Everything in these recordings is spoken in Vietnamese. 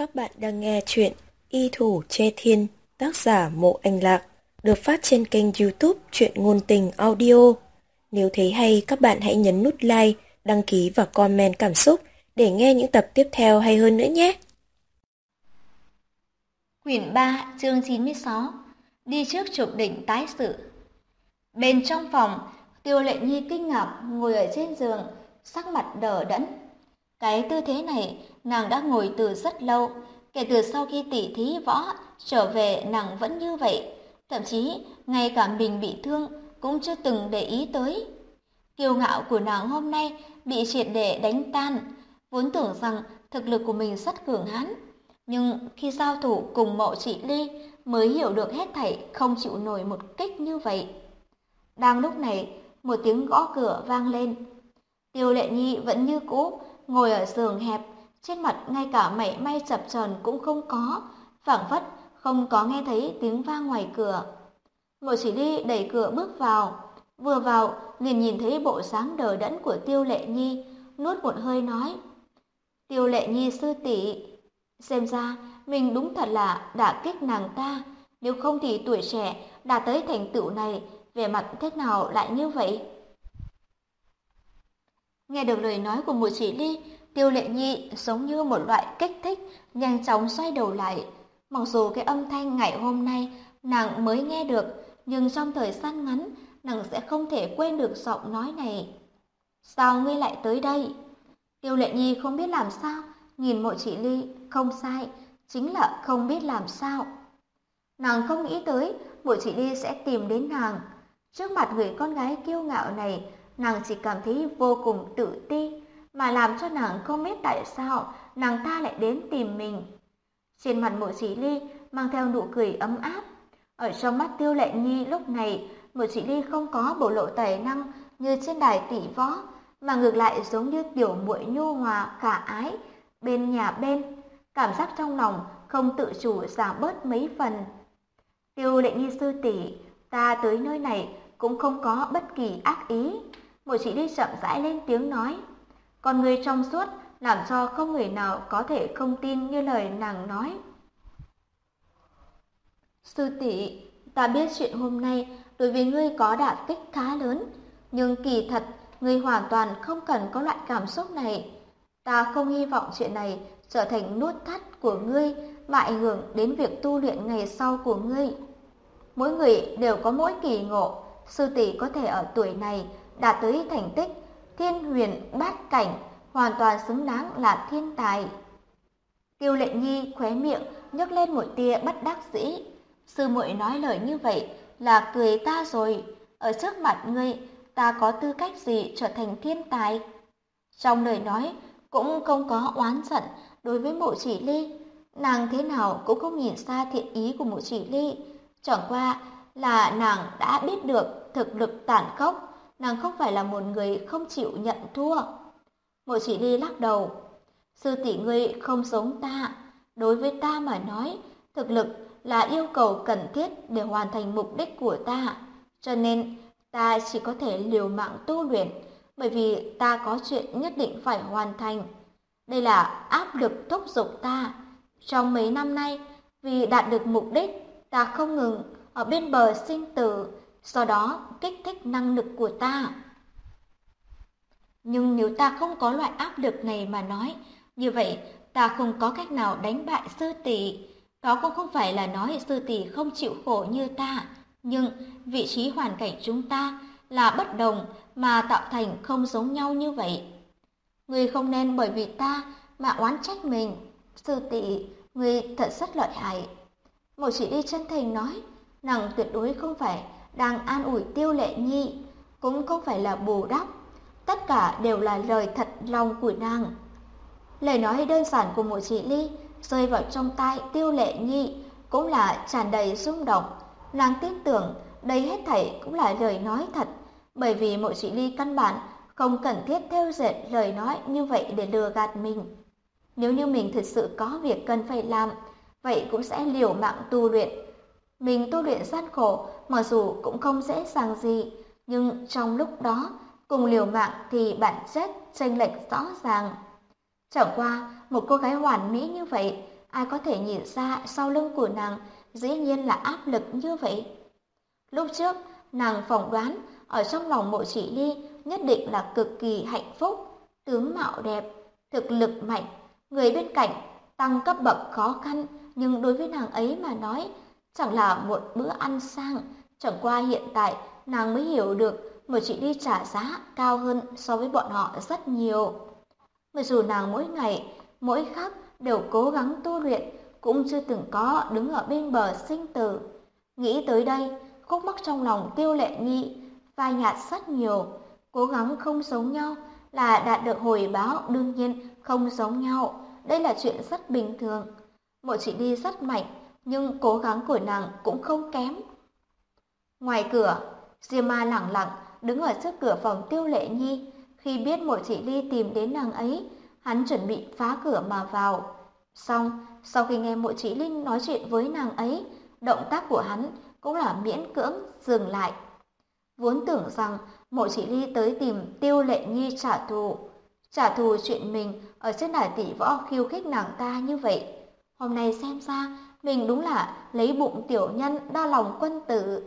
Các bạn đang nghe chuyện Y Thủ Che Thiên, tác giả Mộ Anh Lạc, được phát trên kênh YouTube Truyện Ngôn Tình Audio. Nếu thấy hay, các bạn hãy nhấn nút like, đăng ký và comment cảm xúc để nghe những tập tiếp theo hay hơn nữa nhé. Quyển 3, chương 96. Đi trước chụp định tái sự. Bên trong phòng, Tiêu Lệ Nhi kinh ngạc ngồi ở trên giường, sắc mặt đờ đẫn. Cái tư thế này nàng đã ngồi từ rất lâu, kể từ sau khi tỷ thí võ trở về nàng vẫn như vậy, thậm chí ngay cả mình bị thương cũng chưa từng để ý tới. Kiêu ngạo của nàng hôm nay bị triệt để đánh tan, vốn tưởng rằng thực lực của mình rất cường hãn, nhưng khi giao thủ cùng Mộ Chỉ Ly mới hiểu được hết thảy không chịu nổi một kích như vậy. Đang lúc này, một tiếng gõ cửa vang lên. Tiêu Lệ Nhi vẫn như cũ ngồi ở giường hẹp, trên mặt ngay cả mảy may chập chờn cũng không có, phảng phất không có nghe thấy tiếng vang ngoài cửa. Mộ Chỉ Ly đẩy cửa bước vào, vừa vào liền nhìn thấy bộ dáng đờ đẫn của Tiêu Lệ Nhi, nuốt một hơi nói: "Tiêu Lệ Nhi sư tỷ, xem ra mình đúng thật là đả kích nàng ta, nếu không thì tuổi trẻ đạt tới thành tựu này, vẻ mặt thế nào lại như vậy?" Nghe được lời nói của Mộ Chỉ Ly, Tiêu Lệ Nhi giống như một loại kích thích, nhanh chóng xoay đầu lại. Mặc dù cái âm thanh ngày hôm nay nàng mới nghe được, nhưng trong thời gian ngắn, nàng sẽ không thể quên được giọng nói này. "Sao ngươi lại tới đây?" Tiêu Lệ Nhi không biết làm sao, nhìn Mộ Chỉ Ly, không sai, chính là không biết làm sao. Nàng không nghĩ tới Mộ Chỉ Ly sẽ tìm đến nàng. Trước mặt người con gái kiêu ngạo này, nàng chỉ cảm thấy vô cùng tự ti, mà làm cho nàng không biết tại sao nàng ta lại đến tìm mình. Trên mặt Mộ Chỉ Ly mang theo nụ cười ấm áp. Ở trong mắt Tiêu Lệ Nhi lúc này, Mộ Chỉ Ly không có bộc lộ tài năng như trên đài tỷ võ, mà ngược lại giống như tiểu muội nhu hòa khả ái bên nhà bên. Cảm giác trong lòng không tự chủ giảm bớt mấy phần. "Tiêu Lệ Nhi sư tỷ, ta tới nơi này cũng không có bất kỳ ác ý." Mộ Chỉ Ly chậm rãi lên tiếng nói, con người trong suốt làm cho không người nào có thể không tin như lời nàng nói. "Sư tỷ, ta biết chuyện hôm nay đối với ngươi có đả kích khá lớn, nhưng kỳ thật ngươi hoàn toàn không cần có loại cảm xúc này. Ta không hy vọng chuyện này trở thành nút thắt của ngươi mà ảnh hưởng đến việc tu luyện ngày sau của ngươi. Mỗi người đều có mỗi kỳ ngộ, sư tỷ có thể ở tuổi này đạt tới thành tích thiên huyền bát cảnh, hoàn toàn xứng đáng là thiên tài." Tiêu Lệ Nhi khóe miệng nhếch lên một tia bất đắc dĩ. Sư muội nói lời như vậy là cười ta rồi, ở trước mặt ngươi, ta có tư cách gì trở thành thiên tài? Trong lời nói cũng không có oán giận đối với Mộ Chỉ Ly, nàng thế nào cũng không nhìn ra thiện ý của Mộ Chỉ Ly, chẳng qua là nàng đã biết được thực lực tàn khốc, nàng không phải là một người không chịu nhận thua. Mộ Chỉ Ly lắc đầu, sư tỷ ngươi không giống ta, đối với ta mà nói, thực lực là yêu cầu cần thiết để hoàn thành mục đích của ta, cho nên ta chỉ có thể liều mạng tu luyện, bởi vì ta có chuyện nhất định phải hoàn thành. Đây là áp lực thúc giục ta. Trong mấy năm nay, vì đạt được mục đích, ta không ngừng ở bên bờ sinh tử, sau đó kích thích năng lực của ta. Nhưng nếu ta không có loại áp lực này mà nói, như vậy ta không có cách nào đánh bại sư tỷ. Đó cũng không phải là nói sư tỷ không chịu khổ như ta, nhưng vị trí hoàn cảnh chúng ta là bất đồng mà tạo thành không giống nhau như vậy. Ngươi không nên bởi vì ta mà oán trách mình. Sư tỷ, ngươi thật rất lợi hại." Mộ Chỉ Ly chân thành nói, nàng tuyệt đối không phải đang an ủi Tiêu Lệ Nhi, cũng không phải là bù đắp, tất cả đều là lời thật lòng của nàng. Lời nói đơn giản của Mộ Chỉ Ly rơi vào trong tai Tiêu Lệ Nhi cũng là tràn đầy rung động. Nàng tin tưởng đây hết thảy cũng là lời nói thật, bởi vì Mộ Chỉ Ly căn bản không cần thiết thêu dệt lời nói như vậy để lừa gạt mình. Nếu như mình thực sự có việc cần phải làm, vậy cũng sẽ liều mạng tu luyện. Mình tu luyện gian khổ, mặc dù cũng không dễ dàng gì, nhưng trong lúc đó, cùng liều mạng thì bản chất chênh lệch rõ ràng. Chẳng qua, một cô gái hoàn mỹ như vậy, Ai có thể nhìn ra sau lưng của nàng dĩ nhiên là áp lực như vậy. Lúc trước, nàng phỏng đoán ở trong lòng Mộ Chỉ Ly nhất định là cực kỳ hạnh phúc, tướng mạo đẹp, thực lực mạnh, người bên cạnh tăng cấp bậc khó khăn, nhưng đối với nàng ấy mà nói, chẳng là một bữa ăn sang. Chẳng qua hiện tại nàng mới hiểu được Mộ Chỉ Ly trả giá cao hơn so với bọn họ rất nhiều. Mặc dù nàng mỗi ngày, mỗi khắc đều cố gắng tu luyện, cũng chưa từng có đứng ở bên bờ sinh tử. Nghĩ tới đây, khúc mắc trong lòng Tiêu Lệ Nhi phai nhạt rất nhiều. Cố gắng không giống nhau là đạt được hồi báo, đương nhiên không giống nhau. Đây là chuyện rất bình thường. Mộ Chỉ Ly rất mạnh, nhưng cố gắng của nàng cũng không kém. Ngoài cửa, Diêm Ma lẳng lặng đứng ở trước cửa phòng Tiêu Lệ Nhi. Khi biết Mộ Chỉ Ly tìm đến nàng ấy, hắn chuẩn bị phá cửa mà vào. Xong, sau khi nghe Mộ Chỉ Ly nói chuyện với nàng ấy, động tác của hắn cũng là miễn cưỡng dừng lại. Vốn tưởng rằng Mộ Chỉ Ly tới tìm Tiêu Lệ Nhi trả thù chuyện mình ở trên đài tỷ võ khiêu khích nàng ta như vậy. Hôm nay xem ra mình đúng là lấy bụng tiểu nhân đa lòng quân tử.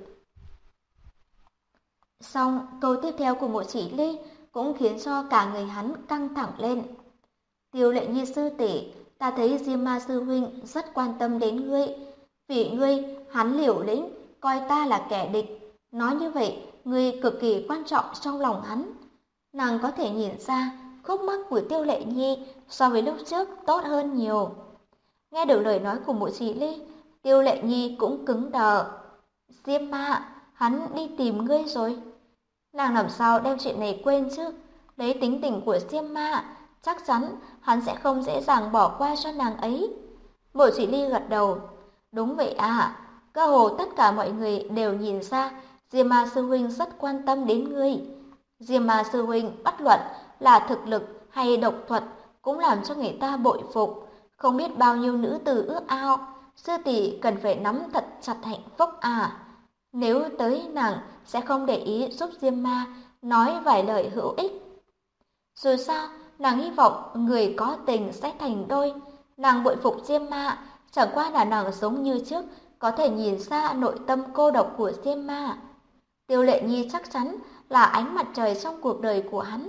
Xong, câu tiếp theo của Mộ Chỉ Ly cũng khiến cho cả người hắn căng thẳng lên. Tiêu Lệ Nhi sư tỷ, ta thấy Diêm Ma sư huynh rất quan tâm đến ngươi. Vì ngươi, hắn liều lĩnh, coi ta là kẻ địch. Nói như vậy, ngươi cực kỳ quan trọng trong lòng hắn. Nàng có thể nhìn ra khúc mắc của Tiêu Lệ Nhi so với lúc trước tốt hơn nhiều. Nghe được lời nói của Mộ Chỉ Ly, Tiêu Lệ Nhi cũng cứng đờ. Diêm Ma, hắn đi tìm ngươi rồi. Nàng làm sao đem chuyện này quên chứ? Lấy tính tình của Diêm Ma, chắc chắn hắn sẽ không dễ dàng bỏ qua cho nàng ấy. Mộ Chỉ Ly gật đầu. Đúng vậy à, cơ hồ tất cả mọi người đều nhìn ra Diêm Ma sư huynh rất quan tâm đến ngươi. Diêm Ma sư huynh bất luận là thực lực hay độc thuật cũng làm cho người ta bội phục. Không biết bao nhiêu nữ tử ước ao, sư tỷ cần phải nắm thật chặt hạnh phúc à. Nếu tới nàng sẽ không để ý giúp Diêm Ma nói vài lời hữu ích. Dù sao, nàng hy vọng người có tình sẽ thành đôi. Nàng bội phục Diêm Ma, chẳng qua là nàng giống như trước, có thể nhìn ra nội tâm cô độc của Diêm Ma. Tiêu Lệ Nhi chắc chắn là ánh mặt trời trong cuộc đời của hắn.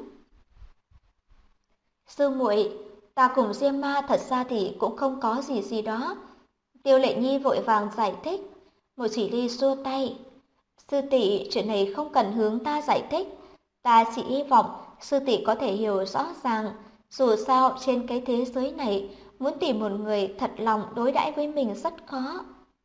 Sư muội, ta cùng Diêm Ma thật ra thì cũng không có gì đó. Tiêu Lệ Nhi vội vàng giải thích. Mộ Chỉ Ly xua tay. Sư tỷ, chuyện này không cần hướng ta giải thích. Ta chỉ hy vọng sư tỷ có thể hiểu rõ ràng. Dù sao trên cái thế giới này, muốn tìm một người thật lòng đối đãi với mình rất khó.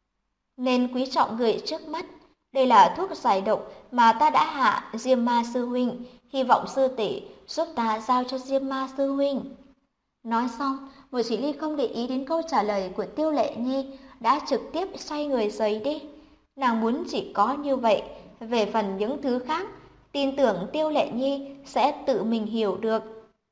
Nên quý trọng người trước mắt. Đây là thuốc giải độc mà ta đã hạ Diêm Ma sư huynh. Hy vọng sư tỷ giúp ta giao cho Diêm Ma sư huynh. Nói xong, Mộ Chỉ Ly không để ý đến câu trả lời của Tiêu Lệ Nhi, đã trực tiếp xoay người rời đi. Nàng muốn chỉ có như vậy, về phần những thứ khác, tin tưởng Tiêu Lệ Nhi sẽ tự mình hiểu được.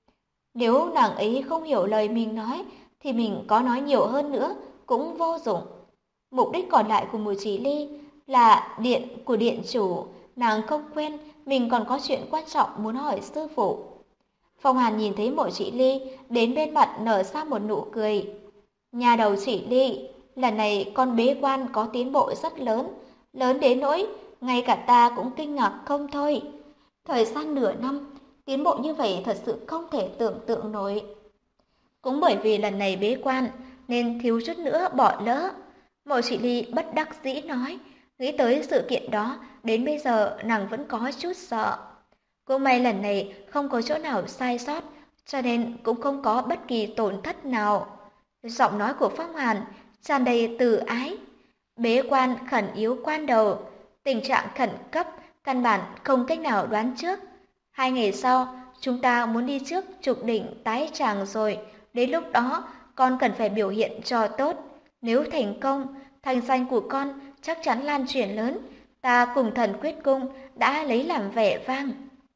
Nếu nàng ấy không hiểu lời mình nói, thì mình có nói nhiều hơn nữa cũng vô dụng. Mục đích còn lại của Mộ Chỉ Ly là điện của điện chủ, nàng không quen, mình còn có chuyện quan trọng muốn hỏi sư phụ. Phong Hàn nhìn thấy Mộ Chỉ Ly đến bên mặt nở ra một nụ cười. Nhà đầu Chỉ Ly, lần này con bế quan có tiến bộ rất lớn, lớn đến nỗi ngay cả ta cũng kinh ngạc không thôi. Thời gian nửa năm, tiến bộ như vậy thật sự không thể tưởng tượng nổi. Cũng bởi vì lần này bế quan nên thiếu chút nữa bỏ lỡ. Mộ Chỉ Ly bất đắc dĩ nói, nghĩ tới sự kiện đó, đến bây giờ nàng vẫn có chút sợ. Cũng may lần này không có chỗ nào sai sót, cho nên cũng không có bất kỳ tổn thất nào. Giọng nói của Phong Hàn tràn đầy từ ái. Bế quan khẩn yếu quan đầu, tình trạng khẩn cấp, căn bản không cách nào đoán trước. 2 ngày sau, chúng ta muốn đi trước trục đỉnh tái tràng rồi, đến lúc đó con cần phải biểu hiện cho tốt. Nếu thành công, thành danh của con chắc chắn lan truyền lớn, ta cùng Thần Quyết Cung đã lấy làm vẻ vang.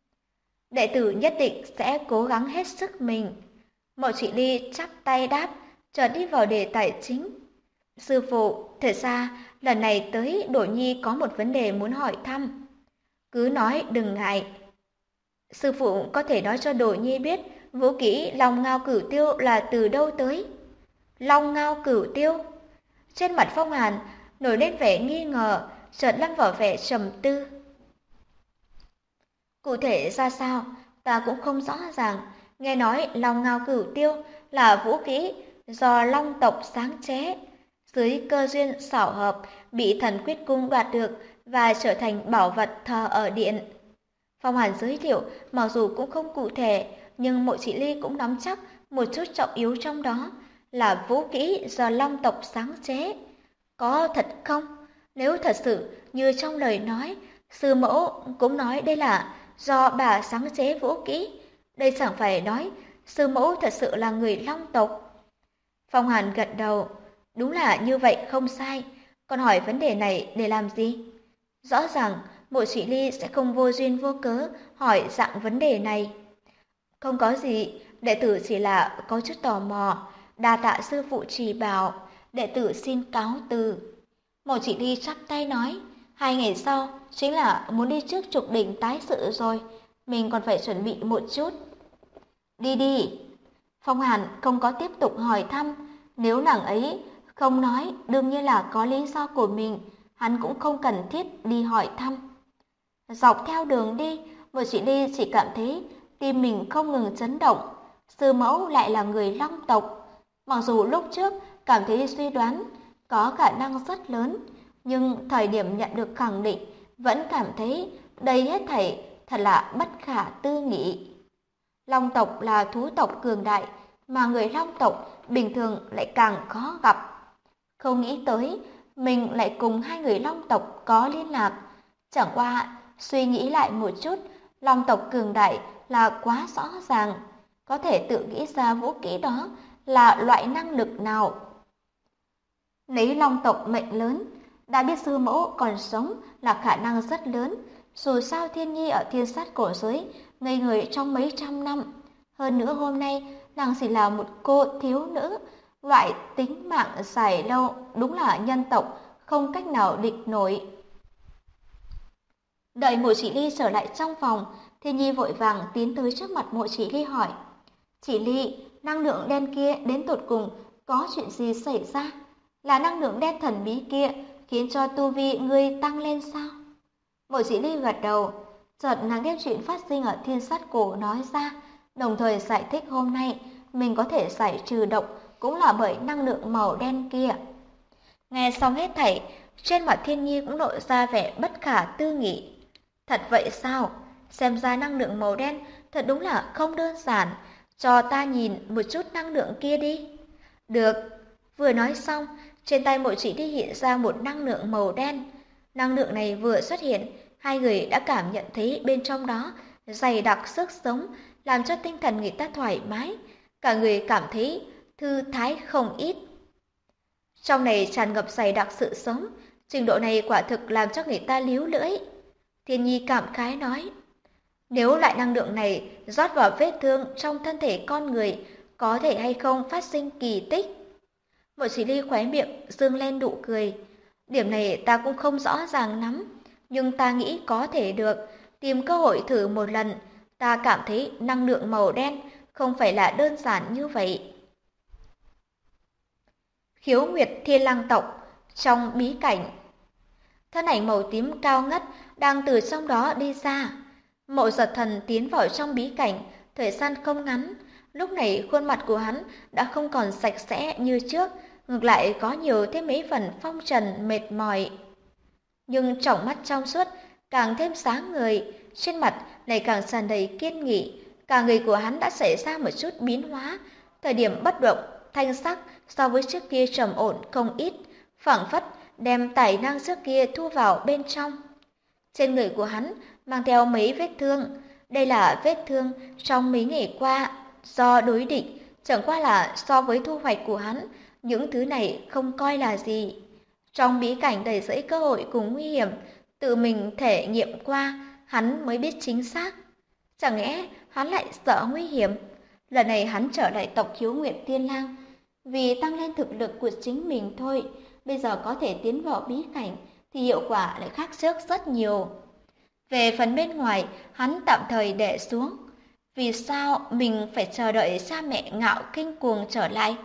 Đệ tử nhất định sẽ cố gắng hết sức mình. Mộ Chỉ Ly chắp tay đáp, chợt đi vào đề tài chính. Sư phụ, thật ra lần này tới Đỗ Nhi có một vấn đề muốn hỏi thăm. Cứ nói đừng ngại. Sư phụ có thể nói cho Đỗ Nhi biết vũ kỹ Long Ngao Cửu Tiêu là từ đâu tới. Long Ngao Cửu Tiêu. Trên mặt Phong Hàn nổi lên vẻ nghi ngờ, chợt lâm vào vẻ trầm tư. Cụ thể ra sao, ta cũng không rõ ràng. Nghe nói Long Ngao Cửu Tiêu là vũ kỹ do Long tộc sáng chế, dưới cơ duyên xảo hợp bị Thần Quyết Cung đoạt được và trở thành bảo vật thờ ở điện. Phong Hàn giới thiệu, mặc dù cũng không cụ thể, nhưng Mộ Chỉ Ly cũng nắm chắc một chút trọng yếu trong đó, là vũ kỹ do Long tộc sáng chế. Có thật không? Nếu thật sự như trong lời nói, sư mẫu cũng nói đây là do bà sáng chế vũ kỹ, đây chẳng phải nói sư mẫu thật sự là người Long tộc. Phong Hàn gật đầu, đúng là như vậy không sai, còn hỏi vấn đề này để làm gì? Rõ ràng Mộ Chỉ Ly sẽ không vô duyên vô cớ hỏi dạng vấn đề này. Không có gì, đệ tử chỉ là có chút tò mò, đa tạ sư phụ chỉ bảo, đệ tử xin cáo từ. Mộ Chỉ Ly chắp tay nói, 2 ngày sau chính là muốn đi trước trục đỉnh tái sự rồi, mình còn phải chuẩn bị một chút. Đi đi. Phong Hàn không có tiếp tục hỏi thăm, nếu nàng ấy không nói đương nhiên là có lý do của mình, hắn cũng không cần thiết đi hỏi thăm. Dọc theo đường đi, Mộ Chỉ Ly chỉ cảm thấy tim mình không ngừng chấn động. Sư mẫu lại là người Long tộc. Mặc dù lúc trước cảm thấy suy đoán có khả năng rất lớn, nhưng thời điểm nhận được khẳng định vẫn cảm thấy đây hết thảy thật là bất khả tư nghị. Long tộc là thú tộc cường đại, mà người Long tộc bình thường lại càng khó gặp. Không nghĩ tới mình lại cùng 2 người Long tộc có liên lạc. Chẳng qua suy nghĩ lại một chút, Long tộc cường đại là quá rõ ràng, có thể tự nghĩ ra vũ kỹ đó là loại năng lực nào. Lấy Long tộc mệnh lớn, đã biết sư mẫu còn sống là khả năng rất lớn, dù sao Thiên Nhi ở Thiên Sát cổ giới ngây người trong mấy trăm năm. Hơn nữa hôm nay nàng chỉ là một cô thiếu nữ, loại tính mạng dài lâu đúng là nhân tộc không cách nào địch nổi. Đợi Mộ Chỉ Ly trở lại trong phòng, Thiên Nhi vội vàng tiến tới trước mặt Mộ Chỉ Ly hỏi, Chỉ Ly, năng lượng đen kia đến tột cùng có chuyện gì xảy ra? Là năng lượng đen thần bí kia khiến cho tu vi ngươi tăng lên sao? Mộ Chỉ Ly gật đầu, chợt nàng đem chuyện phát sinh ở Thiên Sát cổ nói ra, đồng thời giải thích hôm nay mình có thể giải trừ độc cũng là bởi năng lượng màu đen kia. Nghe xong hết thảy, trên mặt Thiên Nhi cũng lộ ra vẻ bất khả tư nghị. Thật vậy sao? Xem ra năng lượng màu đen thật đúng là không đơn giản, cho ta nhìn một chút năng lượng kia đi. Được, vừa nói xong, trên tay Mộ Chỉ Ly hiện ra một năng lượng màu đen. Năng lượng này vừa xuất hiện, 2 người đã cảm nhận thấy bên trong đó dày đặc sức sống, làm cho tinh thần người ta thoải mái, cả người cảm thấy thư thái không ít. Trong này tràn ngập dày đặc sự sống, trình độ này quả thực làm cho người ta líu lưỡi. Thiên Nhi cảm khái nói, nếu loại năng lượng này rót vào vết thương trong thân thể con người, có thể hay không phát sinh kỳ tích? Mộ Chỉ Ly khóe miệng dương lên nụ cười, điểm này ta cũng không rõ ràng lắm, nhưng ta nghĩ có thể được, tìm cơ hội thử một lần. Ta cảm thấy năng lượng màu đen không phải là đơn giản như vậy. Khiếu Nguyệt Thiên Lang tộc trong bí cảnh, thân ảnh màu tím cao ngất đang từ trong đó đi ra. Mộ Giật Thần tiến vào trong bí cảnh, thời gian không ngắn, lúc này khuôn mặt của hắn đã không còn sạch sẽ như trước, ngược lại có nhiều thêm mấy phần phong trần mệt mỏi. Nhưng tròng mắt trong suốt càng thêm sáng người, trên mặt lại càng tràn đầy kiên nghị, cả người của hắn đã xảy ra một chút biến hóa, thời điểm bất động, thanh sắc so với trước kia trầm ổn không ít, phảng phất đem tài năng trước kia thu vào bên trong. Trên người của hắn mang theo mấy vết thương, đây là vết thương trong mấy ngày qua do đối địch, chẳng qua là so với thu hoạch của hắn, những thứ này không coi là gì. Trong bí cảnh đầy rẫy cơ hội cùng nguy hiểm, tự mình thể nghiệm qua, hắn mới biết chính xác. Chẳng lẽ hắn lại sợ nguy hiểm? Lần này hắn trở lại tộc Khiếu Nguyệt Thiên Lang, vì tăng lên thực lực của chính mình thôi. Bây giờ có thể tiến vào bí cảnh thì hiệu quả lại khác trước rất nhiều. Về phần bên ngoài, hắn tạm thời để xuống. Vì sao mình phải chờ đợi cha mẹ ngạo kinh cuồng trở lại?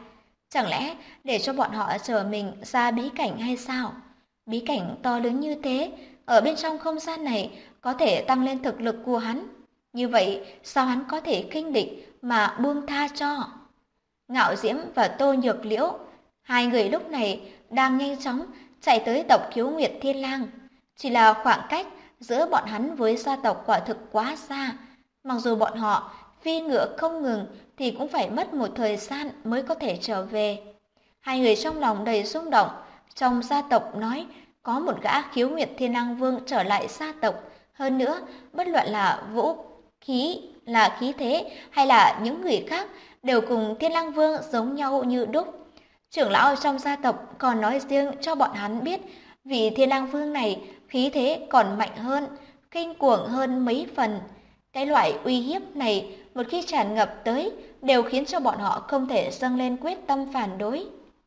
Chẳng lẽ để cho bọn họ chở mình ra bí cảnh hay sao? Bí cảnh to lớn như thế, ở bên trong không gian này có thể tăng lên thực lực của hắn. Như vậy, sao hắn có thể khinh địch mà buông tha cho? Ngạo Diễm và Tô Nhược Liễu, hai người lúc này đang nhanh chóng chạy tới tộc Khiếu Nguyệt Thiên Lang. Chỉ là khoảng cách giữa bọn hắn với gia tộc quả thực quá xa. Mặc dù bọn họ phi ngựa không ngừng thì cũng phải mất một thời gian mới có thể trở về. Hai người trong lòng đầy rung động. Trong gia tộc nói có một gã Khiếu Nguyệt Thiên Lang Vương trở lại gia tộc. Hơn nữa, bất luận là vũ khí, là khí thế hay là những người khác đều cùng Thiên Lang Vương giống nhau như đúc. Trưởng lão trong gia tộc còn nói riêng cho bọn hắn biết, vị Thiên Lang Vương này khí thế còn mạnh hơn, kinh cuồng hơn mấy phần. Cái loại uy hiếp này một khi tràn ngập tới đều khiến cho bọn họ không thể dâng lên quyết tâm phản đối.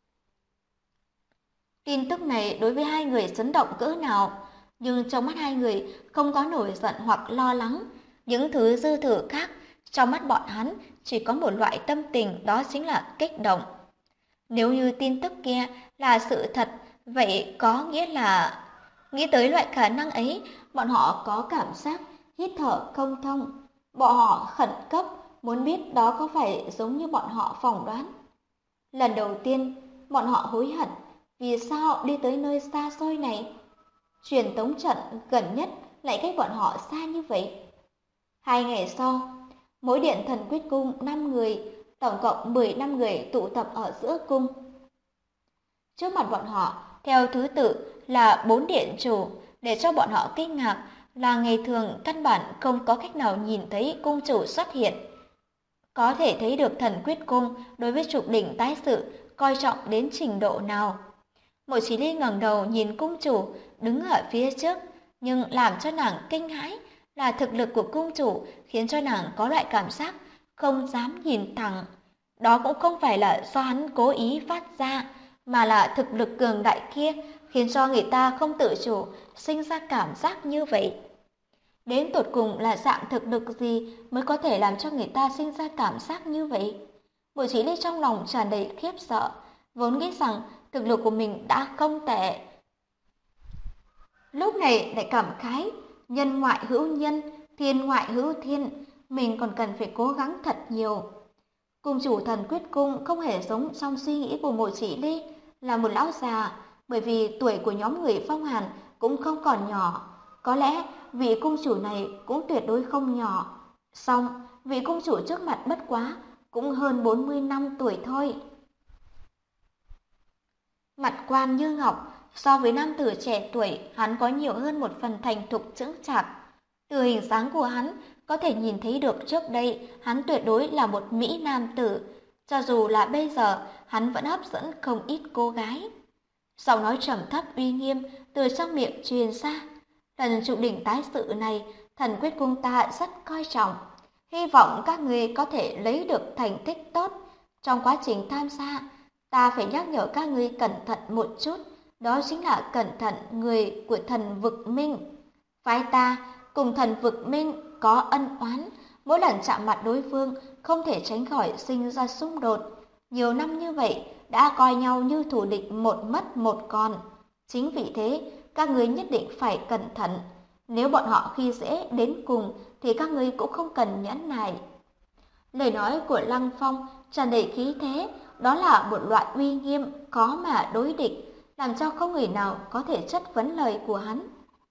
Tin tức này đối với hai người chấn động cỡ nào, nhưng trong mắt hai người không có nổi giận hoặc lo lắng. Những thứ dư thừa khác, trong mắt bọn hắn chỉ có một loại tâm tình, đó chính là kích động. Nếu như tin tức kia là sự thật, vậy có nghĩa là... Nghĩ tới loại khả năng ấy, bọn họ có cảm giác hít thở không thông. Bọn họ khẩn cấp muốn biết đó có phải giống như bọn họ phỏng đoán. Lần đầu tiên, bọn họ hối hận vì sao đi tới nơi xa xôi này. Truyền tống trận gần nhất lại cách bọn họ xa như vậy. 2 ngày sau, mỗi điện thần quyết cung 5 người, tổng cộng 15 người tụ tập ở giữa cung. Trước mặt bọn họ, theo thứ tự là 4 điện chủ, để cho bọn họ kinh ngạc là ngày thường căn bản không có cách nào nhìn thấy cung chủ xuất hiện. Có thể thấy được thần quyết cung đối với trục đỉnh tái sự coi trọng đến trình độ nào. Mộ Chí Ly ngẩng đầu nhìn cung chủ đứng ở phía trước, nhưng làm cho nàng kinh hãi là thực lực của cung chủ khiến cho nàng có loại cảm giác không dám nhìn thẳng. Đó cũng không phải là do hắn cố ý phát ra, mà là thực lực cường đại kia khiến cho người ta không tự chủ sinh ra cảm giác như vậy. Đến tột cùng là dạng thực lực gì mới có thể làm cho người ta sinh ra cảm giác như vậy? Bùi Chí Ly trong lòng tràn đầy khiếp sợ, vốn nghĩ rằng thực lực của mình đã không tệ. Lúc này lại cảm khái, nhân ngoại hữu nhân, thiên ngoại hữu thiên, mình còn cần phải cố gắng thật nhiều. Cung chủ thần quyết cung không hề giống trong suy nghĩ của Mộ Chỉ Ly, là một lão già, bởi vì tuổi của nhóm người Phong Hàn cũng không còn nhỏ. Có lẽ vị cung chủ này cũng tuyệt đối không nhỏ. Song, vị cung chủ trước mặt bất quá cũng hơn 40 năm tuổi thôi. Mặt quan như ngọc, so với nam tử trẻ tuổi, hắn có nhiều hơn một phần thành thục chững chạc. Từ hình dáng của hắn, có thể nhìn thấy được trước đây hắn tuyệt đối là một mỹ nam tử. Cho dù là bây giờ, hắn vẫn hấp dẫn không ít cô gái. Giọng nói trầm thấp uy nghiêm từ trong miệng truyền ra. Lần trụ đỉnh tái sự này, thần quyết cung ta rất coi trọng. Hy vọng các người có thể lấy được thành tích tốt. Trong quá trình tham gia, ta phải nhắc nhở các ngươi cẩn thận một chút. Đó chính là cẩn thận người của thần vực minh. Phái ta cùng thần vực minh có ân oán. Mỗi lần chạm mặt đối phương không thể tránh khỏi sinh ra xung đột. Nhiều năm như vậy đã coi nhau như thù địch một mất một còn. Chính vì thế, các ngươi nhất định phải cẩn thận. Nếu bọn họ khi dễ đến cùng thì các ngươi cũng không cần nhẫn nại. Lời nói của Lăng Phong tràn đầy khí thế, đó là một loại uy nghiêm khó mà đối địch, làm cho không người nào có thể chất vấn lời của hắn.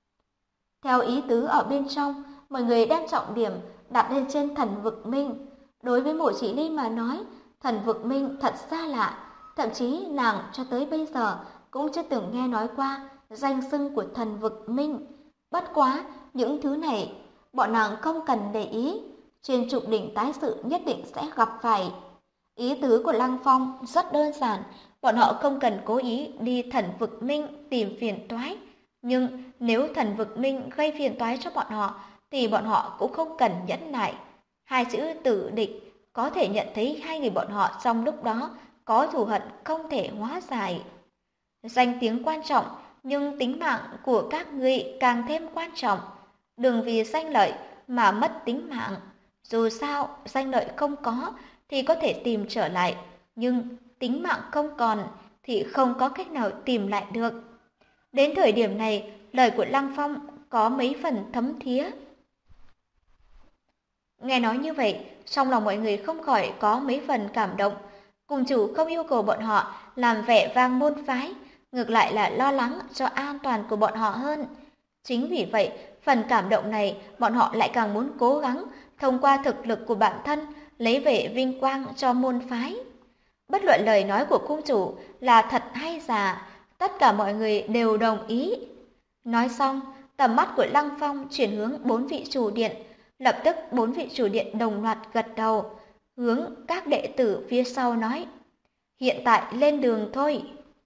Theo ý tứ ở bên trong, mọi người đem trọng điểm đặt lên trên thần vực minh. Đối với Mộ Chỉ Ly mà nói, thần vực minh thật xa lạ, thậm chí nàng cho tới bây giờ cũng chưa từng nghe nói qua danh xưng của thần vực minh. Bất quá, những thứ này bọn nàng không cần để ý, trên trục đỉnh tái sự nhất định sẽ gặp phải. Ý tứ của Lăng Phong rất đơn giản, bọn họ không cần cố ý đi thần vực minh tìm phiền toái. Nhưng nếu thần vực minh gây phiền toái cho bọn họ, thì bọn họ cũng không cần nhẫn nại. Hai chữ tử địch có thể nhận thấy hai người bọn họ trong lúc đó có thù hận không thể hóa giải. Danh tiếng quan trọng, nhưng tính mạng của các ngươi càng thêm quan trọng. Đừng vì danh lợi mà mất tính mạng. Dù sao, danh lợi không có thì có thể tìm trở lại, nhưng tính mạng không còn thì không có cách nào tìm lại được. Đến thời điểm này, lời của Lăng Phong có mấy phần thấm thía. Nghe nói như vậy, trong lòng mọi người không khỏi có mấy phần cảm động. Cùng chủ không yêu cầu bọn họ làm vẻ vang môn phái, ngược lại là lo lắng cho an toàn của bọn họ hơn. Chính vì vậy, phần cảm động này bọn họ lại càng muốn cố gắng thông qua thực lực của bản thân lấy về vinh quang cho môn phái. Bất luận lời nói của cung chủ là thật hay giả, tất cả mọi người đều đồng ý. Nói xong, tầm mắt của Lăng Phong chuyển hướng 4 vị chủ điện, lập tức 4 vị chủ điện đồng loạt gật đầu, hướng các đệ tử phía sau nói: "Hiện tại lên đường thôi."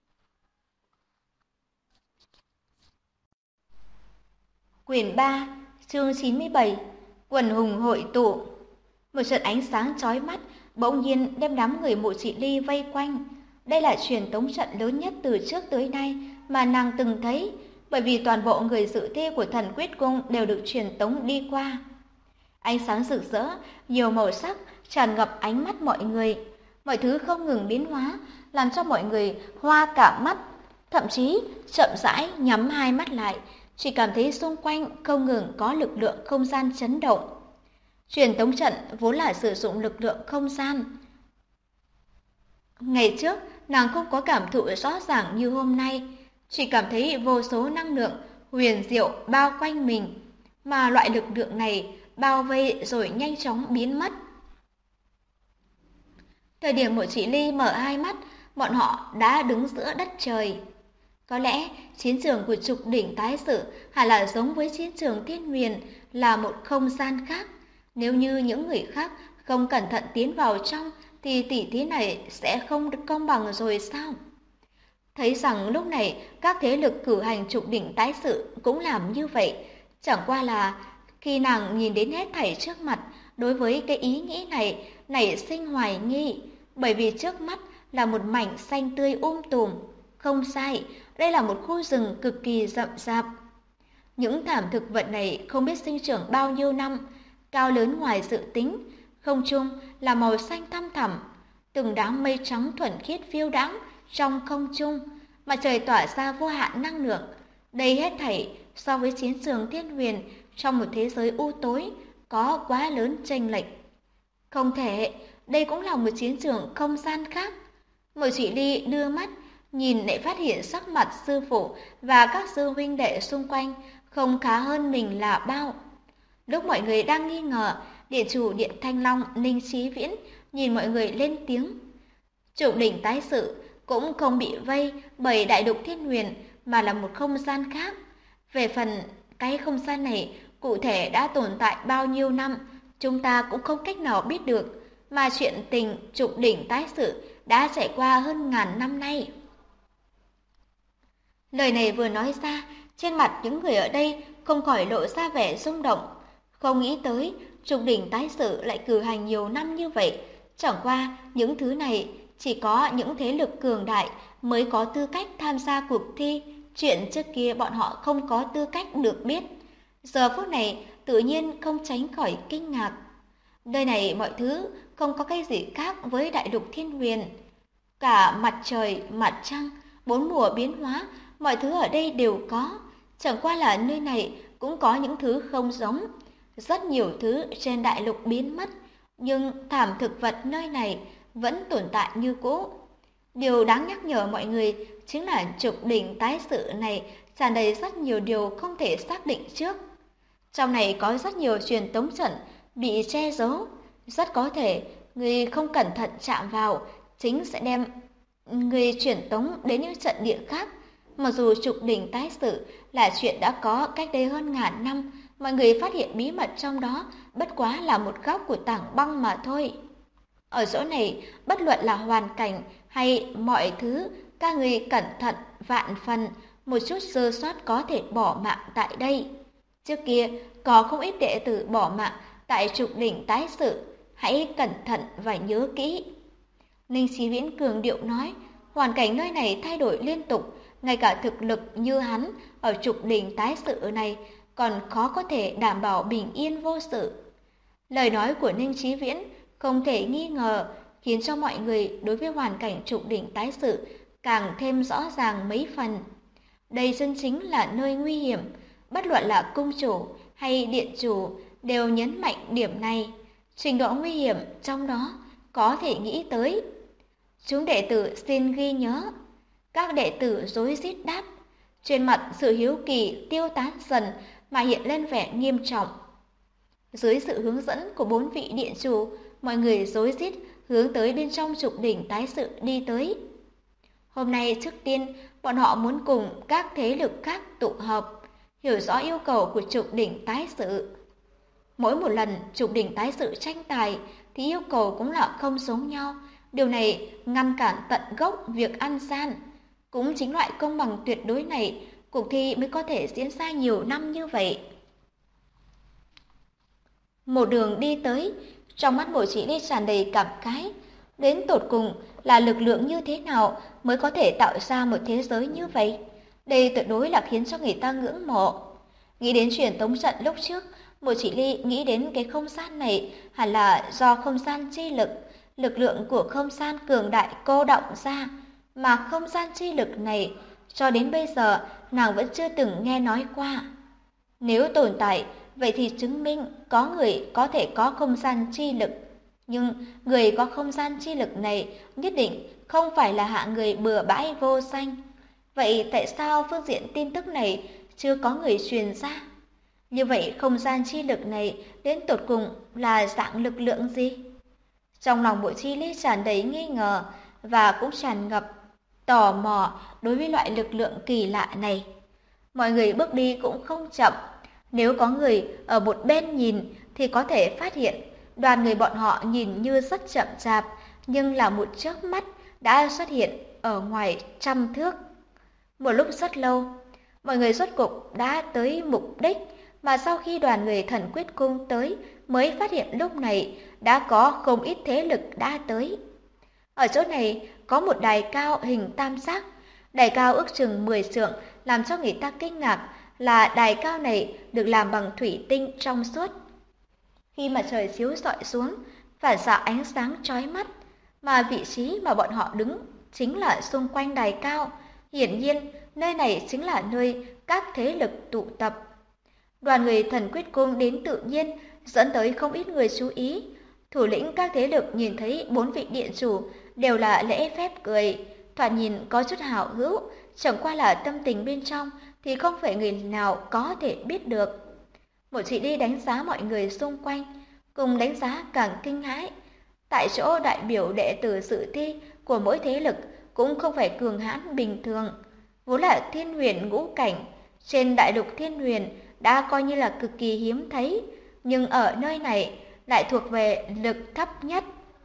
Quyển 3, chương 97, quần hùng hội tụ. Một trận ánh sáng chói mắt bỗng nhiên đem đám người Mộ Chỉ Ly vây quanh. Đây là truyền tống trận lớn nhất từ trước tới nay mà nàng từng thấy, bởi vì toàn bộ người dự thi của Thần Quyết Cung đều được truyền tống đi qua. Ánh sáng rực rỡ, nhiều màu sắc tràn ngập ánh mắt mọi người. Mọi thứ không ngừng biến hóa, làm cho mọi người hoa cả mắt, thậm chí chậm rãi nhắm hai mắt lại, chỉ cảm thấy xung quanh không ngừng có lực lượng không gian chấn động. Truyền tống trận vốn là sử dụng lực lượng không gian. Ngày trước, nàng không có cảm thụ rõ ràng như hôm nay, chỉ cảm thấy vô số năng lượng huyền diệu bao quanh mình, mà loại lực lượng này bao vây rồi nhanh chóng biến mất. Thời điểm Mộ Chỉ Ly mở hai mắt, bọn họ đã đứng giữa đất trời. Có lẽ chiến trường của Trục Đỉnh tái sự hẳn là giống với chiến trường Thiên Huyền, là một không gian khác. Nếu như những người khác không cẩn thận tiến vào trong thì tỷ thí này sẽ không được công bằng rồi sao? Thấy rằng lúc này các thế lực cử hành Trục Đỉnh tái sự cũng làm như vậy, chẳng qua là khi nàng nhìn đến hết thảy trước mặt, đối với cái ý nghĩ này nảy sinh hoài nghi, bởi vì trước mắt là một mảnh xanh tươi tùm. Không sai, đây là một khu rừng cực kỳ rậm rạp. Những thảm thực vật này không biết sinh trưởng bao nhiêu năm, cao lớn ngoài dự tính, không trung là màu xanh thăm thẳm, từng đám mây trắng thuần khiết phiêu đãng trong không trung, mặt trời tỏa ra vô hạn năng lượng. Đây hết thảy so với chiến trường Thiên Huyền trong một thế giới u tối có quá lớn chênh lệch. Không thể, đây cũng là một chiến trường không gian khác. Mộ Chỉ Ly đưa mắt nhìn lại phát hiện sắc mặt sư phụ và các sư huynh đệ xung quanh không khá hơn mình là bao. Lúc mọi người đang nghi ngờ, điện chủ điện Thanh Long Ninh Chí Viễn nhìn mọi người lên tiếng. Trục Đỉnh tái sự cũng không bị vây bởi đại lục Thiên Huyền mà là một không gian khác. Về phần cái không gian này cụ thể đã tồn tại bao nhiêu năm, chúng ta cũng không cách nào biết được, mà chuyện tình Trục Đỉnh tái sự đã trải qua hơn ngàn năm nay. Lời này vừa nói ra, trên mặt những người ở đây không khỏi lộ ra vẻ rung động. Không nghĩ tới, Trục Đỉnh tái sự lại cử hành nhiều năm như vậy. Chẳng qua, những thứ này chỉ có những thế lực cường đại mới có tư cách tham gia cuộc thi. Chuyện trước kia bọn họ không có tư cách được biết. Giờ phút này tự nhiên không tránh khỏi kinh ngạc. Nơi này mọi thứ không có cái gì khác với đại lục Thiên Huyền. Cả mặt trời, mặt trăng, 4 mùa biến hóa, mọi thứ ở đây đều có. Chẳng qua là nơi này cũng có những thứ không giống. Rất nhiều thứ trên đại lục biến mất, nhưng thảm thực vật nơi này vẫn tồn tại như cũ. Điều đáng nhắc nhở mọi người chính là Trục Đỉnh tái sự này tràn đầy rất nhiều điều không thể xác định trước. Trong này có rất nhiều truyền tống trận bị che giấu, rất có thể người không cẩn thận chạm vào chính sẽ đem người truyền tống đến những trận địa khác. Mặc dù Trục Đỉnh tái sự là chuyện đã có cách đây hơn ngàn năm, mọi người phát hiện bí mật trong đó bất quá là một góc của tảng băng mà thôi. Ở chỗ này, bất luận là hoàn cảnh hay mọi thứ, các người cẩn thận vạn phần, một chút sơ sót có thể bỏ mạng tại đây. Trước kia, có không ít đệ tử bỏ mạng tại Trục Đỉnh tái sự, hãy cẩn thận và nhớ kỹ. Ninh Chí Viễn cường điệu nói, hoàn cảnh nơi này thay đổi liên tục, ngay cả thực lực như hắn ở Trục Đỉnh tái sự này còn khó có thể đảm bảo bình yên vô sự. Lời nói của Ninh Chí Viễn không thể nghi ngờ khiến cho mọi người đối với hoàn cảnh Trục Đỉnh tái sự càng thêm rõ ràng mấy phần. Đây chân chính là nơi nguy hiểm, bất luận là cung chủ hay điện chủ đều nhấn mạnh điểm này. Trình độ nguy hiểm trong đó có thể nghĩ tới. Chúng đệ tử xin ghi nhớ. Các đệ tử rối rít đáp, trên mặt sự hiếu kỳ tiêu tán dần mà hiện lên vẻ nghiêm trọng. Dưới sự hướng dẫn của 4 vị điện chủ, mọi người rối rít hướng tới bên trong Trục Đỉnh tái sự đi tới. Hôm nay trước tiên, bọn họ muốn cùng các thế lực khác tụ họp, hiểu rõ yêu cầu của Trục Đỉnh tái sự. Mỗi một lần Trục Đỉnh tái sự tranh tài thì yêu cầu cũng là không giống nhau. Điều này ngăn cản tận gốc việc ăn gian. Cũng chính loại công bằng tuyệt đối này, cuộc thi mới có thể diễn ra nhiều năm như vậy. Một đường đi tới, trong mắt Mộ Chỉ Ly tràn đầy cảm khái. Đến tột cùng là lực lượng như thế nào mới có thể tạo ra một thế giới như vậy? Đây tuyệt đối là khiến cho người ta ngưỡng mộ. Nghĩ đến truyền tống trận lúc trước, Mộ Chỉ Ly nghĩ đến cái không gian này hẳn là do không gian chi lực, lực lượng của không gian cường đại cô động ra, mà không gian chi lực này cho đến bây giờ nàng vẫn chưa từng nghe nói qua. Nếu tồn tại, vậy thì chứng minh có người có thể có không gian chi lực. Nhưng người có không gian chi lực này nhất định không phải là hạng người bừa bãi vô danh. Vậy tại sao phương diện tin tức này chưa có người truyền ra? Như vậy không gian chi lực này đến tột cùng là dạng lực lượng gì? Trong lòng Mộ Chi Ly tràn đầy nghi ngờ và cũng tràn ngập tò mò đối với loại lực lượng kỳ lạ này. Mọi người bước đi cũng không chậm. Nếu có người ở một bên nhìn thì có thể phát hiện đoàn người bọn họ nhìn như rất chậm chạp, nhưng là một chớp mắt đã xuất hiện ở ngoài 100 thước. Một lúc rất lâu, mọi người rốt cục đã tới mục đích, mà sau khi đoàn người Thần Quyết Cung tới mới phát hiện lúc này đã có không ít thế lực đã tới. Ở chỗ này có một đài cao hình tam giác, đài cao ước chừng 10 trượng, làm cho người ta kinh ngạc là đài cao này được làm bằng thủy tinh trong suốt. Khi mà trời chiếu rọi xuống, phản xạ ánh sáng chói mắt, mà vị trí mà bọn họ đứng chính là xung quanh đài cao. Hiển nhiên, nơi này chính là nơi các thế lực tụ tập. Đoàn người Thần Quyết Cung đến tự nhiên, dẫn tới không ít người chú ý. Thủ lĩnh các thế lực nhìn thấy 4 vị điện chủ đều là lễ phép cười, thoạt nhìn có chút hào hữu, chẳng qua là tâm tình bên trong thì không phải người nào có thể biết được. Một chị đi đánh giá mọi người xung quanh, cùng đánh giá càng kinh hãi. Tại chỗ đại biểu đệ tử dự thi của mỗi thế lực cũng không phải cường hãn bình thường, vốn là thiên huyền ngũ cảnh, trên đại lục thiên huyền đã coi như là cực kỳ hiếm thấy, nhưng ở nơi này lại thuộc về lực thấp nhất.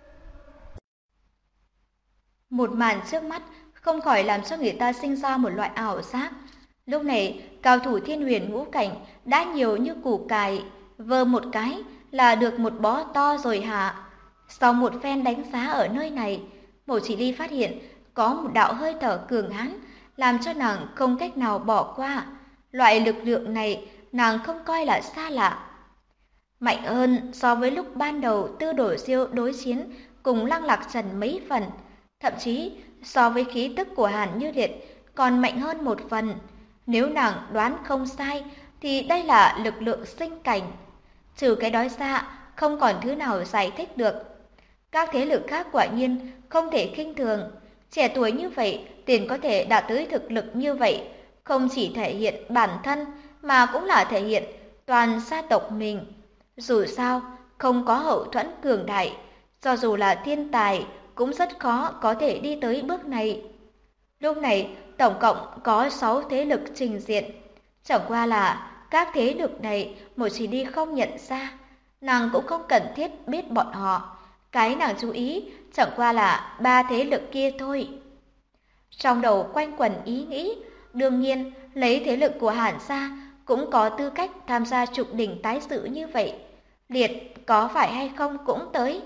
Một màn trước mắt không khỏi làm cho người ta sinh ra một loại ảo giác. Lúc này, cao thủ thiên huyền ngũ cảnh đã nhiều như củ cải, vơ một cái là được một bó to rồi hả? Sau một phen đánh giá ở nơi này, Mộ Chỉ Ly phát hiện có một đạo hơi thở cường hãn, làm cho nàng không cách nào bỏ qua. Loại lực lượng này nàng không coi là xa lạ. Mạnh hơn so với lúc ban đầu Tư Đồ Diêu đối chiến cùng Lăng Lạc Trần mấy phần, thậm chí so với khí tức của Hàn Như Liệt còn mạnh hơn một phần. Nếu nàng đoán không sai thì đây là lực lượng sinh cảnh. Trừ cái đó ra, không còn thứ nào giải thích được. Các thế lực khác quả nhiên không thể khinh thường. Trẻ tuổi như vậy, tiền có thể đạt tới thực lực như vậy, không chỉ thể hiện bản thân mà cũng là thể hiện toàn gia tộc mình. Dù sao, không có hậu thuẫn cường đại, cho dù là thiên tài cũng rất khó có thể đi tới bước này. Lúc này, tổng cộng có 6 thế lực trình diện. Chẳng qua là các thế lực này Mộ Chỉ Ly không nhận ra, nàng cũng không cần thiết biết bọn họ. Cái nàng chú ý chẳng qua là 3 thế lực kia thôi. Trong đầu quanh quẩn ý nghĩ, đương nhiên lấy thế lực của Hàn gia cũng có tư cách tham gia Trục Đỉnh tái sự như vậy. Liệt có phải hay không cũng tới.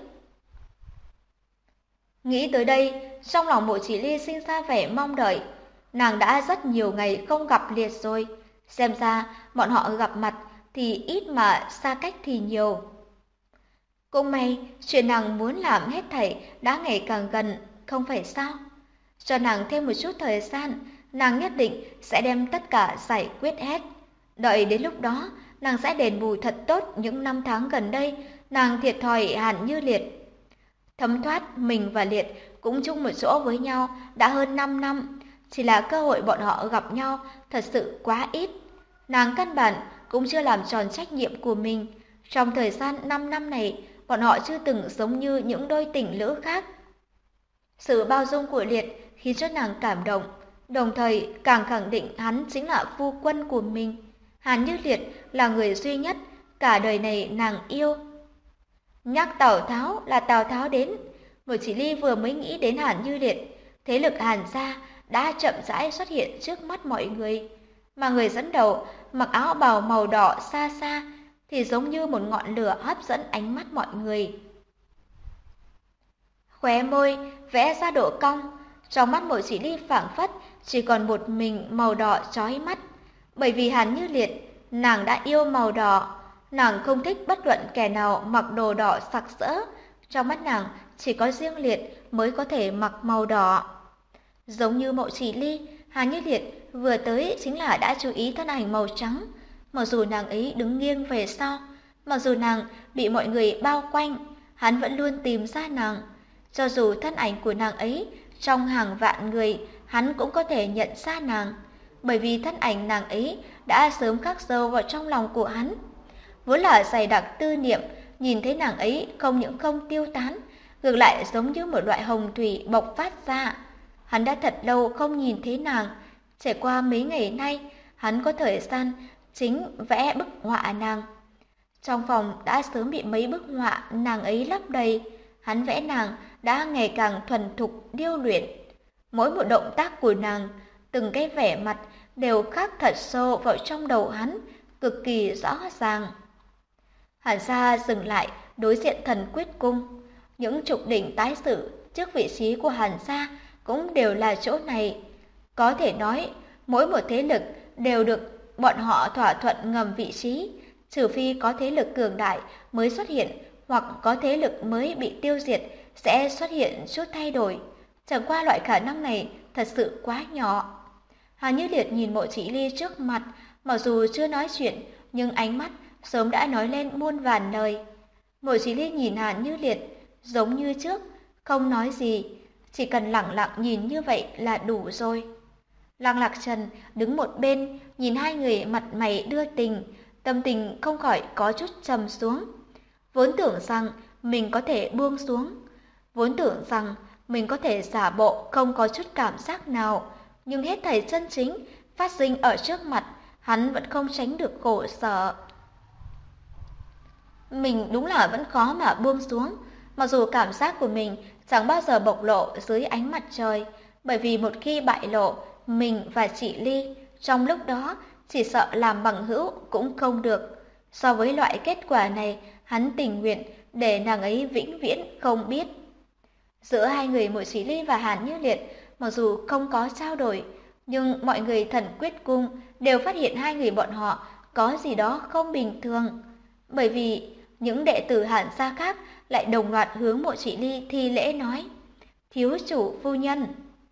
Nghĩ tới đây, trong lòng Mộ Chỉ Ly sinh ra vẻ mong đợi. Nàng đã rất nhiều ngày không gặp Liệt rồi, xem ra bọn họ gặp mặt thì ít mà xa cách thì nhiều. Cũng may, chuyện nàng muốn làm hết thảy đã ngày càng gần, không phải sao? Cho nàng thêm một chút thời gian, nàng nhất định sẽ đem tất cả giải quyết hết. Đợi đến lúc đó, nàng sẽ đền bù thật tốt những năm tháng gần đây, nàng thiệt thòi Hàn Như Liệt. Thấm thoát, mình và Liệt cũng chung một chỗ với nhau đã hơn 5 năm, chỉ là cơ hội bọn họ gặp nhau thật sự quá ít. Nàng căn bản cũng chưa làm tròn trách nhiệm của mình. Trong thời gian 5 năm này, bọn họ chưa từng giống như những đôi tình lữ khác. Sự bao dung của Liệt khiến cho nàng cảm động, đồng thời càng khẳng định hắn chính là phu quân của mình. Hàn Như Liệt là người duy nhất cả đời này nàng yêu. Nhắc Tào Tháo là Tào Tháo đến. Mộ Chỉ Ly vừa mới nghĩ đến Hàn Như Liệt, thế lực Hàn gia đã chậm rãi xuất hiện trước mắt mọi người. Mà người dẫn đầu mặc áo bào màu đỏ xa xa thì giống như một ngọn lửa hấp dẫn ánh mắt mọi người. Khóe môi vẽ ra độ cong, trong mắt Mộ Chỉ Ly phảng phất chỉ còn một mình màu đỏ chói mắt. Bởi vì Hàn Như Liệt, nàng đã yêu màu đỏ, nàng không thích bất luận kẻ nào mặc đồ đỏ sặc sỡ, trong mắt nàng chỉ có riêng Liệt mới có thể mặc màu đỏ. Giống như Mộ Chỉ Ly, Hàn Như Liệt vừa tới chính là đã chú ý thân ảnh màu trắng, mặc dù nàng ấy đứng nghiêng về sau, mặc dù nàng bị mọi người bao quanh, hắn vẫn luôn tìm ra nàng. Cho dù thân ảnh của nàng ấy trong hàng vạn người, hắn cũng có thể nhận ra nàng, bởi vì thân ảnh nàng ấy đã sớm khắc sâu vào trong lòng của hắn. Vốn là dày đặc tư niệm, nhìn thấy nàng ấy không những không tiêu tán, ngược lại giống như một loại hồng thủy bộc phát ra. Hắn đã thật lâu không nhìn thấy nàng, trải qua mấy ngày nay, hắn có thời gian chính vẽ bức họa nàng. Trong phòng đã sớm bị mấy bức họa nàng ấy lấp đầy, hắn vẽ nàng đã ngày càng thuần thục điêu luyện. Mỗi một động tác của nàng, từng cái vẻ mặt đều khắc thật sâu vào trong đầu hắn, cực kỳ rõ ràng. Hàn gia dừng lại đối diện Thần Quyết Cung. Những trục đỉnh tái sử trước vị trí của Hàn gia cũng đều là chỗ này. Có thể nói, mỗi một thế lực đều được bọn họ thỏa thuận ngầm vị trí, trừ phi có thế lực cường đại mới xuất hiện, hoặc có thế lực mới bị tiêu diệt sẽ xuất hiện chút thay đổi. Chẳng qua loại khả năng này thật sự quá nhỏ. Hàn Như Liệt nhìn Mộ Chỉ Ly trước mặt, mặc dù chưa nói chuyện, nhưng ánh mắt sớm đã nói lên muôn vàn lời. Mộ Chỉ Ly nhìn Hàn Như Liệt, giống như trước, không nói gì, chỉ cần lặng lặng nhìn như vậy là đủ rồi. Lăng Lạc Trần đứng một bên, nhìn hai người mặt mày đưa tình, tâm tình không khỏi có chút trầm xuống. Vốn tưởng rằng mình có thể buông xuống, vốn tưởng rằng mình có thể giả bộ không có chút cảm giác nào, nhưng hết thảy chân chính phát sinh ở trước mặt, hắn vẫn không tránh được khổ sở. Mình đúng là vẫn khó mà buông xuống, mặc dù cảm giác của mình chẳng bao giờ bộc lộ dưới ánh mặt trời, bởi vì một khi bại lộ, mình và chị Ly trong lúc đó chỉ sợ làm bằng hữu cũng không được. So với loại kết quả này, hắn tình nguyện để nàng ấy vĩnh viễn không biết. Giữa hai người Mộ Chỉ Ly và Hàn Như Liệt, mặc dù không có trao đổi, nhưng mọi người Thần Quyết Cung đều phát hiện hai người bọn họ có gì đó không bình thường. Bởi vì những đệ tử Hàn gia khác lại đồng loạt hướng Mộ Chỉ Ly thi lễ nói: "Thiếu chủ phu nhân."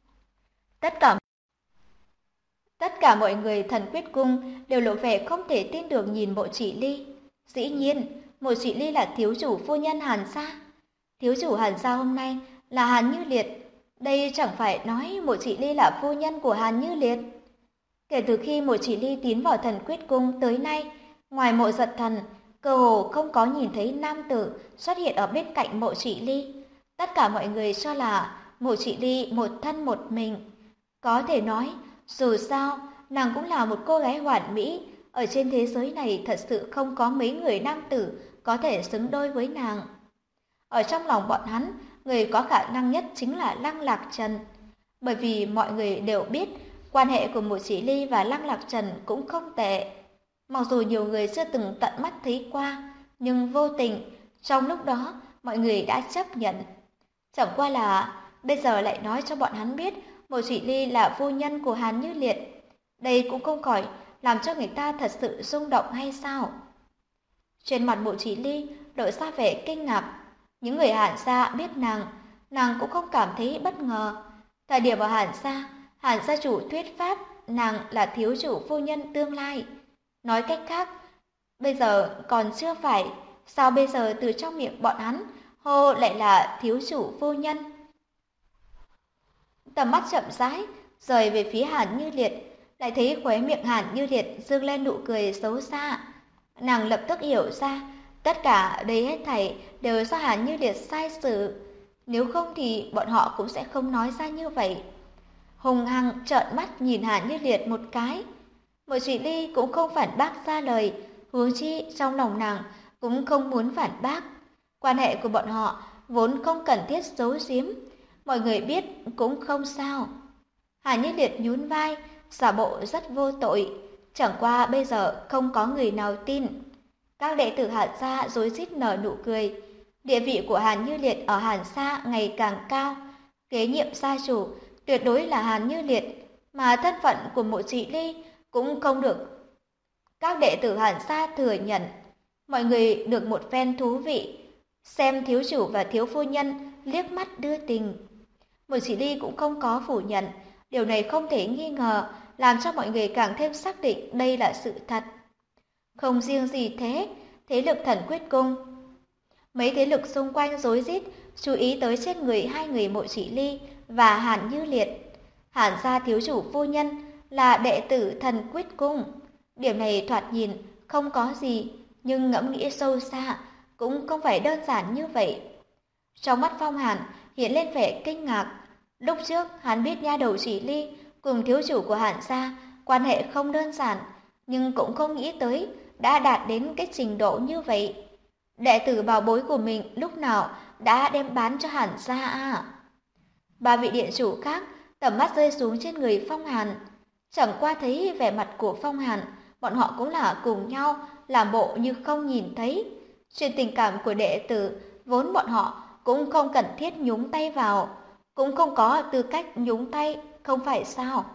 Tất cả mọi người Thần Quyết Cung đều lộ vẻ không thể tin được nhìn Mộ Chỉ Ly. Dĩ nhiên, Mộ Chỉ Ly là thiếu chủ phu nhân Hàn gia. Thiếu chủ Hàn gia hôm nay là Hàn Như Liệt. Đây chẳng phải nói Mộ Chỉ Ly là phu nhân của Hàn Như Liệt. Kể từ khi Mộ Chỉ Ly tiến vào Thần Quyết Cung tới nay, ngoài Mộ Giật Thần, cơ hồ không có nhìn thấy nam tử xuất hiện ở bên cạnh Mộ Chỉ Ly. Tất cả mọi người cho là Mộ Chỉ Ly một thân một mình. Có thể nói, dù sao, nàng cũng là một cô gái hoàn mỹ, ở trên thế giới này thật sự không có mấy người nam tử có thể xứng đôi với nàng. Ở trong lòng bọn hắn, người có khả năng nhất chính là Lăng Lạc Trần. Bởi vì mọi người đều biết, quan hệ của Mộ Chỉ Ly và Lăng Lạc Trần cũng không tệ. Mặc dù nhiều người chưa từng tận mắt thấy qua, nhưng vô tình, trong lúc đó, mọi người đã chấp nhận. Chẳng qua là, bây giờ lại nói cho bọn hắn biết, Mộ Chỉ Ly là phu nhân của Hàn Như Liệt. Đây cũng không khỏi làm cho người ta thật sự rung động hay sao? Trên mặt Mộ Chỉ Ly lộ ra vẻ kinh ngạc. Những người Hàn gia biết nàng cũng không cảm thấy bất ngờ. Thời điểm ở Hàn gia chủ thuyết pháp nàng là thiếu chủ phu nhân tương lai. Nói cách khác, bây giờ còn chưa phải, sao bây giờ từ trong miệng bọn hắn hô lại là thiếu chủ phu nhân? Tầm mắt chậm rãi rời về phía Hàn Như Liệt, lại thấy khóe miệng Hàn Như Liệt dương lên nụ cười xấu xa. Nàng lập tức hiểu ra, tất cả đây hết thảy đều do Hàn Như Liệt sai xử, nếu không thì bọn họ cũng sẽ không nói ra như vậy. Hùng hăng trợn mắt nhìn Hàn Như Liệt một cái. Mộ Chỉ Ly cũng không phản bác ra lời, huống chi trong lòng nàng cũng không muốn phản bác. Quan hệ của bọn họ vốn không cần thiết giấu giếm, mọi người biết cũng không sao. Hàn Như Liệt nhún vai, giả bộ rất vô tội, chẳng qua bây giờ không có người nào tin. Các đệ tử Hàn gia rối rít nở nụ cười. Địa vị của Hàn Như Liệt ở Hàn gia ngày càng cao, kế nhiệm gia chủ tuyệt đối là Hàn Như Liệt, mà thân phận của Mộ Chỉ Ly cũng không được các đệ tử Hàn gia thừa nhận. Mọi người được một phen thú vị, xem thiếu chủ và thiếu phu nhân liếc mắt đưa tình. Mộ Chỉ Ly cũng không có phủ nhận, điều này không thể nghi ngờ, làm cho mọi người càng thêm xác định đây là sự thật. Không riêng gì thế, thế lực Thần Quyết Cung, mấy thế lực xung quanh rối rít chú ý tới trên người hai người Mộ Chỉ Ly và Hàn Như Liệt. Hàn gia thiếu chủ phu nhân là đệ tử Thần Quyết Cung. Điểm này thoạt nhìn không có gì, nhưng ngẫm nghĩ sâu xa cũng không phải đơn giản như vậy. Trong mắt Phong Hàn hiện lên vẻ kinh ngạc. Lúc trước hắn biết nha đầu Chỉ Ly cùng thiếu chủ của Hàn gia quan hệ không đơn giản, nhưng cũng không nghĩ tới đã đạt đến cái trình độ như vậy. Đệ tử bảo bối của mình lúc nào đã đem bán cho Hàn gia à? Ba vị điện chủ khác tầm mắt rơi xuống trên người Phong Hàn. Chẳng qua thấy vẻ mặt của Phong Hàn, bọn họ cũng là cùng nhau làm bộ như không nhìn thấy. Chuyện tình cảm của đệ tử vốn bọn họ cũng không cần thiết nhúng tay vào, cũng không có tư cách nhúng tay, không phải sao?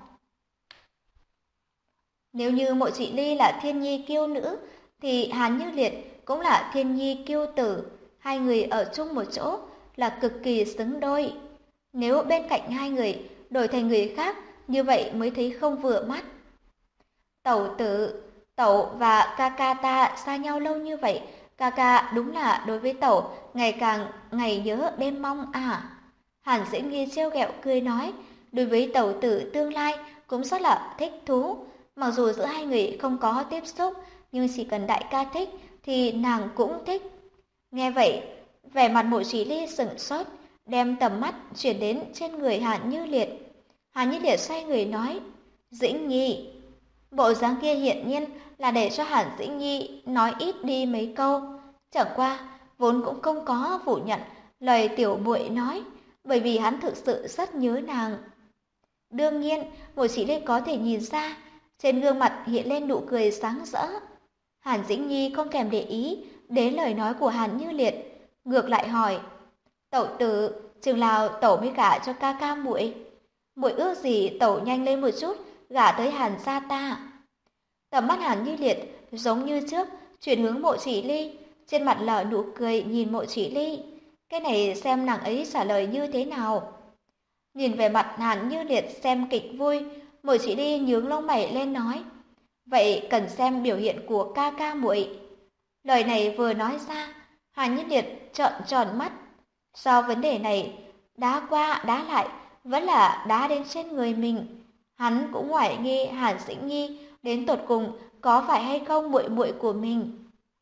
Nếu như Mộ Chỉ Ly là thiên nhi kiêu nữ, thì Hàn Như Liệt cũng là thiên nhi kiêu tử, hai người ở chung một chỗ là cực kỳ xứng đôi. Nếu bên cạnh hai người đổi thành người khác, như vậy mới thấy không vừa mắt. Tẩu tử, tẩu và ca ca ta xa nhau lâu như vậy, ca ca đúng là đối với tẩu ngày càng ngày nhớ đêm mong à. Hàn Dĩnh Nghi trêu ghẹo cười nói, đối với tẩu tử tương lai cũng rất là thích thú. Mặc dù giữa hai người không có tiếp xúc, nhưng chỉ cần đại ca thích thì nàng cũng thích. Nghe vậy, vẻ mặt Mộ Chỉ Ly sững sốt, đem tầm mắt chuyển đến trên người Hàn Như Liệt. Hàn Như Liệt xoay người nói, Dĩnh Nhi. Bộ dáng kia hiển nhiên là để cho Hàn Dĩnh Nhi nói ít đi mấy câu. Chẳng qua, vốn cũng không có phủ nhận lời tiểu muội nói, bởi vì hắn thực sự rất nhớ nàng. Đương nhiên, Mộ Chỉ Ly có thể nhìn ra, trên gương mặt hiện lên nụ cười sáng rỡ. Hàn Dĩnh Nhi không thèm để ý đến lời nói của Hàn Như Liệt, ngược lại hỏi, tẩu tử, chừng nào tẩu mới gả cho ca ca muội? Muội ước gì tẩu nhanh lên một chút, gả tới Hàn gia ta. Tầm mắt Hàn Như Liệt giống như trước chuyển hướng Mộ Chỉ Ly, trên mặt nở nụ cười nhìn Mộ Chỉ Ly. Cái này xem nàng ấy trả lời như thế nào. Nhìn về mặt Hàn Như Liệt xem kịch vui, Mộ Chỉ Ly nhướng lông mày lên nói, vậy cần xem biểu hiện của ca ca muội. Lời này vừa nói ra, Hàn Như Liệt trợn tròn mắt. Sau vấn đề này, đá qua đá lại vẫn là đá đến trên người mình. Hắn cũng hoài nghi Hàn Dĩnh Nhi đến tột cùng có phải hay không muội muội của mình.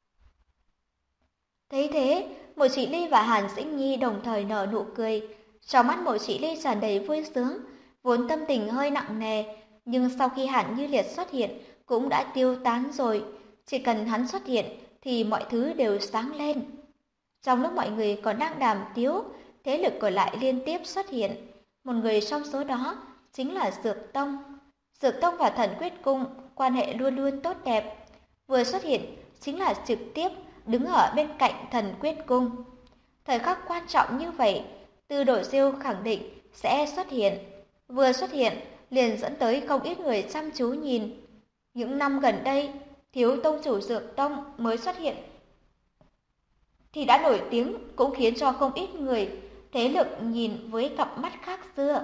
Thấy thế, Mộ Chỉ Ly và Hàn Dĩnh Nhi đồng thời nở nụ cười. Trong mắt Mộ Chỉ Ly tràn đầy vui sướng, vốn tâm tình hơi nặng nề, nhưng sau khi Hàn Như Liệt xuất hiện cũng đã tiêu tán rồi. Chỉ cần hắn xuất hiện thì mọi thứ đều sáng lên. Trong lúc mọi người còn đang đàm tiếu, thế lực còn lại liên tiếp xuất hiện. Một người trong số đó chính là Dược Tông. Dược Tông và Thần Quyết Cung quan hệ luôn luôn tốt đẹp. Vừa xuất hiện chính là trực tiếp đứng ở bên cạnh Thần Quyết Cung. Thời khắc quan trọng như vậy, Tư Đồ Diêu khẳng định sẽ xuất hiện. Vừa xuất hiện liền dẫn tới không ít người chăm chú nhìn. Những năm gần đây, thiếu tông chủ Dược Tông mới xuất hiện. thì đã nổi tiếng, cũng khiến cho không ít người thế lực nhìn với cặp mắt khác xưa.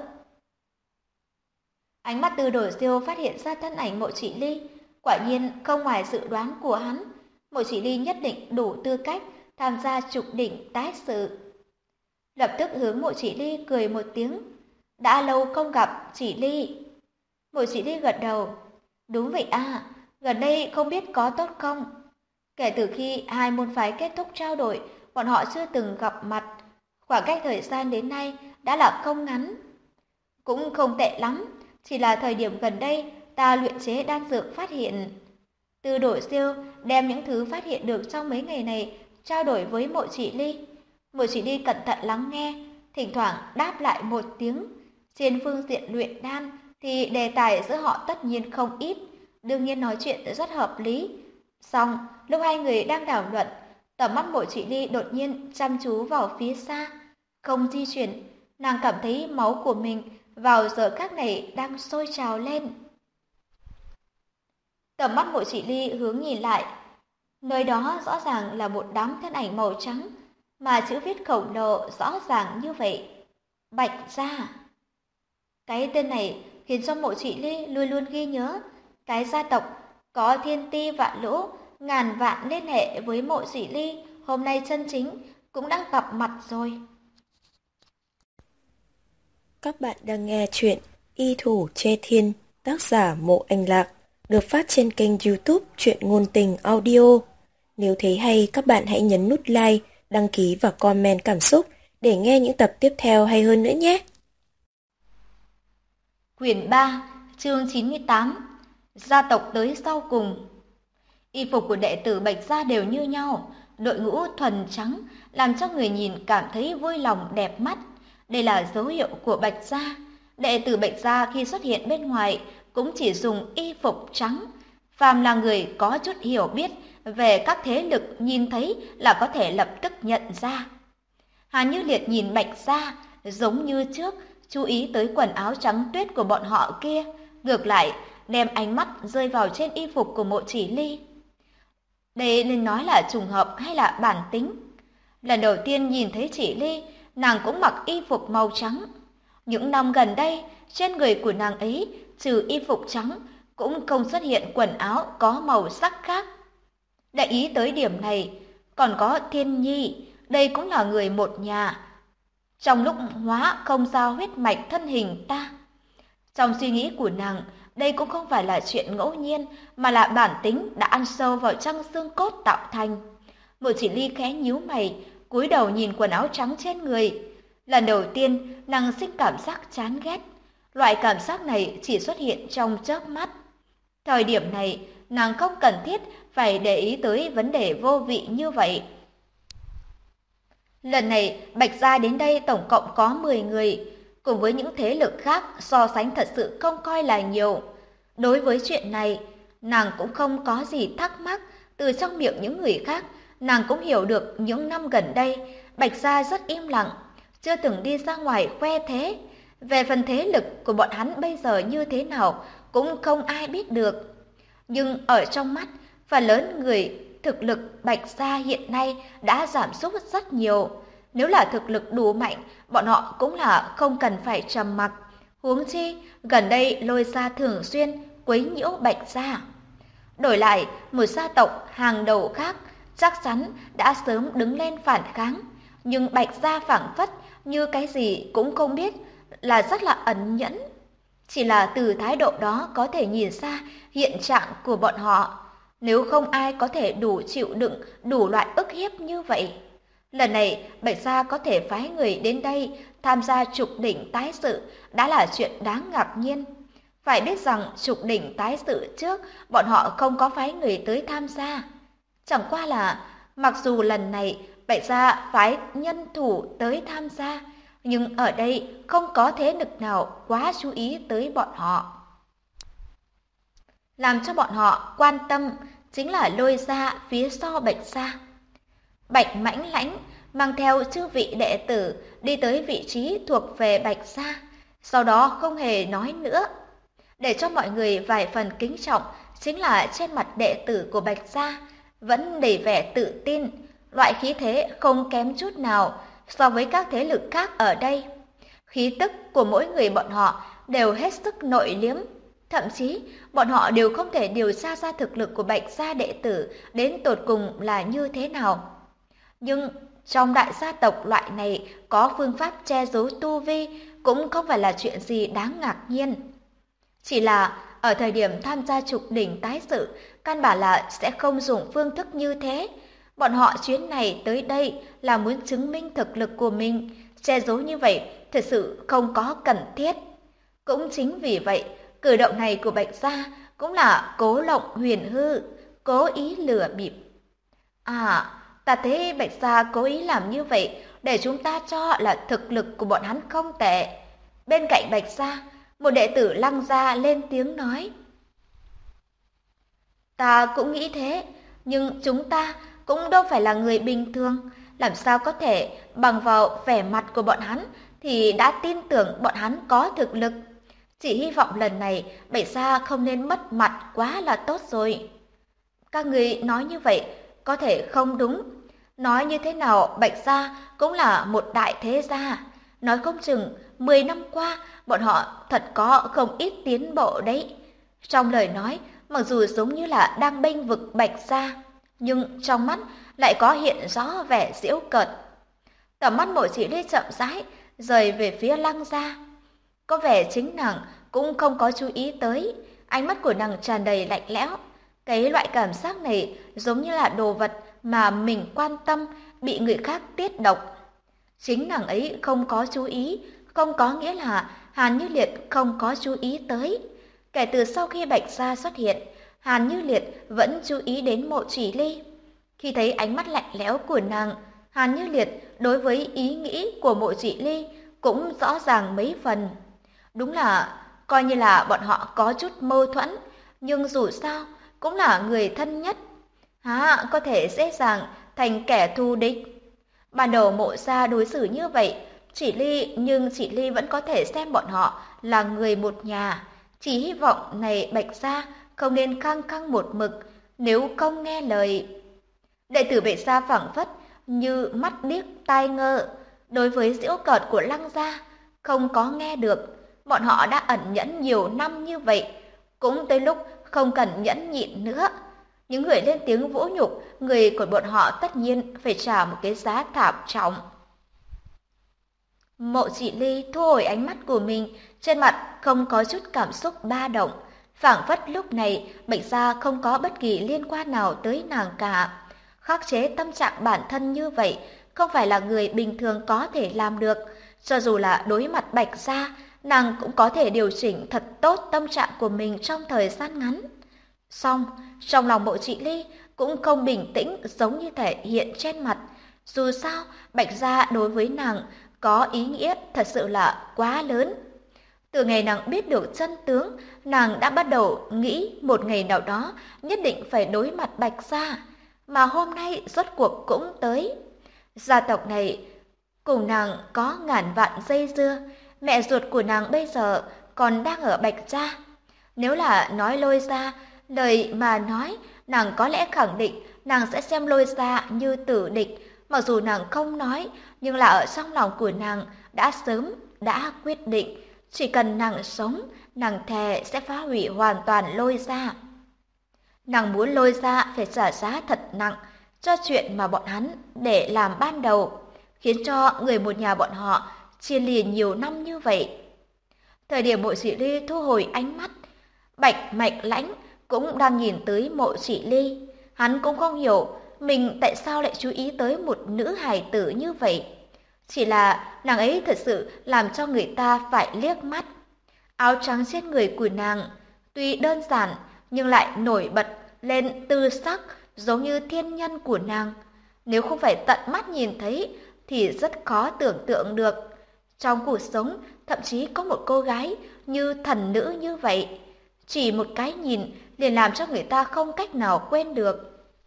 Ánh mắt Từ Đổi Siêu phát hiện ra thân ảnh Mộ Chỉ Ly, quả nhiên không ngoài dự đoán của hắn, Mộ Chỉ Ly nhất định đủ tư cách tham gia trục đỉnh tái sự. Lập tức hướng Mộ Chỉ Ly cười một tiếng, đã lâu không gặp Chỉ Ly. Mộ Chỉ Ly gật đầu, đúng vậy à, gần đây không biết có tốt không? Kể từ khi hai môn phái kết thúc trao đổi, bọn họ chưa từng gặp mặt, khoảng cách thời gian đến nay đã là không ngắn. Cũng không tệ lắm, chỉ là thời điểm gần đây ta luyện chế đan dược phát hiện. Từ Đổi Siêu đem những thứ phát hiện được trong mấy ngày này trao đổi với Mộ Chỉ Ly. Mộ Chỉ Ly cẩn thận lắng nghe, thỉnh thoảng đáp lại một tiếng. Trên phương diện luyện đan thì đề tài giữa họ tất nhiên không ít, đương nhiên nói chuyện rất hợp lý. Xong, lúc hai người đang đàm luận, tầm mắt Mộ Chỉ Ly đột nhiên chăm chú vào phía xa, không di chuyển. Nàng cảm thấy máu của mình vào giờ khắc này đang sôi trào lên. Tầm mắt Mộ Chỉ Ly hướng nhìn lại, nơi đó rõ ràng là một đám thân ảnh màu trắng, mà chữ viết khổng lồ rõ ràng như vậy. Bạch Gia. Cái tên này khiến cho Mộ Chỉ Ly luôn luôn ghi nhớ, cái gia tộc có thiên ti vạn lũ, ngàn vạn liên hệ với Mộ Chỉ Ly, hôm nay chân chính cũng đã gặp mặt rồi. Các bạn đang nghe chuyện Y Thủ Che Thiên, tác giả Mộ Anh Lạc, được phát trên kênh YouTube Truyện Ngôn Tình Audio. Nếu thấy hay, các bạn hãy nhấn nút like, đăng ký và comment cảm xúc để nghe những tập tiếp theo hay hơn nữa nhé. Quyển 3, chương 98, gia tộc tới sau cùng. Y phục của đệ tử Bạch Gia đều như nhau, đội ngũ thuần trắng làm cho người nhìn cảm thấy vui lòng đẹp mắt. Đây là dấu hiệu của Bạch Gia. Đệ tử Bạch Gia khi xuất hiện bên ngoài cũng chỉ dùng y phục trắng. Phàm là người có chút hiểu biết về các thế lực nhìn thấy là có thể lập tức nhận ra. Hàn Như Liệt nhìn Bạch Gia giống như trước, chú ý tới quần áo trắng tuyết của bọn họ kia, ngược lại đem ánh mắt rơi vào trên y phục của Mộ Chỉ Ly. Đây nên nói là trùng hợp hay là bản tính? Lần đầu tiên nhìn thấy Chỉ Ly, nàng cũng mặc y phục màu trắng. Những năm gần đây, trên người của nàng ấy, trừ y phục trắng, cũng không xuất hiện quần áo có màu sắc khác. Để ý tới điểm này, còn có Thiên Nhi, đây cũng là người một nhà. Trong lúc hóa không giao huyết mạch thân hình ta. Trong suy nghĩ của nàng, đây cũng không phải là chuyện ngẫu nhiên, mà là bản tính đã ăn sâu vào trong xương cốt tạo thành. Mộ Chỉ Ly khẽ nhíu mày, cúi đầu nhìn quần áo trắng trên người. Lần đầu tiên, nàng sinh cảm giác chán ghét. Loại cảm giác này chỉ xuất hiện trong chớp mắt. Thời điểm này, nàng không cần thiết phải để ý tới vấn đề vô vị như vậy. Lần này, Bạch Gia đến đây tổng cộng có 10 người, cùng với những thế lực khác so sánh thật sự không coi là nhiều. Đối với chuyện này, nàng cũng không có gì thắc mắc, từ trong miệng những người khác, nàng cũng hiểu được những năm gần đây, Bạch Gia rất im lặng, chưa từng đi ra ngoài khoe thế. Về phần thế lực của bọn hắn bây giờ như thế nào cũng không ai biết được. Nhưng ở trong mắt, phần lớn người thực lực Bạch Gia hiện nay đã giảm sút rất nhiều. Nếu là thực lực đủ mạnh, bọn họ cũng là không cần phải trầm mặc. Huống chi, gần đây Lôi Gia thường xuyên quấy nhiễu Bạch Gia. Đổi lại, một gia tộc hàng đầu khác chắc chắn đã sớm đứng lên phản kháng. Nhưng Bạch Gia phảng phất như cái gì cũng không biết, là rất là ẩn nhẫn. Chỉ là từ thái độ đó có thể nhìn ra hiện trạng của bọn họ. Nếu không ai có thể đủ chịu đựng đủ loại ức hiếp như vậy. Lần này, Bạch Gia có thể phái người đến đây tham gia trục đỉnh tái sự đã là chuyện đáng ngạc nhiên. Phải biết rằng trục đỉnh tái sự trước, bọn họ không có phái người tới tham gia. Chẳng qua là, mặc dù lần này Bạch Gia phái nhân thủ tới tham gia, nhưng ở đây không có thế lực nào quá chú ý tới bọn họ. Làm cho bọn họ quan tâm chính là Lôi Gia phía sau Bạch Gia. Bạch Mãnh Lãnh mang theo chư vị đệ tử đi tới vị trí thuộc về Bạch Gia, sau đó không hề nói nữa. Để cho mọi người vài phần kính trọng chính là trên mặt đệ tử của Bạch Gia vẫn đầy vẻ tự tin, Loại khí thế không kém chút nào so với các thế lực khác ở đây. Khí tức của mỗi người bọn họ đều hết sức nội liếm. Thậm chí, bọn họ đều không thể điều tra ra thực lực của Bạch gia đệ tử đến tột cùng là như thế nào. Nhưng trong đại gia tộc loại này có phương pháp che giấu tu vi cũng không phải là chuyện gì đáng ngạc nhiên. Chỉ là ở thời điểm tham gia trục đỉnh tái sự, căn bản là sẽ không dùng phương thức như thế. Bọn họ chuyến này tới đây là muốn chứng minh thực lực của mình, che giấu như vậy thật sự không có cần thiết. Cũng chính vì vậy, cử động này của Bạch gia cũng là cố lộng huyền hư, cố ý lừa bịp. À, ta thấy Bạch gia cố ý làm như vậy để chúng ta cho là thực lực của bọn hắn không tệ. Bên cạnh Bạch gia, một đệ tử Lăng gia lên tiếng nói. Ta cũng nghĩ thế, nhưng chúng ta cũng đâu phải là người bình thường, làm sao có thể bằng vào vẻ mặt của bọn hắn thì đã tin tưởng bọn hắn có thực lực. Chỉ hy vọng lần này Bạch gia không nên mất mặt quá là tốt rồi. Các người nói như vậy có thể không đúng. Nói như thế nào Bạch gia cũng là một đại thế gia. Nói không chừng 10 năm qua bọn họ thật có không ít tiến bộ đấy. Trong lời nói mặc dù giống như là đang bênh vực Bạch gia, nhưng trong mắt lại có hiện rõ vẻ giễu cợt. Tầm mắt Mộ Chỉ Ly chậm rãi rời về phía Lăng gia. Có vẻ chính nàng cũng không có chú ý tới, ánh mắt của nàng tràn đầy lạnh lẽo. Cái loại cảm giác này giống như là đồ vật mà mình quan tâm bị người khác tiết độc. Chính nàng ấy không có chú ý, không có nghĩa là Hàn Như Liệt không có chú ý tới. Kể từ sau khi Bạch gia xuất hiện, Hàn Như Liệt vẫn chú ý đến Mộ Chỉ Ly. Khi thấy ánh mắt lạnh lẽo của nàng, Hàn Như Liệt đối với ý nghĩ của Mộ Chỉ Ly cũng rõ ràng mấy phần. Đúng là coi như là bọn họ có chút mâu thuẫn, nhưng dù sao cũng là người thân nhất. Há có thể dễ dàng thành kẻ thù địch. Ban đầu Mộ gia đối xử như vậy, nhưng Chỉ Ly vẫn có thể xem bọn họ là người một nhà. Chỉ hy vọng này Bạch gia không nên khăng khăng một mực, nếu không nghe lời. Đệ tử Bạch gia phảng phất như mắt điếc tai ngơ, đối với giễu cợt của Lăng gia không có nghe được. Bọn họ đã ẩn nhẫn nhiều năm như vậy, cũng tới lúc không cần nhẫn nhịn nữa. Những người lên tiếng vỗ nhục người của bọn họ tất nhiên phải trả một cái giá thảm trọng. Mộ Chỉ Ly thu hồi ánh mắt của mình, trên mặt không có chút cảm xúc ba động, phảng phất lúc này Bạch gia không có bất kỳ liên quan nào tới nàng cả. Khắc chế tâm trạng bản thân như vậy không phải là người bình thường có thể làm được. Cho dù là đối mặt Bạch gia, nàng cũng có thể điều chỉnh thật tốt tâm trạng của mình trong thời gian ngắn. Song, trong lòng Mộ Chỉ Ly cũng không bình tĩnh giống như thể hiện trên mặt. Dù sao, Bạch gia đối với nàng có ý nghĩa thật sự là quá lớn. Từ ngày nàng biết được chân tướng, nàng đã bắt đầu nghĩ một ngày nào đó nhất định phải đối mặt Bạch gia. Mà hôm nay rốt cuộc cũng tới. Gia tộc này cùng nàng có ngàn vạn dây dưa, mẹ ruột của nàng bây giờ còn đang ở Bạch gia. Nếu là nói Lôi gia, lời mà nói, nàng có lẽ khẳng định nàng sẽ xem Lôi gia như tử địch. Mặc dù nàng không nói, nhưng là ở trong lòng của nàng đã quyết định. Chỉ cần nàng sống, nàng thề sẽ phá hủy hoàn toàn Lôi gia. Nàng muốn Lôi gia phải trả giá thật nặng cho chuyện mà bọn hắn để làm ban đầu, khiến cho người một nhà bọn họ chia lìa nhiều năm như vậy. Thời điểm Mộ Chỉ Ly thu hồi ánh mắt, Bạch Mạch Lãnh cũng đang nhìn tới Mộ Chỉ Ly. Hắn cũng không hiểu mình tại sao lại chú ý tới một nữ hài tử như vậy. Chỉ là nàng ấy thật sự làm cho người ta phải liếc mắt. Áo trắng trên người của nàng tuy đơn giản nhưng lại nổi bật lên tư sắc giống như thiên nhân của nàng. Nếu không phải tận mắt nhìn thấy thì rất khó tưởng tượng được. Trong cuộc sống thậm chí có một cô gái như thần nữ như vậy. Chỉ một cái nhìn liền làm cho người ta không cách nào quên được.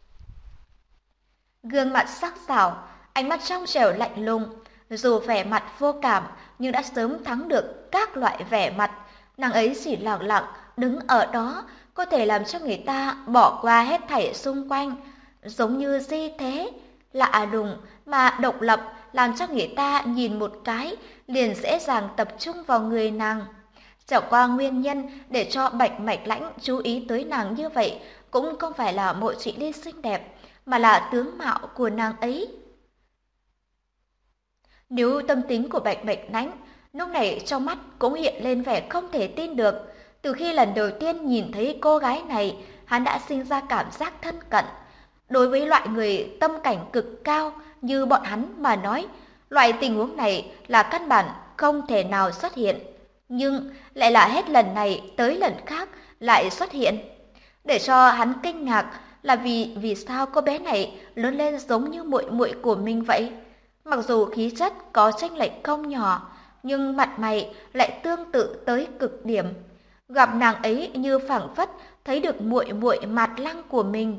Gương mặt sắc sảo, ánh mắt trong trẻo lạnh lùng, dù vẻ mặt vô cảm nhưng đã sớm thắng được các loại vẻ mặt. Nàng ấy chỉ lặng lặng đứng ở đó, có thể làm cho người ta bỏ qua hết thảy xung quanh, giống như di thế, lạ lùng mà độc lập, làm cho người ta nhìn một cái liền dễ dàng tập trung vào người nàng. Chẳng qua nguyên nhân để cho Bạch Mạch Lãnh chú ý tới nàng như vậy cũng không phải là Mộ Chị Ly xinh đẹp, mà là tướng mạo của nàng ấy. Nếu tâm tính của Bạch Mạch Lãnh lúc này trong mắt cũng hiện lên vẻ không thể tin được. Từ khi lần đầu tiên nhìn thấy cô gái này, hắn đã sinh ra cảm giác thân cận. Đối với loại người tâm cảnh cực cao như bọn hắn mà nói, loại tình huống này là căn bản không thể nào xuất hiện. Nhưng lại là hết lần này tới lần khác lại xuất hiện. Để cho hắn kinh ngạc là vì sao cô bé này lớn lên giống như muội muội của mình vậy? Mặc dù khí chất có chênh lệch không nhỏ, nhưng mặt mày lại tương tự tới cực điểm. Gặp nàng ấy như phảng phất thấy được muội muội Mạt Lăng của mình.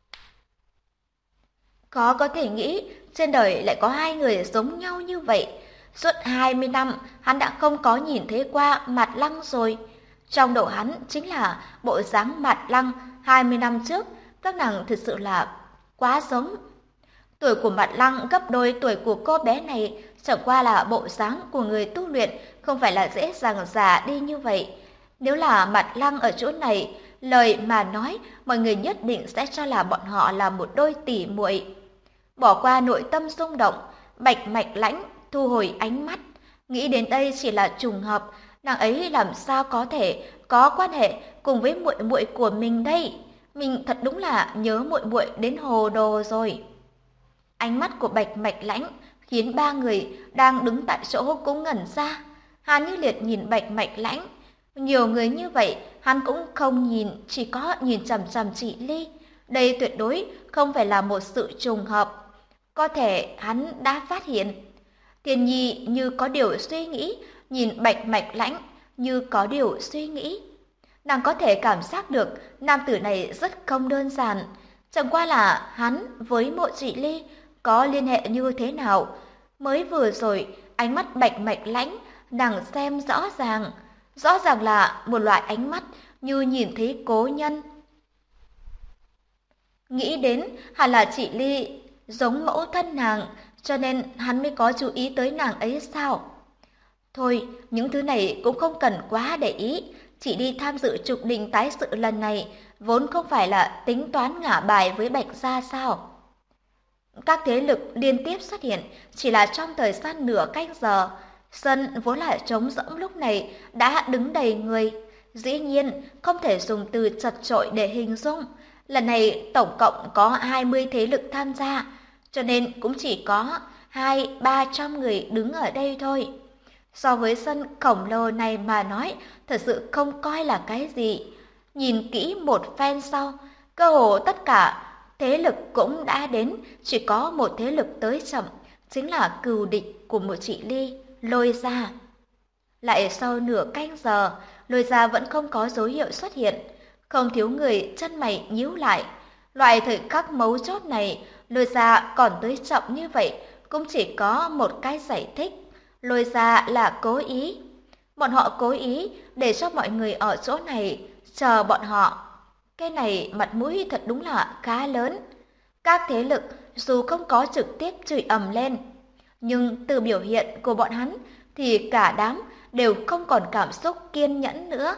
Khó có thể nghĩ trên đời lại có hai người giống nhau như vậy. Suốt 20 năm hắn đã không có nhìn thấy qua Mạt Lăng rồi. Trong đầu hắn chính là bộ dáng Mạt Lăng 20 năm trước, các nàng thực sự là quá giống. Tuổi của Mạt Lăng gấp đôi tuổi của cô bé này, chẳng qua là bộ dáng của người tu luyện không phải là dễ dàng già đi như vậy. Nếu là Mạt Lăng ở chỗ này, lời mà nói mọi người nhất định sẽ cho là bọn họ là một đôi tỷ muội. Bỏ qua nội tâm xung động, Bạch Mạch Lãnh thu hồi ánh mắt, nghĩ đến đây chỉ là trùng hợp, nàng ấy làm sao có thể có quan hệ cùng với muội muội của mình đây? Mình thật đúng là nhớ muội muội đến hồ đồ rồi. Ánh mắt của Bạch Mạch Lãnh khiến ba người đang đứng tại chỗ cũng ngẩn ra. Hàn Như Liệt nhìn Bạch Mạch Lãnh, nhiều người như vậy hắn cũng không nhìn, chỉ có nhìn chằm chằm chị Ly. Đây tuyệt đối không phải là một sự trùng hợp. Có thể hắn đã phát hiện. Tiền Nhi như có điều suy nghĩ, nhìn Bạch Mạch Lãnh như có điều suy nghĩ. Nàng có thể cảm giác được nam tử này rất không đơn giản. Chẳng qua là hắn với Mộ Chị Ly có liên hệ như thế nào. Mới vừa rồi, ánh mắt Bạch Mạch Lãnh nàng xem rõ ràng là một loại ánh mắt như nhìn thấy cố nhân. Nghĩ đến hẳn là chị Ly giống mẫu thân nàng, cho nên hắn mới có chú ý tới nàng ấy sao? Thôi, những thứ này cũng không cần quá để ý, chỉ đi tham dự trục đình tái sự lần này vốn không phải là tính toán ngả bài với Bạch gia sao? Các thế lực liên tiếp xuất hiện chỉ là trong thời gian nửa canh giờ, sân vốn là trống rỗng lúc này đã đứng đầy người. Dĩ nhiên không thể dùng từ chật chội để hình dung. Lần này tổng cộng có 20 thế lực tham gia, cho nên cũng chỉ có 200-300 người đứng ở đây thôi. So với sân khổng lồ này mà nói, thật sự không coi là cái gì. Nhìn kỹ một phen sau, cơ hồ tất cả thế lực cũng đã đến, chỉ có một thế lực tới chậm, chính là cừu địch của một chị Ly, Lôi Gia. Lại sau nửa canh giờ, Lôi Gia vẫn không có dấu hiệu xuất hiện, không thiếu người chân mày nhíu lại. Loại thời khắc mấu chốt này, Lôi Gia còn tới chậm như vậy, cũng chỉ có một cái giải thích. Lôi Gia là cố ý. Bọn họ cố ý để cho mọi người ở chỗ này chờ bọn họ. Cái này mặt mũi thật đúng là khá lớn. Các thế lực dù không có trực tiếp chửi ầm lên, nhưng từ biểu hiện của bọn hắn thì cả đám đều không còn cảm xúc kiên nhẫn nữa.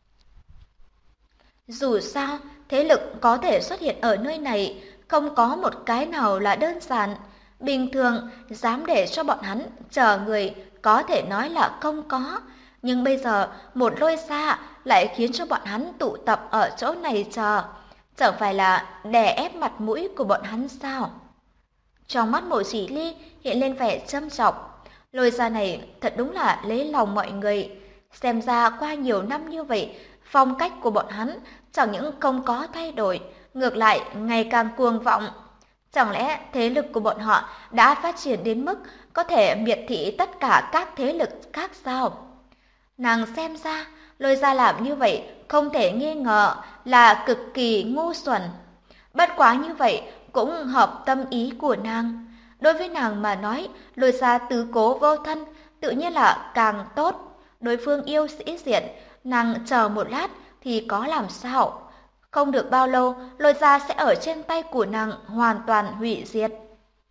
Dù sao, thế lực có thể xuất hiện ở nơi này không có một cái nào là đơn giản. Bình thường, dám để cho bọn hắn chờ người có thể nói là không có. Nhưng bây giờ, một Lôi Gia lại khiến cho bọn hắn tụ tập ở chỗ này chờ. Chẳng phải là đè ép mặt mũi của bọn hắn sao? Trong mắt Mộ Chỉ Ly hiện lên vẻ châm chọc. Lôi Gia này thật đúng là lấy lòng mọi người. Xem ra qua nhiều năm như vậy, phong cách của bọn hắn chẳng những không có thay đổi, ngược lại ngày càng cuồng vọng. Chẳng lẽ thế lực của bọn họ đã phát triển đến mức có thể miệt thị tất cả các thế lực khác sao? Nàng xem ra, Lôi Gia làm như vậy không thể nghi ngờ là cực kỳ ngu xuẩn. Bất quá như vậy cũng hợp tâm ý của nàng. Đối với nàng mà nói, Lôi Gia tứ cố vô thân, tự nhiên là càng tốt. Đối phương yêu sĩ diện, nàng chờ một lát thì có làm sao? Không được bao lâu, Lôi Gia sẽ ở trên tay của nàng hoàn toàn hủy diệt.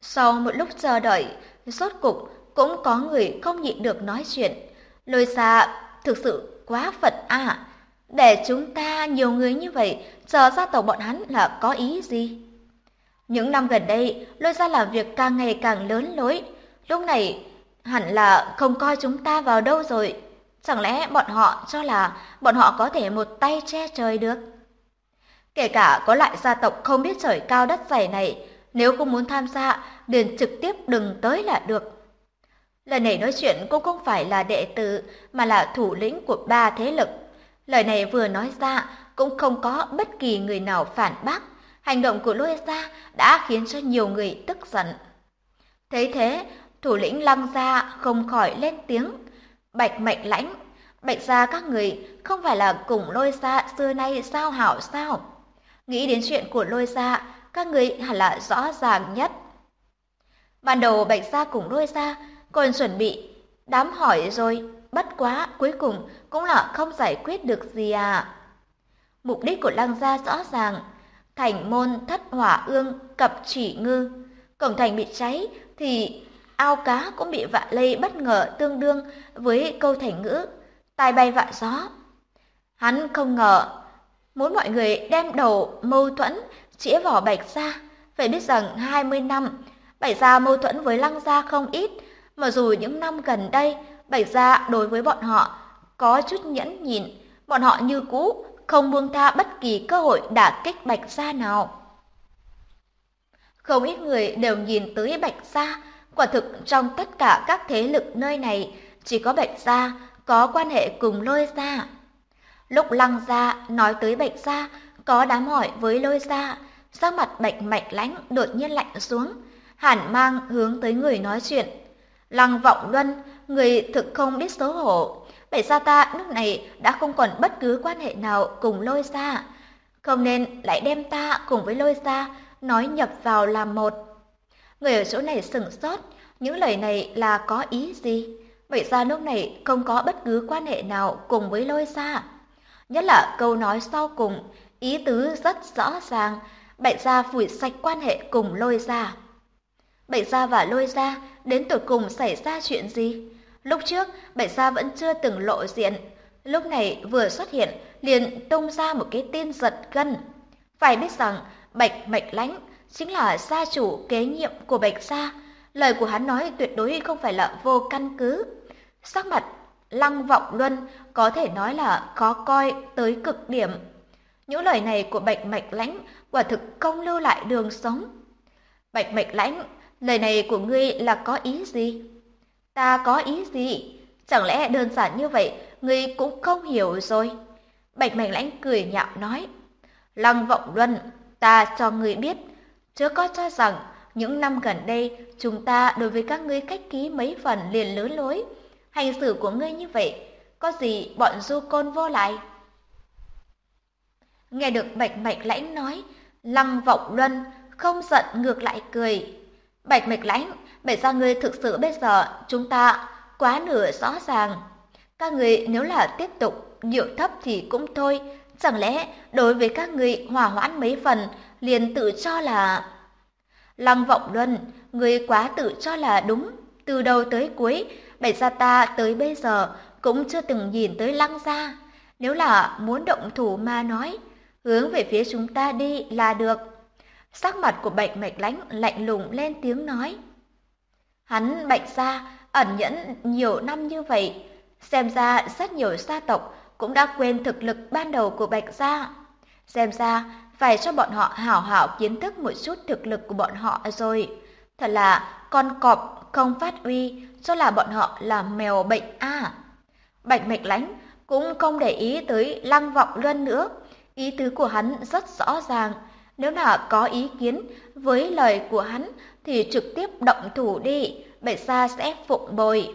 Sau một lúc chờ đợi, rốt cục cũng có người không nhịn được nói chuyện. Lôi Gia thực sự quá phận à, để chúng ta nhiều người như vậy chờ gia tộc bọn hắn là có ý gì? Những năm gần đây, Lôi Gia làm việc càng ngày càng lớn lối. Lúc này hẳn là không coi chúng ta vào đâu rồi. Chẳng lẽ bọn họ cho là bọn họ có thể một tay che trời được? Kể cả có loại gia tộc không biết trời cao đất dày này, nếu không muốn tham gia, liền trực tiếp đừng tới là được. Lần này nói chuyện cũng không phải là đệ tử, mà là thủ lĩnh của 3 thế lực. Lời này vừa nói ra, cũng không có bất kỳ người nào phản bác. Hành động của Lôi Gia đã khiến cho nhiều người tức giận. Thấy thế, thủ lĩnh Lăng Gia không khỏi lên tiếng. Bạch Mệnh Lãnh, Bạch Gia các người không phải là cùng Lôi Gia xưa nay giao hảo sao? Nghĩ đến chuyện của Lôi Gia, các người hẳn là rõ ràng nhất. Ban đầu Bạch Gia cùng Lôi Gia còn chuẩn bị đám hỏi rồi, bất quá cuối cùng cũng là không giải quyết được gì à. Mục đích của Lăng Gia rõ ràng, thành môn thất hỏa ương cập chỉ ngư, cổng thành bị cháy thì ao cá cũng bị vạ lây bất ngờ, tương đương với câu thành ngữ tai bay vạ gió. Hắn không ngờ muốn mọi người đem đầu mâu thuẫn chĩa vào Bạch Gia. Phải biết rằng 20 năm Bạch Gia mâu thuẫn với Lăng Gia không ít, mà dù những năm gần đây Bạch Gia đối với bọn họ có chút nhẫn nhịn, bọn họ như cũ không buông tha bất kỳ cơ hội đả kích Bạch Gia nào. Không ít người đều nhìn tới Bạch Gia, quả thực trong tất cả các thế lực nơi này, chỉ có Bạch Gia có quan hệ cùng Lôi Gia. Lúc Lăng Gia nói tới Bạch Gia có đám hỏi với Lôi Gia, sắc mặt Bạch Mạch Lãnh đột nhiên lạnh xuống, hàn mang hướng tới người nói chuyện. Lăng Vọng Luân, người thực không biết xấu hổ, Bạch Gia ta lúc này đã không còn bất cứ quan hệ nào cùng Lôi Gia, không nên lại đem ta cùng với Lôi Gia nói nhập vào làm một. Người ở chỗ này sửng sốt, những lời này là có ý gì? Bạch Gia lúc này không có bất cứ quan hệ nào cùng với Lôi Gia. Nhất là câu nói sau cùng, ý tứ rất rõ ràng, Bạch Gia phủi sạch quan hệ cùng Lôi Gia. Bạch Gia và Lôi Gia đến tột cùng xảy ra chuyện gì? Lúc trước, Bạch Gia vẫn chưa từng lộ diện, lúc này vừa xuất hiện liền tung ra một cái tin giật gân. Phải biết rằng Bạch Mạch Lãnh chính là gia chủ kế nhiệm của Bạch Gia, lời của hắn nói tuyệt đối không phải là vô căn cứ. Sắc mặt Lăng Vọng Luân có thể nói là khó coi tới cực điểm. Những lời này của Bạch Mạch Lãnh quả thực không lưu lại đường sống. Bạch Mạch Lãnh, lời này của ngươi là có ý gì? Ta có ý gì? Chẳng lẽ đơn giản như vậy ngươi cũng không hiểu rồi? Bạch Mạch Lãnh cười nhạo nói. Lăng Vọng Luân, ta cho ngươi biết, chớ có cho rằng những năm gần đây chúng ta đối với các ngươi khách khí mấy phần liền lớn lối. Hành xử của ngươi như vậy, có gì bọn du côn vô lại? Nghe được Bạch Mạch Lãnh nói, Lăng Vọng Luân không giận ngược lại cười. Bạch Mạch Lãnh, Bạch Gia ngươi thực sự bây giờ chúng ta quá nửa rõ ràng. Các người nếu là tiếp tục điệu thấp thì cũng thôi, chẳng lẽ đối với các người hòa hoãn mấy phần liền tự cho là... Lăng Vọng Luân, người quá tự cho là đúng. Từ đầu tới cuối, Bạch Gia ta tới bây giờ cũng chưa từng nhìn tới Lăng Gia. Nếu là muốn động thủ mà nói, hướng về phía chúng ta đi là được. Sắc mặt của Bạch Mạch Lãnh lạnh lùng lên tiếng nói. Hắn Bạch Gia ẩn nhẫn nhiều năm như vậy, xem ra rất nhiều gia tộc cũng đã quên thực lực ban đầu của Bạch Gia. Xem ra phải cho bọn họ hảo hảo kiến thức một chút thực lực của bọn họ rồi. Thật là con cọp không phát uy, cho là bọn họ là mèo bệnh à. Bạch Mạch Lãnh cũng không để ý tới Lăng Vọng Luân nữa. Ý tứ của hắn rất rõ ràng. Nếu là có ý kiến với lời của hắn thì trực tiếp động thủ đi, Bạch Gia sẽ phụng bồi.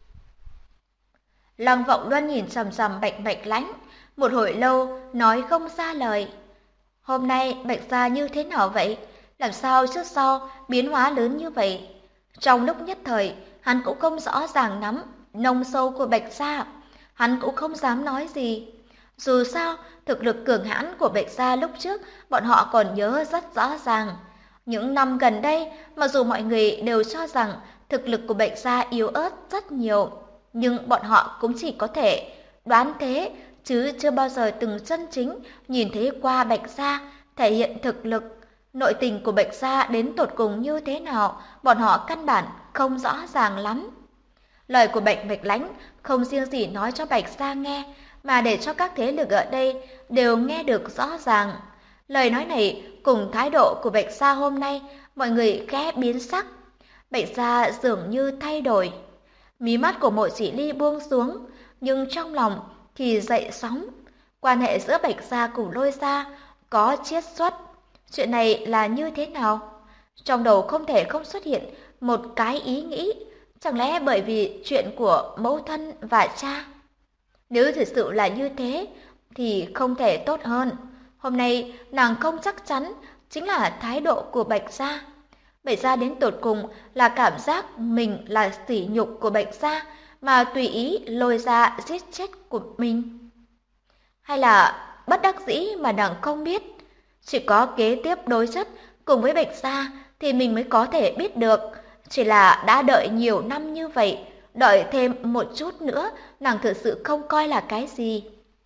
Lăng Vọng Luân nhìn chằm chằm Bạch Mạch Lãnh, một hồi lâu nói không ra lời. Hôm nay Bạch Gia như thế nào vậy? Làm sao trước sau biến hóa lớn như vậy? Trong lúc nhất thời, hắn cũng không rõ ràng nắm nông sâu của Bạch Gia. Hắn cũng không dám nói gì. Dù sao, thực lực cường hãn của Bạch Gia lúc trước bọn họ còn nhớ rất rõ ràng. Những năm gần đây, mặc dù mọi người đều cho rằng thực lực của Bạch Gia yếu ớt rất nhiều, nhưng bọn họ cũng chỉ có thể đoán thế, chứ chưa bao giờ từng chân chính nhìn thấy qua Bạch Gia thể hiện thực lực. Nội tình của Bạch Gia đến tột cùng như thế nào, bọn họ căn bản không rõ ràng lắm. Lời của Bạch Mạch Lãnh không riêng gì nói cho Bạch Gia nghe, mà để cho các thế lực ở đây đều nghe được rõ ràng. Lời nói này cùng thái độ của Bạch Gia hôm nay, mọi người khẽ biến sắc. Bạch Gia dường như thay đổi. Mí mắt của Mộ Chỉ Ly buông xuống, nhưng trong lòng thì dậy sóng. Quan hệ giữa Bạch Gia cùng Lôi Gia có chiết xuất. Chuyện này là như thế nào? Trong đầu không thể không xuất hiện một cái ý nghĩ. Chẳng lẽ bởi vì chuyện của mẫu thân và cha? Nếu thực sự là như thế, thì không thể tốt hơn. Hôm nay nàng không chắc chắn chính là thái độ của Bạch Gia. Bạch Gia đến tột cùng là cảm giác mình là sỉ nhục của Bạch Gia mà tùy ý Lôi Gia giết chết của mình. Hay là bất đắc dĩ mà nàng không biết. Chỉ có kế tiếp đối chất cùng với Bạch Gia thì mình mới có thể biết được. Chỉ là đã đợi nhiều năm như vậy, đợi thêm một chút nữa nàng thực sự không coi là cái gì.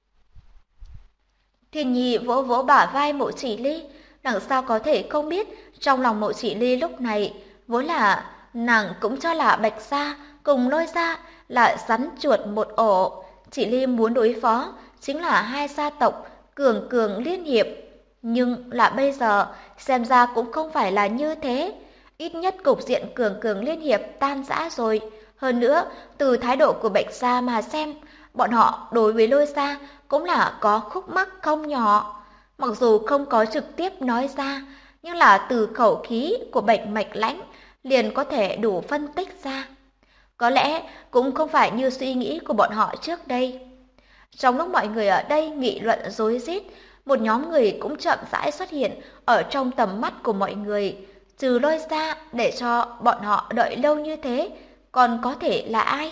Thiên Nhi vỗ vỗ bả vai Mộ Chỉ Ly, nàng sao có thể không biết trong lòng Mộ Chỉ Ly lúc này vốn là nàng cũng cho là Bạch Gia cùng Lôi Gia là rắn chuột một ổ. Chỉ Ly muốn đối phó chính là hai gia tộc cường cường liên hiệp, nhưng là bây giờ xem ra cũng không phải là như thế. Ít nhất cục diện cường cường liên hiệp tan rã rồi. Hơn nữa, từ thái độ của Bạch Gia mà xem, bọn họ đối với Lôi Gia cũng là có khúc mắc không nhỏ. Mặc dù không có trực tiếp nói ra, nhưng là từ khẩu khí của Bạch Mạch Lãnh liền có thể đủ phân tích ra. Có lẽ cũng không phải như suy nghĩ của bọn họ trước đây. Trong lúc mọi người ở đây nghị luận rối rít, một nhóm người cũng chậm rãi xuất hiện ở trong tầm mắt của mọi người. Trừ Lôi Gia, để cho bọn họ đợi lâu như thế, còn có thể là ai?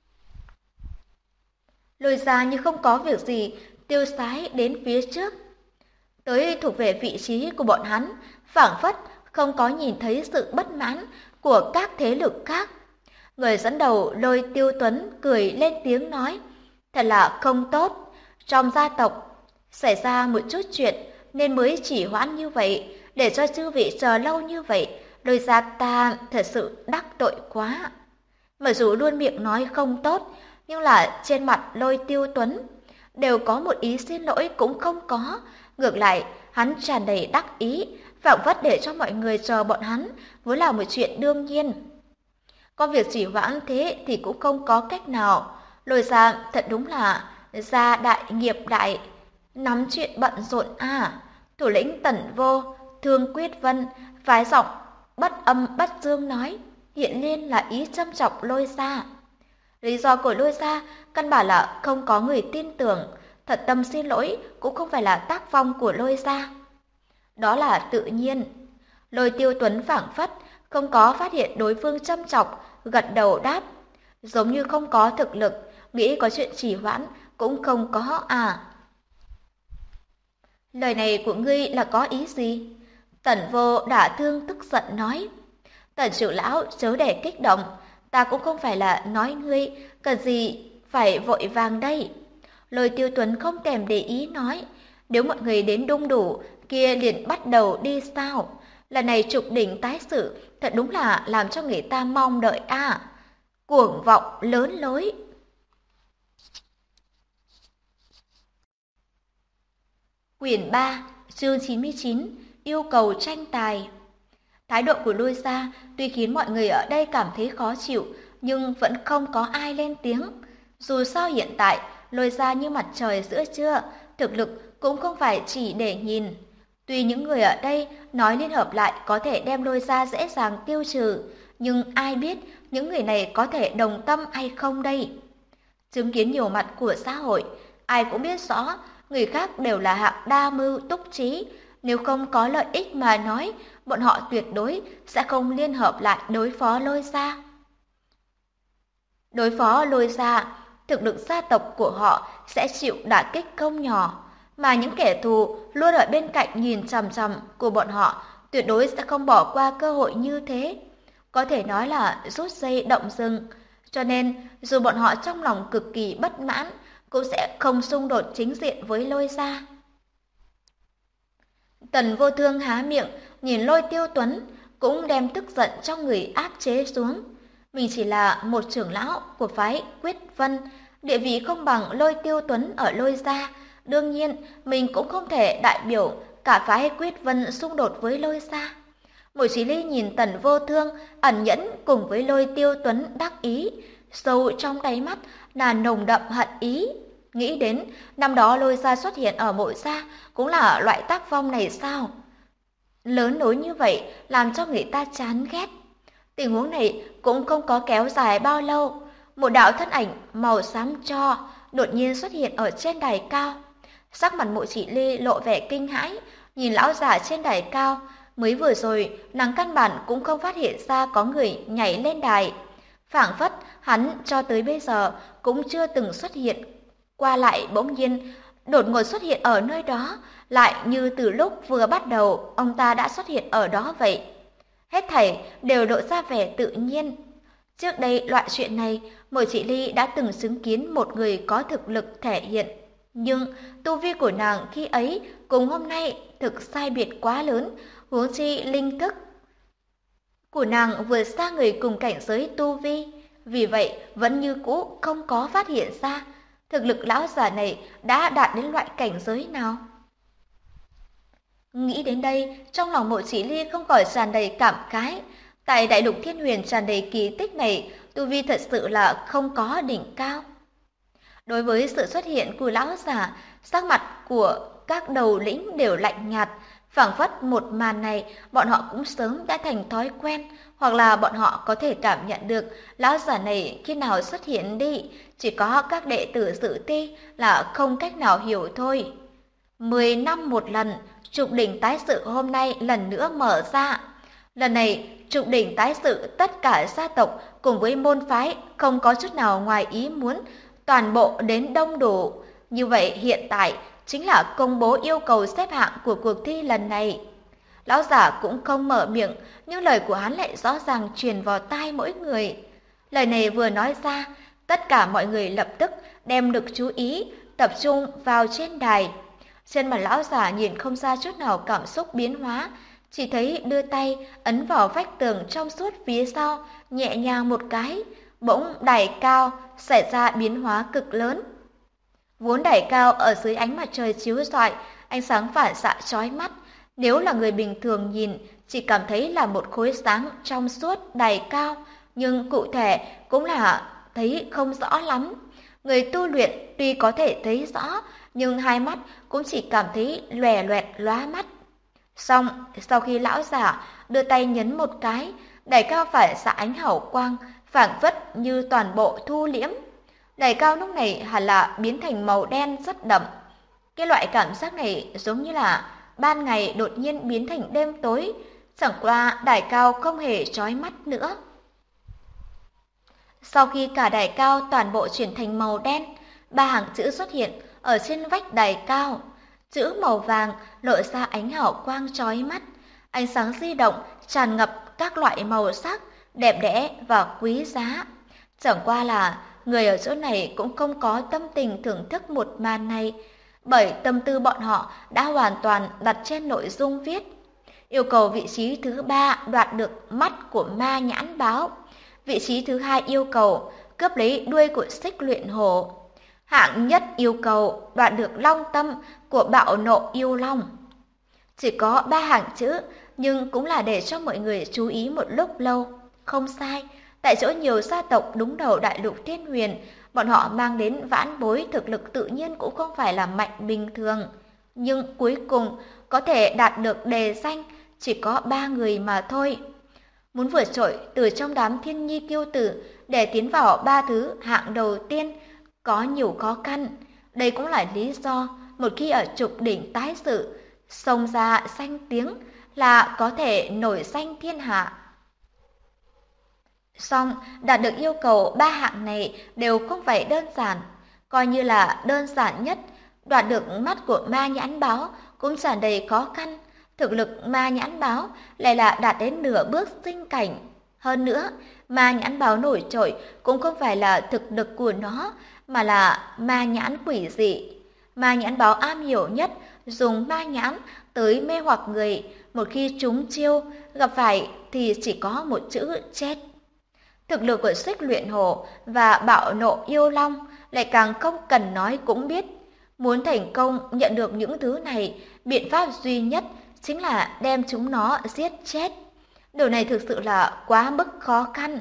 Lôi Gia như không có việc gì, tiêu sái đến phía trước. Tới thuộc về vị trí của bọn hắn, phảng phất không có nhìn thấy sự bất mãn của các thế lực khác. Người dẫn đầu Lôi Tiêu Tuấn cười lên tiếng nói, thật là không tốt, trong gia tộc xảy ra một chút chuyện nên mới chỉ hoãn như vậy, để cho chư vị chờ lâu như vậy, Lôi gia ta thật sự đắc tội quá. Mặc dù luôn miệng nói không tốt, nhưng là trên mặt Lôi Tiêu Tuấn đều có một ý xin lỗi cũng không có. Ngược lại, hắn tràn đầy đắc ý, phảng phất để cho mọi người chờ bọn hắn vốn là một chuyện đương nhiên. Có việc chỉ hoãn thế thì cũng không có cách nào. Lôi gia thật đúng là gia đại nghiệp đại, nắm chuyện bận rộn à. Thủ lĩnh Tần Vô, Thương Quyết Vân phái giọng bất âm bất dương nói, hiện lên là ý châm chọc Lôi gia. Lý do của Lôi gia căn bản là không có người tin tưởng, thật tâm xin lỗi cũng không phải là tác phong của Lôi gia. Đó là tự nhiên. Lôi Tiêu Tuấn phảng phất không có phát hiện đối phương châm chọc, gật đầu đáp, giống như không có thực lực, nghĩ có chuyện trì hoãn cũng không có à. Lời này của ngươi là có ý gì? Tần Vô đả thương tức giận nói. Tần trưởng lão chớ để kích động, ta cũng không phải là nói ngươi, cần gì phải vội vàng đây. Lôi Tiêu Tuấn không thèm để ý nói, nếu mọi người đến đông đủ, kia liền bắt đầu đi sao? Lần này trục đỉnh tái sự, thật đúng là làm cho người ta mong đợi à. Cuồng vọng lớn lối. Quyển 3, chương 99, yêu cầu tranh tài. Thái độ của Lôi gia tuy khiến mọi người ở đây cảm thấy khó chịu, nhưng vẫn không có ai lên tiếng. Dù sao hiện tại, Lôi gia như mặt trời giữa trưa, thực lực cũng không phải chỉ để nhìn. Tuy những người ở đây nói liên hợp lại có thể đem Lôi gia dễ dàng tiêu trừ, nhưng ai biết những người này có thể đồng tâm hay không đây? Chứng kiến nhiều mặt của xã hội, ai cũng biết rõ người khác đều là hạng đa mưu túc trí. Nếu không có lợi ích mà nói, bọn họ tuyệt đối sẽ không liên hợp lại đối phó Lôi gia. Đối phó Lôi gia, thực lực gia tộc của họ sẽ chịu đả kích không nhỏ, mà những kẻ thù luôn ở bên cạnh nhìn chằm chằm của bọn họ tuyệt đối sẽ không bỏ qua cơ hội như thế. Có thể nói là rút dây động rừng, cho nên dù bọn họ trong lòng cực kỳ bất mãn, cũng sẽ không xung đột chính diện với Lôi gia. Tần Vô Thương há miệng, nhìn Lôi Tiêu Tuấn, cũng đem tức giận trong người áp chế xuống. Mình chỉ là một trưởng lão của phái Quyết Vân, địa vị không bằng Lôi Tiêu Tuấn ở Lôi gia, đương nhiên mình cũng không thể đại biểu cả phái Quyết Vân xung đột với Lôi gia. Mộ Chí Ly nhìn Tần Vô Thương ẩn nhẫn cùng với Lôi Tiêu Tuấn đắc ý, sâu trong đáy mắt là nồng đậm hận ý. Nghĩ đến năm đó Lôi gia xuất hiện ở Mộ gia cũng là loại tác phong này sao? Lớn lối như vậy làm cho người ta chán ghét. Tình huống này cũng không có kéo dài bao lâu, một đạo thân ảnh màu xám tro đột nhiên xuất hiện ở trên đài cao. Sắc mặt Mộ Chỉ Ly lộ vẻ kinh hãi, nhìn lão giả trên đài cao, mới vừa rồi nàng căn bản cũng không phát hiện ra có người nhảy lên đài. Phảng phất hắn cho tới bây giờ cũng chưa từng xuất hiện qua, lại bỗng nhiên đột ngột xuất hiện ở nơi đó, lại như từ lúc vừa bắt đầu ông ta đã xuất hiện ở đó vậy. Hết thảy đều lộ ra vẻ tự nhiên. Trước đây loại chuyện này, Mộ Chỉ Ly đã từng chứng kiến một người có thực lực thể hiện, nhưng tu vi của nàng khi ấy cùng hôm nay thực sai biệt quá lớn, huống chi linh thức của nàng vượt xa người cùng cảnh giới tu vi, vì vậy vẫn như cũ không có phát hiện ra thực lực lão giả này đã đạt đến loại cảnh giới nào. Nghĩ đến đây, trong lòng Mộ Chỉ Ly không khỏi tràn đầy cảm khái. Tại Đại Lục Thiên Huyền tràn đầy kỳ tích này, tu vi thật sự là không có đỉnh cao. Đối với sự xuất hiện của lão giả, sắc mặt của các đầu lĩnh đều lạnh nhạt, phảng phất một màn này bọn họ cũng sớm đã thành thói quen, hoặc là bọn họ có thể cảm nhận được lão giả này khi nào xuất hiện đi, chỉ có các đệ tử dự thi là không cách nào hiểu thôi. 10 năm một lần, trục đỉnh tái sự hôm nay lần nữa mở ra. Lần này, trục đỉnh tái sự tất cả gia tộc cùng với môn phái không có chút nào ngoài ý muốn, toàn bộ đến đông đủ. Như vậy hiện tại chính là công bố yêu cầu xếp hạng của cuộc thi lần này. Lão giả cũng không mở miệng, nhưng lời của hắn lại rõ ràng truyền vào tai mỗi người. Lời này vừa nói ra, tất cả mọi người lập tức đem được chú ý, tập trung vào trên đài. Trên mặt lão giả nhìn không ra chút nào cảm xúc biến hóa, chỉ thấy đưa tay ấn vào vách tường trong suốt phía sau, nhẹ nhàng một cái, bỗng đài cao xảy ra biến hóa cực lớn. Vốn đài cao ở dưới ánh mặt trời chiếu rọi, ánh sáng phản xạ chói mắt, nếu là người bình thường nhìn chỉ cảm thấy là một khối sáng trong suốt đài cao, nhưng cụ thể cũng là thấy không rõ lắm. Người tu luyện tuy có thể thấy rõ, nhưng hai mắt cũng chỉ cảm thấy lòe loẹt lóa mắt. Xong, sau khi lão giả đưa tay nhấn một cái, đài cao phản xạ ánh hào quang, phảng phất như toàn bộ thu liễm. Đài cao lúc này hẳn là biến thành màu đen rất đậm. Cái loại cảm giác này giống như là ban ngày đột nhiên biến thành đêm tối, chẳng qua đài cao không hề chói mắt nữa. Sau khi cả đài cao toàn bộ chuyển thành màu đen, ba hàng chữ xuất hiện ở trên vách đài cao. Chữ màu vàng lộ ra ánh hào quang chói mắt, ánh sáng di động tràn ngập các loại màu sắc đẹp đẽ và quý giá. Chẳng qua là người ở chỗ này cũng không có tâm tình thưởng thức một màn này, bởi tâm tư bọn họ đã hoàn toàn đặt trên nội dung viết. Yêu cầu vị trí thứ 3 đoạt được mắt của ma nhãn báo. Vị trí thứ 2 yêu cầu cướp lấy đuôi của xích luyện hổ. Hạng nhất yêu cầu đoạt được long tâm của bạo nộ yêu long. Chỉ có 3 hàng chữ, nhưng cũng là để cho mọi người chú ý một lúc lâu. Không sai, tại chỗ nhiều gia tộc đúng đầu Đại Lục Thiên Huyền, bọn họ mang đến vãn bối thực lực tự nhiên cũng không phải là mạnh bình thường. Nhưng cuối cùng có thể đạt được đề danh chỉ có 3 người mà thôi. Muốn vượt trội từ trong đám thiên nhi kiêu tử để tiến vào 3 thứ hạng đầu tiên có nhiều khó khăn. Đây cũng là lý do một khi ở trục đỉnh tái sự, xông ra danh tiếng là có thể nổi danh thiên hạ. Song đạt được yêu cầu 3 hạng này đều không phải đơn giản, coi như là đơn giản nhất, đoạt được mắt của ma nhãn báo cũng tràn đầy khó khăn. Thực lực ma nhãn báo lại là đạt đến nửa bước sinh cảnh. Hơn nữa, ma nhãn báo nổi trội cũng không phải là thực lực của nó, mà là ma nhãn quỷ dị. Ma nhãn báo am hiểu nhất dùng ma nhãn tới mê hoặc người, một khi trúng chiêu, gặp phải thì chỉ có một chữ chết. Thực lực của Xích Luyện Hổ và Bạo Nộ Yêu Long lại càng không cần nói cũng biết. Muốn thành công nhận được những thứ này, biện pháp duy nhất chính là đem chúng nó giết chết. Điều này thực sự là quá mức khó khăn.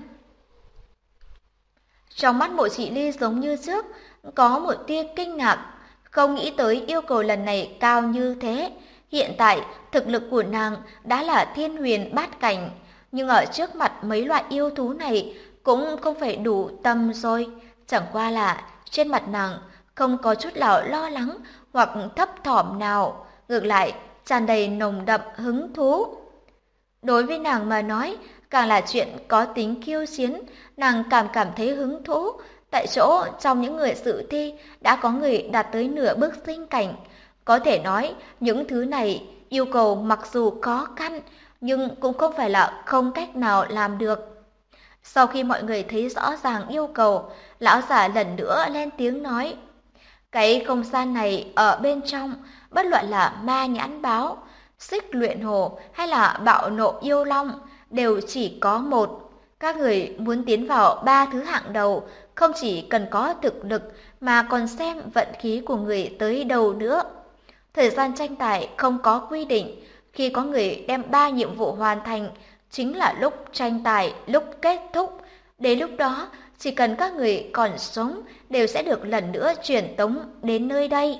Trong mắt Mộ Chỉ Ly giống như trước, có một tia kinh ngạc, không nghĩ tới yêu cầu lần này cao như thế. Hiện tại, thực lực của nàng đã là thiên huyền bát cảnh, nhưng ở trước mặt mấy loại yêu thú này cũng không phải đủ tâm rồi. Chẳng qua là trên mặt nàng không có chút nào lo lắng hoặc thấp thỏm nào, ngược lại tràn đầy nồng đậm hứng thú. Đối với nàng mà nói, càng là chuyện có tính khiêu chiến, nàng càng cảm thấy hứng thú. Tại chỗ, trong những người dự thi, đã có người đạt tới nửa bước sinh cảnh. Có thể nói, những thứ này yêu cầu mặc dù khó khăn, nhưng cũng không phải là không cách nào làm được. Sau khi mọi người thấy rõ ràng yêu cầu, lão giả lần nữa lên tiếng nói: cái không gian này ở bên trong, bất luận là ma nhãn báo, Xích Luyện Hổ hay là Bạo Nộ Yêu Long, đều chỉ có một. Các người muốn tiến vào 3 thứ hạng đầu, không chỉ cần có thực lực mà còn xem vận khí của người tới đâu nữa. Thời gian tranh tài không có quy định, khi có người đem 3 nhiệm vụ hoàn thành, chính là lúc tranh tài, lúc kết thúc. Đến lúc đó, chỉ cần các người còn sống đều sẽ được lần nữa truyền tống đến nơi đây.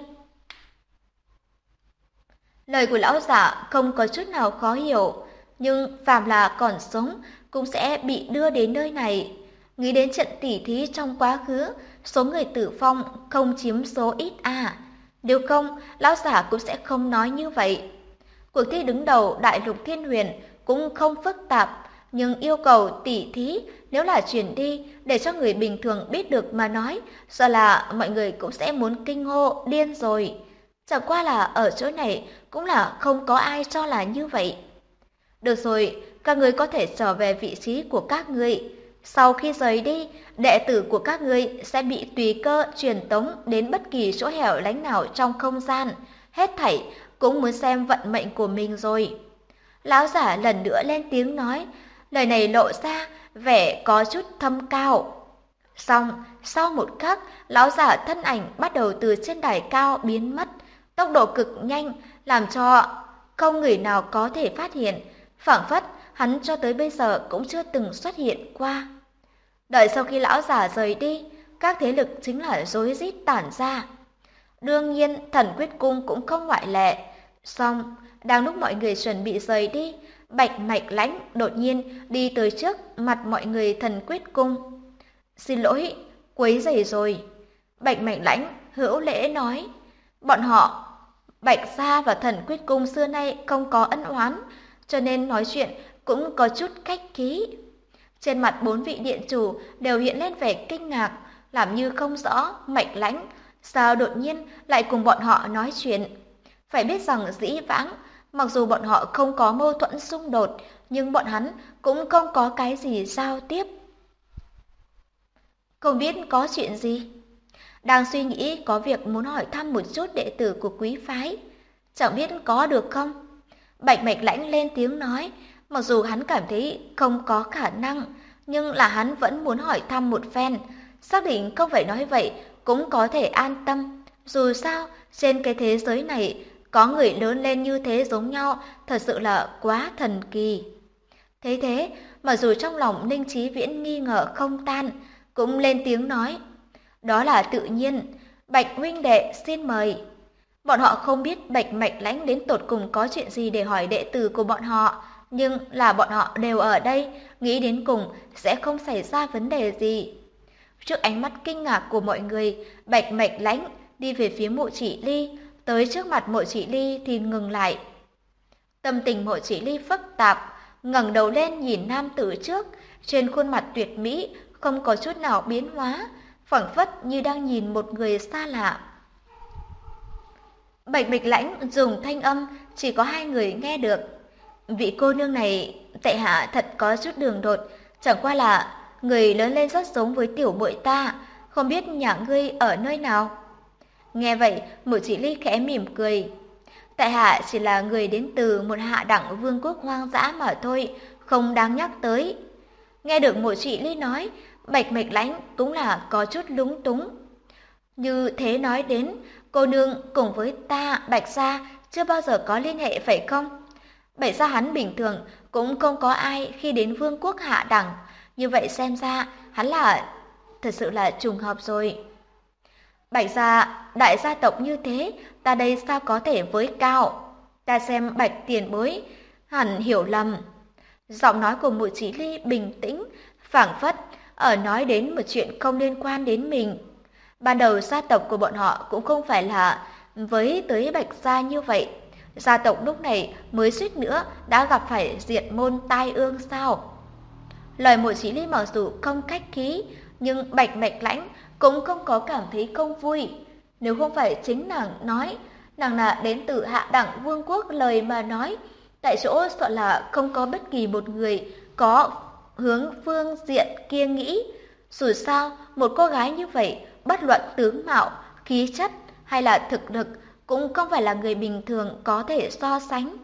Lời của lão giả không có chút nào khó hiểu, nhưng phàm là còn sống cũng sẽ bị đưa đến nơi này. Nghĩ đến trận tỉ thí trong quá khứ, số người tử vong không chiếm số ít à. Nếu không, lão giả cũng sẽ không nói như vậy. Cuộc thi đứng đầu Đại Lục Thiên Huyền cũng không phức tạp, nhưng yêu cầu tỉ thí nếu là chuyển đi để cho người bình thường biết được mà nói, sợ là mọi người cũng sẽ muốn kinh hô điên rồi. Chẳng qua là ở chỗ này cũng là không có ai cho là như vậy. Được rồi, các ngươi có thể trở về vị trí của các ngươi. Sau khi rời đi, đệ tử của các ngươi sẽ bị tùy cơ truyền tống đến bất kỳ chỗ hẻo lánh nào trong không gian. Hết thảy cũng muốn xem vận mệnh của mình rồi. Lão giả lần nữa lên tiếng nói, lời này lộ ra vẻ có chút thâm cao. Xong, sau một khắc, lão giả thân ảnh bắt đầu từ trên đài cao biến mất, tốc độ cực nhanh làm cho không người nào có thể phát hiện, phảng phất hắn cho tới bây giờ cũng chưa từng xuất hiện qua. Đợi sau khi lão giả rời đi, các thế lực chính là rối rít tản ra. Đương nhiên, Thần Quyết Cung cũng không ngoại lệ. Xong, đang lúc mọi người chuẩn bị rời đi, Bạch Mạch Lãnh đột nhiên đi tới trước mặt mọi người Thần Quyết Cung. Xin lỗi, quấy rầy rồi. Bạch Mạch Lãnh hữu lễ nói, bọn họ Bạch Gia và Thần Quyết Cung xưa nay không có ân oán, cho nên nói chuyện cũng có chút khách khí. Trên mặt 4 vị điện chủ đều hiện lên vẻ kinh ngạc, làm như không rõ Mạch Lãnh sao đột nhiên lại cùng bọn họ nói chuyện. Phải biết rằng dĩ vãng, mặc dù bọn họ không có mâu thuẫn xung đột, nhưng bọn hắn cũng không có cái gì giao tiếp. Không biết có chuyện gì? Đang suy nghĩ có việc muốn hỏi thăm một chút đệ tử của quý phái. Chẳng biết có được không? Bạch Mạch Lãnh lên tiếng nói, mặc dù hắn cảm thấy không có khả năng, nhưng là hắn vẫn muốn hỏi thăm một phen. Xác định không phải nói vậy cũng có thể an tâm. Dù sao, trên cái thế giới này, có người lớn lên như thế giống nhau, thật sự là quá thần kỳ. Thế thế, mà dù trong lòng Ninh Chí Viễn nghi ngờ không tan, cũng lên tiếng nói, đó là tự nhiên, Bạch huynh đệ xin mời. Bọn họ không biết Bạch Mạch Lãnh đến tột cùng có chuyện gì để hỏi đệ tử của bọn họ, nhưng là bọn họ đều ở đây, nghĩ đến cùng sẽ không xảy ra vấn đề gì. Trước ánh mắt kinh ngạc của mọi người, Bạch Mạch Lãnh đi về phía Mộ Chỉ Ly, tới trước mặt Mộ Chỉ Ly thì ngừng lại. Tâm tình Mộ Chỉ Ly phức tạp, ngẩng đầu lên nhìn nam tử trước, trên khuôn mặt tuyệt mỹ không có chút nào biến hóa, phảng phất như đang nhìn một người xa lạ. Bạch Bạch Lãnh dùng thanh âm chỉ có hai người nghe được. Vị cô nương này tại hạ thật có chút đường đột, chẳng qua là người lớn lên rất giống với tiểu muội ta, không biết nhà ngươi ở nơi nào. Nghe vậy, Mộ Chỉ Ly khẽ mỉm cười. Tại hạ chỉ là người đến từ một hạ đẳng vương quốc hoang dã mà thôi, không đáng nhắc tới. Nghe được Mộ Chỉ Ly nói, Bạch Bạch Lãnh cũng là có chút lúng túng. Như thế nói đến, cô nương cùng với ta, Bạch gia chưa bao giờ có liên hệ phải không? Bạch gia hắn bình thường cũng không có ai khi đến vương quốc hạ đẳng, như vậy xem ra hắn là thật sự là trùng hợp rồi. Bạch gia, đại gia tộc như thế, ta đây sao có thể với cao? Ta xem Bạch tiền bối, hẳn hiểu lầm. Giọng nói của Mộ Chí Ly bình tĩnh, phảng phất ở nói đến một chuyện không liên quan đến mình. Ban đầu gia tộc của bọn họ cũng không phải là với tới Bạch gia như vậy. Gia tộc lúc này mới suýt nữa đã gặp phải diệt môn tai ương sao? Lời Mộ Chí Ly mặc dù không khách khí, nhưng Bạch Bạch Lãnh cũng không có cảm thấy không vui. Nếu không phải chính nàng nói, nàng là đến từ hạ đẳng vương quốc lời mà nói, tại chỗ sợ là không có bất kỳ một người có hướng phương diện kia nghĩ. Dù sao, một cô gái như vậy, bất luận tướng mạo, khí chất hay là thực lực, cũng không phải là người bình thường có thể so sánh.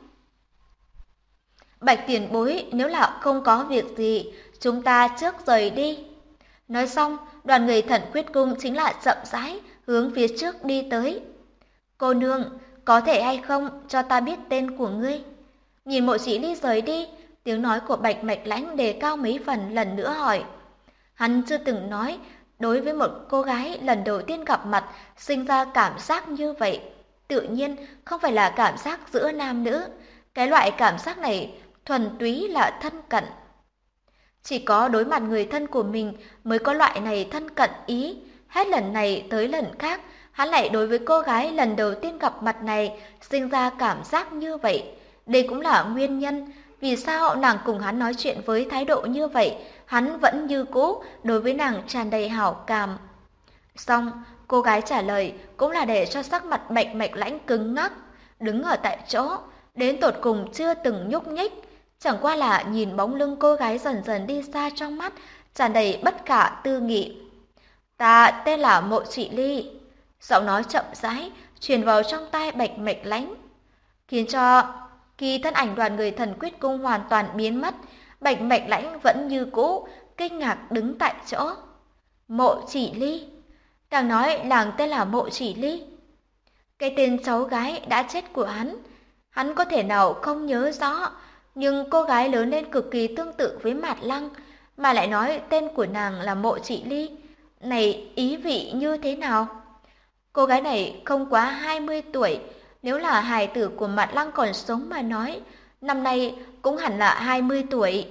Bạch tiền bối, nếu là không có việc gì, chúng ta trước rời đi. Nói xong, đoàn người Thần Quyết Cung chính là chậm rãi hướng phía trước đi tới. Cô nương, có thể hay không cho ta biết tên của ngươi? Nhìn Mộ Chỉ Ly rời đi, tiếng nói của Bạch Bạch Lãnh đề cao mấy phần lần nữa hỏi. Hắn chưa từng nói, đối với một cô gái lần đầu tiên gặp mặt sinh ra cảm giác như vậy. Tự nhiên không phải là cảm giác giữa nam nữ. Cái loại cảm giác này thuần túy là thân cận. Chỉ có đối mặt người thân của mình mới có loại này thân cận ý. Hết lần này tới lần khác, hắn lại đối với cô gái lần đầu tiên gặp mặt này sinh ra cảm giác như vậy. Đây cũng là nguyên nhân vì sao nàng cùng hắn nói chuyện với thái độ như vậy, hắn vẫn như cũ đối với nàng tràn đầy hảo cảm. Xong, cô gái trả lời cũng là để cho sắc mặt Bạch Bạch Lãnh cứng ngắc, đứng ở tại chỗ, đến tột cùng chưa từng nhúc nhích. Chẳng qua là nhìn bóng lưng cô gái dần dần đi xa trong mắt, tràn đầy bất khả tư nghị. Ta tên là Mộ Chỉ Ly. Giọng nói chậm rãi truyền vào trong tai Bạch Bạch Lãnh, khiến cho khi thân ảnh đoàn người Thần Quyết Cung hoàn toàn biến mất, Bạch Bạch Lãnh vẫn như cũ kinh ngạc đứng tại chỗ. Mộ Chỉ Ly, đang nói nàng tên là Mộ Chỉ Ly. Cái tên cháu gái đã chết của hắn có thể nào không nhớ rõ, nhưng cô gái lớn lên cực kỳ tương tự với Mạt Lăng, mà lại nói tên của nàng là Mộ Chỉ Ly. Này ý vị như thế nào? Cô gái này không quá 20 tuổi, nếu là hài tử của Mạt Lăng còn sống mà nói, năm nay cũng hẳn là 20 tuổi.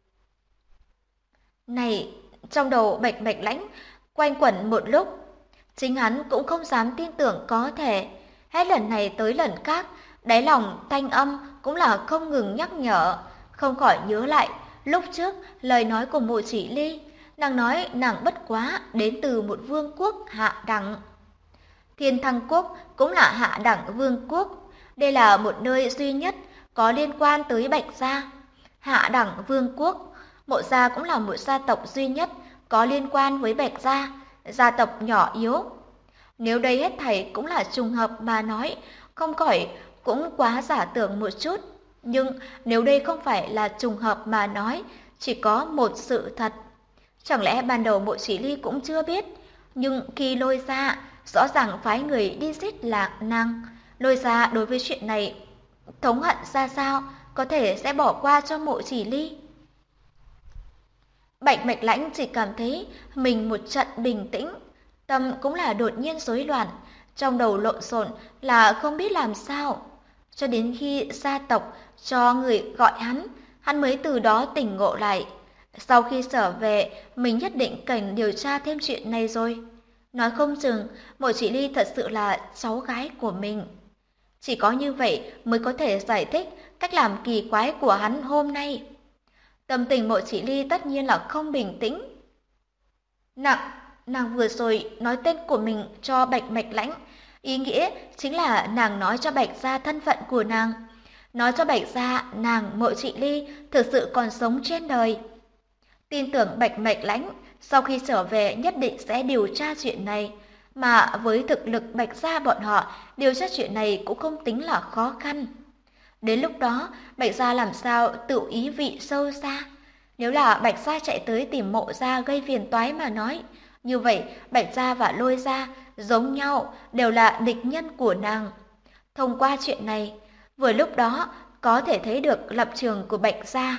Này, trong đầu Bạch Bạch Lãnh quanh quẩn một lúc, chính hắn cũng không dám tin tưởng có thể. Hết lần này tới lần khác, đáy lòng thanh âm cũng là không ngừng nhắc nhở, không khỏi nhớ lại lúc trước lời nói của Mộ Chỉ Ly. Nàng nói nàng bất quá đến từ một vương quốc hạ đẳng. Thiên Thăng Quốc cũng là hạ đẳng vương quốc. Đây là một nơi duy nhất có liên quan tới Bạch gia. Hạ đẳng vương quốc, Mộ gia cũng là một gia tộc duy nhất có liên quan với Bạch gia, gia tộc nhỏ yếu. Nếu đây hết thảy cũng là trùng hợp mà nói, không khỏi cũng quá giả tưởng một chút. Nhưng nếu đây không phải là trùng hợp mà nói, chỉ có một sự thật. Chẳng lẽ ban đầu Mộ Chỉ Ly cũng chưa biết, nhưng khi Lôi Gia rõ ràng phái người đi giết lạc nàng, Lôi Gia đối với chuyện này thống hận ra sao, có thể sẽ bỏ qua cho Mộ Chỉ Ly. Bạch Bạch Lãnh chỉ cảm thấy mình một trận bình tĩnh, tâm cũng là đột nhiên rối loạn, trong đầu lộn xộn là không biết làm sao. Cho đến khi gia tộc cho người gọi hắn mới từ đó tỉnh ngộ lại. Sau khi trở về, mình nhất định cần điều tra thêm chuyện này rồi. Nói không chừng, Mộ Chỉ Ly thật sự là cháu gái của mình. Chỉ có như vậy mới có thể giải thích cách làm kỳ quái của hắn hôm nay. Tâm tình Mộ Chỉ Ly tất nhiên là không bình tĩnh. Nàng vừa rồi nói tên của mình cho Bạch Bạch Lãnh, Ý nghĩa chính là nàng nói cho Bạch Gia thân phận của nàng, nói cho Bạch Gia nàng Mộ Trị Ly thực sự còn sống trên đời. Tin tưởng Bạch Mạch Lãnh sau khi trở về nhất định sẽ điều tra chuyện này, mà với thực lực Bạch Gia bọn họ, điều tra chuyện này cũng không tính là khó khăn. Đến lúc đó, Bạch Gia làm sao tự ý vị sâu xa. Nếu là Bạch Gia chạy tới tìm Mộ Gia gây phiền toái mà nói, như vậy Bạch Gia và Lôi Gia giống nhau đều là địch nhân của nàng. Thông qua chuyện này, vừa lúc đó có thể thấy được lập trường của Bạch Gia.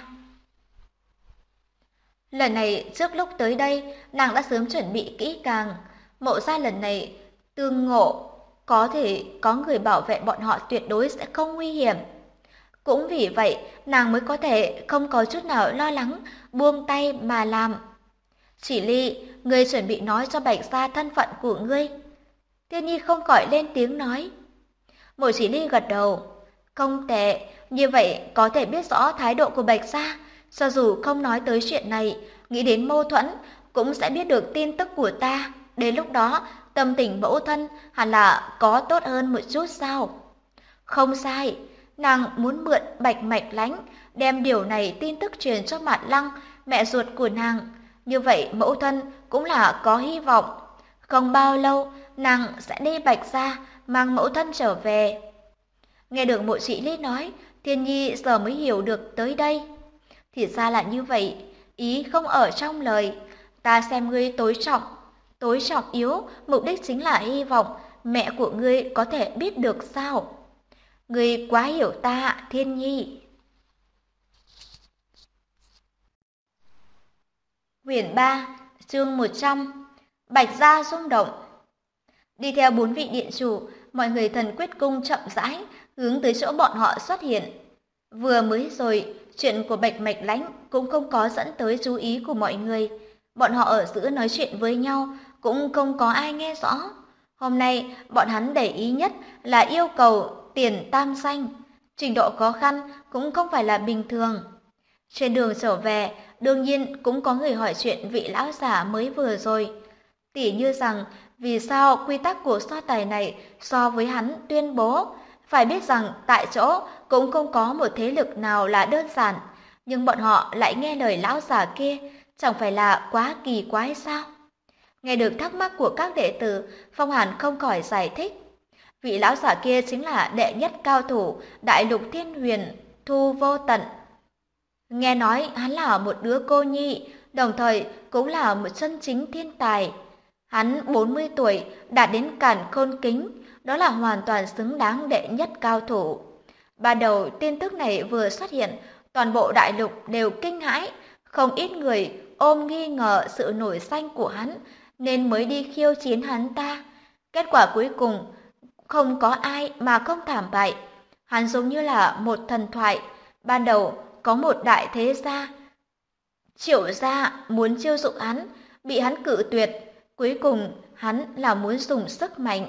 Lần này trước lúc tới đây, nàng đã sớm chuẩn bị kỹ càng. Mộ Gia lần này tương ngộ, có thể có người bảo vệ bọn họ tuyệt đối sẽ không nguy hiểm. Cũng vì vậy, nàng mới có thể không có chút nào lo lắng, buông tay mà làm. Chỉ Ly, ngươi chuẩn bị nói cho Bạch Gia thân phận của ngươi. Tiên Nhi không khỏi lên tiếng nói. Mộ Chỉ Ly gật đầu. Không tệ, như vậy có thể biết rõ thái độ của Bạch Gia. Cho dù không nói tới chuyện này, nghĩ đến mâu thuẫn, cũng sẽ biết được tin tức của ta. Đến lúc đó, tâm tình mẫu thân hẳn là có tốt hơn một chút sao? Không sai, nàng muốn mượn Bạch Mạch Lãnh đem điều này tin tức truyền cho Mạn Lăng, mẹ ruột của nàng. Như vậy mẫu thân cũng là có hy vọng. Không bao lâu, nàng sẽ đi Bạch Gia mang mẫu thân trở về. Nghe được Mộ Chỉ Ly nói, Thiên Nhi giờ mới hiểu được tới đây. Thì ra là như vậy, ý không ở trong lời. Ta xem ngươi tối trọng yếu, mục đích chính là hy vọng mẹ của ngươi có thể biết được sao. Ngươi quá hiểu ta, Thiên Nhi. Quyển 3, chương 100. Bạch Gia rung động. Đi theo 4 vị điện chủ, mọi người thần quyết cung chậm rãi hướng tới chỗ bọn họ xuất hiện. Vừa mới rồi, chuyện của Bạch Mạch Lãnh cũng không có dẫn tới chú ý của mọi người. Bọn họ ở giữa nói chuyện với nhau cũng không có ai nghe rõ. Hôm nay, bọn hắn để ý nhất là yêu cầu tiền tam danh. Trình độ khó khăn cũng không phải là bình thường. Trên đường trở về, đương nhiên cũng có người hỏi chuyện vị lão giả mới vừa rồi. Tỉ như rằng, vì sao quy tắc của so tài này so với hắn tuyên bố. Phải biết rằng tại chỗ cũng không có một thế lực nào là đơn giản. Nhưng bọn họ lại nghe lời lão giả kia, chẳng phải là quá kỳ quái sao? Nghe được thắc mắc của các đệ tử, Phong Hàn không khỏi giải thích. Vị lão giả kia chính là đệ nhất cao thủ Đại Lục Thiên Huyền Thu Vô Tận. Nghe nói hắn là một đứa cô nhi, đồng thời cũng là một chân chính thiên tài. Hắn 40 tuổi, đạt đến càn khôn kính, đó là hoàn toàn xứng đáng đệ nhất cao thủ. Ban đầu tin tức này vừa xuất hiện, toàn bộ đại lục đều kinh hãi, không ít người ôm nghi ngờ sự nổi danh của hắn, nên mới đi khiêu chiến hắn ta. Kết quả cuối cùng, không có ai mà không thảm bại. Hắn giống như là một thần thoại. Ban đầu có một đại thế gia, Triệu gia muốn chiêu dụ hắn, bị hắn cự tuyệt. Cuối cùng hắn là muốn dùng sức mạnh.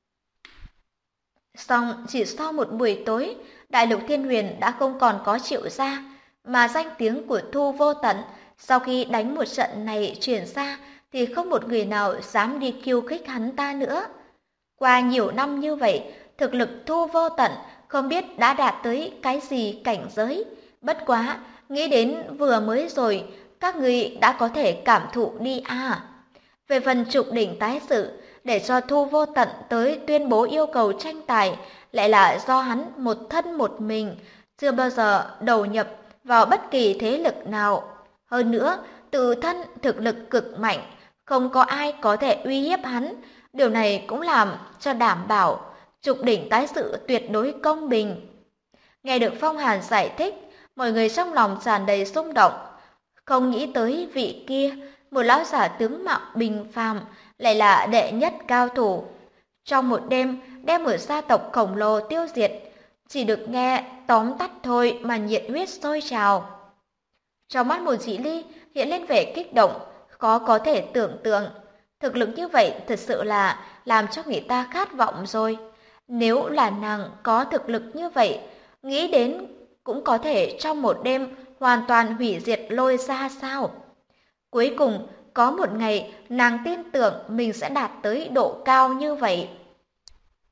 Xong chỉ sau một buổi tối, Đại Lục Thiên Huyền đã không còn có Triệu gia, mà danh tiếng của Thu Vô Tận sau khi đánh một trận này truyền ra thì không một người nào dám đi khiêu khích hắn ta nữa. Qua nhiều năm như vậy, thực lực Thu Vô Tận không biết đã đạt tới cái gì cảnh giới. Bất quá, nghĩ đến vừa mới rồi, các người đã có thể cảm thụ đi à. Về phần trục đỉnh tái sự, để cho Thu Vô Tận tới tuyên bố yêu cầu tranh tài, lại là do hắn một thân một mình, chưa bao giờ đầu nhập vào bất kỳ thế lực nào. Hơn nữa, tự thân thực lực cực mạnh, không có ai có thể uy hiếp hắn. Điều này cũng làm cho đảm bảo trục đỉnh tái sự tuyệt đối công bình. Nghe được Phong Hàn giải thích, mọi người trong lòng tràn đầy xúc động. Không nghĩ tới vị kia, một lão giả tướng mạo bình phàm, lại là đệ nhất cao thủ. Trong một đêm, đem một gia tộc khổng lồ tiêu diệt, chỉ được nghe tóm tắt thôi mà nhiệt huyết sôi trào. Trong mắt Mộ Chỉ Ly hiện lên vẻ kích động, khó có thể tưởng tượng. Thực lực như vậy thật sự là làm cho người ta khát vọng rồi. Nếu là nàng có thực lực như vậy, nghĩ đến cũng có thể trong một đêm hoàn toàn hủy diệt Lôi Gia sao. Cuối cùng, có một ngày nàng tin tưởng mình sẽ đạt tới độ cao như vậy.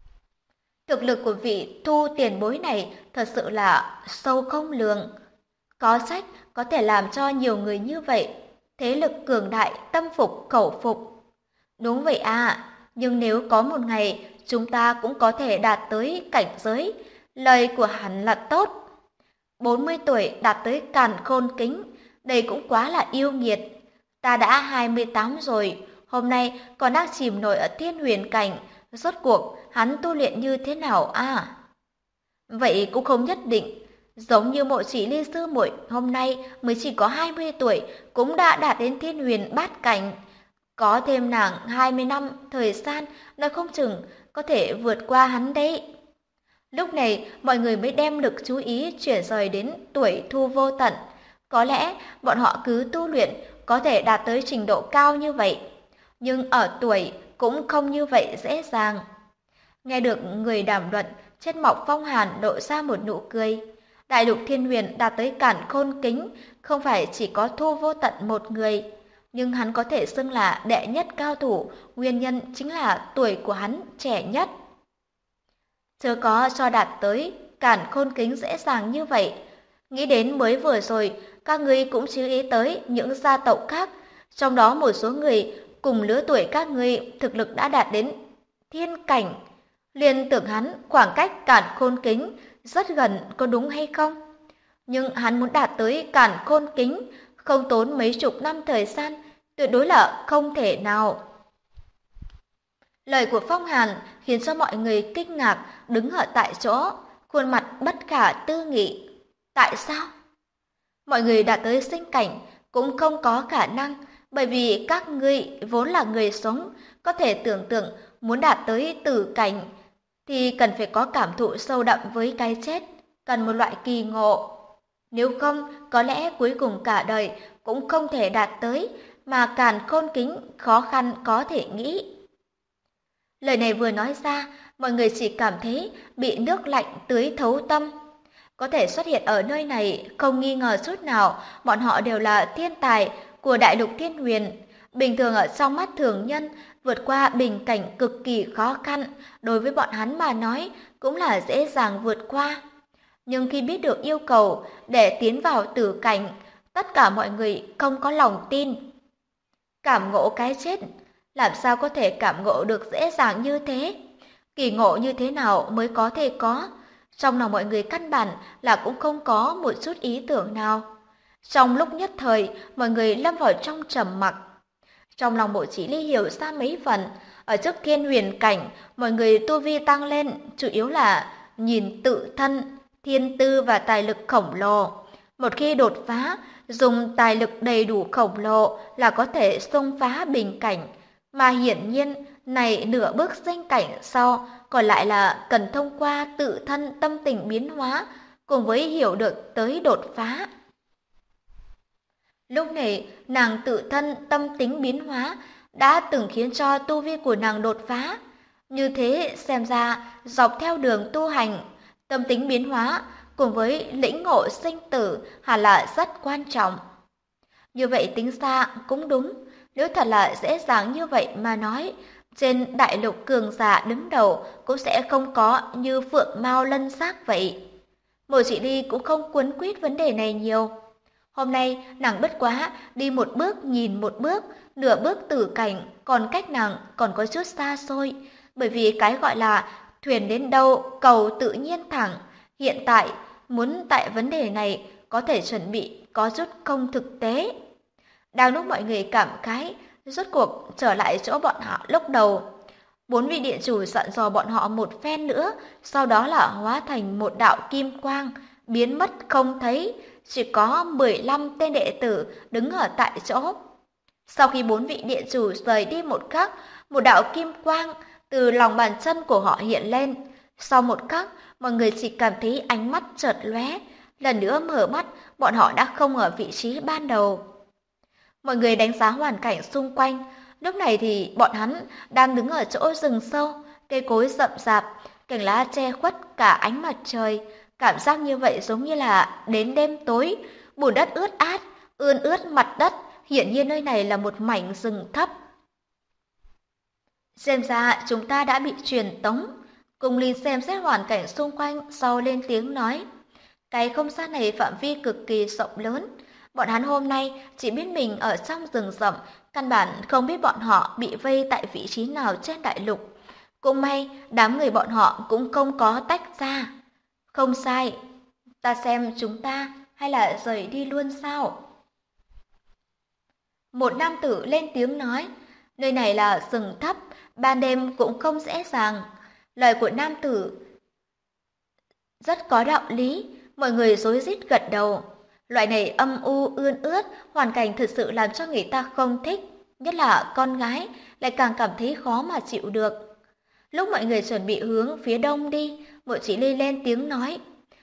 Thực lực của vị Thu tiền bối này thật sự là sâu không lường. Có sách có thể làm cho nhiều người như vậy, thế lực cường đại, tâm phục khẩu phục. Đúng vậy à, nhưng nếu có một ngày chúng ta cũng có thể đạt tới cảnh giới, lời của hắn là tốt. 40 tuổi đạt tới càn khôn kính, đây cũng quá là yêu nghiệt. Ta đã 28 rồi, hôm nay còn đang chìm nổi ở thiên huyền cảnh, rốt cuộc hắn tu luyện như thế nào à? Vậy cũng không nhất định, giống như Mộ Chỉ Ly sư muội hôm nay mới chỉ có 20 tuổi cũng đã đạt đến thiên huyền bát cảnh. Có thêm nàng 20 năm thời gian, nói không chừng có thể vượt qua hắn đấy. Lúc này, mọi người mới đem lực chú ý chuyển rời đến tuổi Thu Vô Tận. Có lẽ bọn họ cứ tu luyện có thể đạt tới trình độ cao như vậy, nhưng ở tuổi cũng không như vậy dễ dàng. Nghe được người đàm luận, trên Mộc Phong Hàn lộ ra một nụ cười. Đại lục thiên huyền đạt tới càn khôn kính, không phải chỉ có Thu Vô Tận một người, nhưng hắn có thể xưng là đệ nhất cao thủ, nguyên nhân chính là tuổi của hắn trẻ nhất. Chưa có cho đạt tới càn khôn kính dễ dàng như vậy. Nghĩ đến mới vừa rồi, các ngươi cũng chú ý tới những gia tộc khác, trong đó một số người cùng lứa tuổi các ngươi thực lực đã đạt đến thiên cảnh. Liền tưởng hắn khoảng cách càn khôn kính rất gần, có đúng hay không? Nhưng hắn muốn đạt tới càn khôn kính, không tốn mấy chục năm thời gian, tuyệt đối là không thể nào. Lời của Phong Hàn khiến cho mọi người kinh ngạc, đứng ở tại chỗ, khuôn mặt bất khả tư nghị. Tại sao? Mọi người đạt tới sinh cảnh cũng không có khả năng, bởi vì các ngươi vốn là người sống, có thể tưởng tượng muốn đạt tới tử cảnh thì cần phải có cảm thụ sâu đậm với cái chết, cần một loại kỳ ngộ. Nếu không, có lẽ cuối cùng cả đời cũng không thể đạt tới, mà càn khôn kính khó khăn có thể nghĩ. Lời này vừa nói ra, mọi người chỉ cảm thấy bị nước lạnh tưới thấu tâm. Có thể xuất hiện ở nơi này, không nghi ngờ chút nào, bọn họ đều là thiên tài của đại lục thiên huyền. Bình thường ở trong mắt thường nhân, vượt qua bình cảnh cực kỳ khó khăn, đối với bọn hắn mà nói cũng là dễ dàng vượt qua. Nhưng khi biết được yêu cầu để tiến vào tử cảnh, tất cả mọi người không có lòng tin. Cảm ngộ cái chết, làm sao có thể cảm ngộ được dễ dàng như thế? Kỳ ngộ như thế nào mới có thể có? Trong lòng mọi người căn bản là cũng không có một chút ý tưởng nào. Trong lúc nhất thời, mọi người lâm vào trong trầm mặc. Trong lòng Bộ Chỉ Ly hiểu ra mấy phần, ở trước thiên huyền cảnh, mọi người tu vi tăng lên, chủ yếu là nhìn tự thân, thiên tư và tài lực khổng lồ. Một khi đột phá, dùng tài lực đầy đủ khổng lồ là có thể xông phá bình cảnh, mà hiển nhiên này nửa bước sinh cảnh sau còn lại là cần thông qua tự thân tâm tình biến hóa cùng với hiểu được tới đột phá. Lúc này, nàng tự thân tâm tính biến hóa đã từng khiến cho tu vi của nàng đột phá. Như thế xem ra, dọc theo đường tu hành, tâm tính biến hóa cùng với lĩnh ngộ sinh tử hẳn là rất quan trọng. Như vậy tính ra cũng đúng, nếu thật là dễ dàng như vậy mà nói, trên đại lục cường giả đứng đầu cũng sẽ không có như Phượng Mao Lân Giác vậy. Mộ Chỉ Ly cũng không quấn quýt vấn đề này nhiều. Hôm nay nàng bất quá đi một bước nhìn một bước, nửa bước tử cảnh, còn cách nàng còn có chút xa xôi, bởi vì cái gọi là thuyền đến đâu cầu tự nhiên thẳng. Hiện tại muốn tại vấn đề này có thể chuẩn bị có chút không thực tế. Đang lúc mọi người cảm khái, rốt cuộc trở lại chỗ bọn họ lúc đầu. 4 vị điện chủ dặn dò bọn họ một phen nữa, sau đó là hóa thành một đạo kim quang, biến mất không thấy, chỉ có 15 tên đệ tử đứng ở tại chỗ. Sau khi 4 vị điện chủ rời đi một khắc, một đạo kim quang từ lòng bàn chân của họ hiện lên. Sau một khắc, mọi người chỉ cảm thấy ánh mắt chợt lóe, lần nữa mở mắt, bọn họ đã không ở vị trí ban đầu. Mọi người đánh giá hoàn cảnh xung quanh, lúc này thì bọn hắn đang đứng ở chỗ rừng sâu, cây cối rậm rạp, cành lá che khuất cả ánh mặt trời. Cảm giác như vậy giống như là đến đêm tối, bùn đất ướt át, ươn ướt mặt đất, hiển nhiên nơi này là một mảnh rừng thấp. Xem ra chúng ta đã bị truyền tống, Cung Ly xem xét hoàn cảnh xung quanh, sau lên tiếng nói. Cái không gian này phạm vi cực kỳ rộng lớn. Bọn hắn hôm nay chỉ biết mình ở trong rừng rậm, căn bản không biết bọn họ bị vây tại vị trí nào trên đại lục. Cũng may, đám người bọn họ cũng không có tách ra. Không sai, ta xem chúng ta hay là rời đi luôn sao? Một nam tử lên tiếng nói, nơi này là rừng thấp, ban đêm cũng không dễ dàng. Lời của nam tử rất có đạo lý, mọi người rối rít gật đầu. Loại này âm u ươn ướt, hoàn cảnh thực sự làm cho người ta không thích, nhất là con gái lại càng cảm thấy khó mà chịu được. Lúc mọi người chuẩn bị hướng phía đông đi, Mộ Chỉ Ly lên tiếng nói.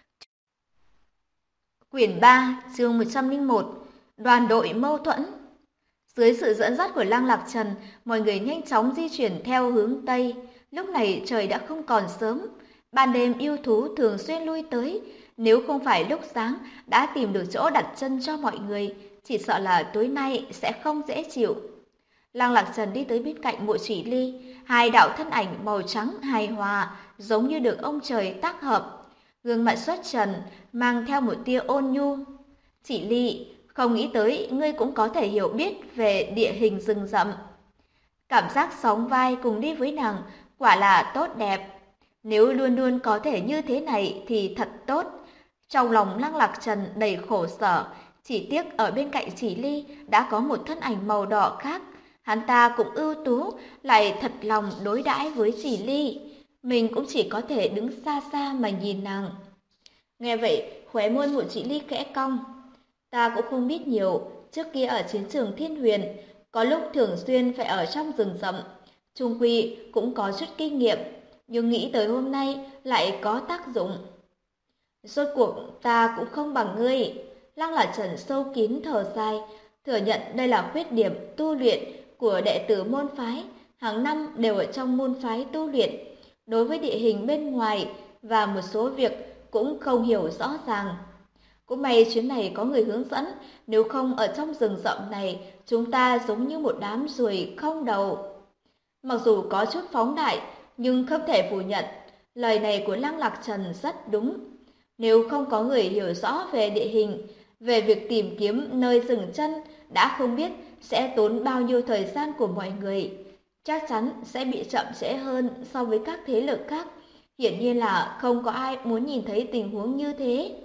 Quyển 3, chương 101, đoàn đội mâu thuẫn. Dưới sự dẫn dắt của Lăng Lạc Trần, mọi người nhanh chóng di chuyển theo hướng Tây. Lúc này trời đã không còn sớm. Ban đêm yêu thú thường xuyên lui tới. Nếu không phải lúc sáng đã tìm được chỗ đặt chân cho mọi người, chỉ sợ là tối nay sẽ không dễ chịu. Lăng Lạc Trần đi tới bên cạnh Mộ Chỉ Ly. Hai đạo thân ảnh màu trắng hài hòa, giống như được ông trời tác hợp. Gương mặt xuất trần, mang theo một tia ôn nhu. Chỉ Ly, không nghĩ tới ngươi cũng có thể hiểu biết về địa hình rừng rậm. Cảm giác sóng vai cùng đi với nàng quả là tốt đẹp. Nếu luôn luôn có thể như thế này thì thật tốt. Trong lòng Lăng Lạc Trần đầy khổ sở, chỉ tiếc ở bên cạnh Chỉ Ly đã có một thân ảnh màu đỏ khác. Hắn ta cũng ưu tú, lại thật lòng đối đãi với Chỉ Ly. Mình cũng chỉ có thể đứng xa xa mà nhìn nàng. Nghe vậy, khóe môi Mộ Chỉ Ly khẽ cong. Ta cũng không biết nhiều, trước kia ở chiến trường Thiên Huyền, có lúc thường xuyên phải ở trong rừng rậm, chung quy cũng có chút kinh nghiệm, nhưng nghĩ tới hôm nay lại có tác dụng. Rốt cuộc ta cũng không bằng ngươi. Lăng Lạc Trần sâu kín thở dài, thừa nhận đây là khuyết điểm tu luyện của đệ tử môn phái, hàng năm đều ở trong môn phái tu luyện, đối với địa hình bên ngoài và một số việc cũng không hiểu rõ ràng. Cũng may chuyến này có người hướng dẫn, nếu không ở trong rừng rậm này, chúng ta giống như một đám ruồi không đầu. Mặc dù có chút phóng đại, nhưng không thể phủ nhận, lời này của Lăng Lạc Trần rất đúng. Nếu không có người hiểu rõ về địa hình, về việc tìm kiếm nơi dừng chân, đã không biết sẽ tốn bao nhiêu thời gian của mọi người. Chắc chắn sẽ bị chậm trễ hơn so với các thế lực khác. Hiển nhiên là không có ai muốn nhìn thấy tình huống như thế.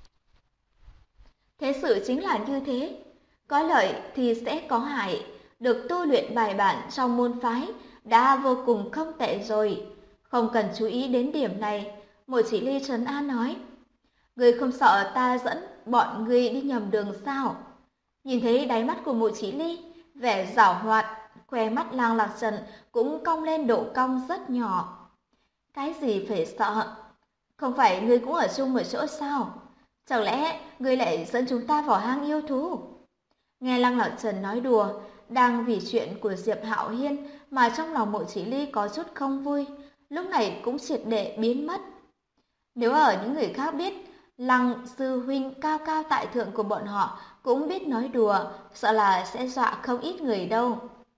Thế sự chính là như thế. Có lợi thì sẽ có hại. Được tu luyện bài bản trong môn phái đã vô cùng không tệ rồi. Không cần chú ý đến điểm này. Mộ Chỉ Ly trấn an nói. Ngươi không sợ ta dẫn bọn ngươi đi nhầm đường sao? Nhìn thấy đáy mắt của Mộ Chỉ Ly, vẻ giảo hoạt, khoe mắt Lăng Lạc Trần cũng cong lên độ cong rất nhỏ. Cái gì phải sợ? Không phải ngươi cũng ở chung một chỗ sao? Chẳng lẽ ngươi lại dẫn chúng ta vào hang yêu thú? Nghe Lăng Lạc Trần nói đùa, đang vì chuyện của Diệp Hạo Hiên mà trong lòng Mộ Chỉ Ly có chút không vui, lúc này cũng triệt để biến mất. Nếu ở những người khác biết, Lăng sư huynh cao cao tại thượng của bọn họ cũng biết nói đùa, sợ là sẽ dọa không ít người đâu.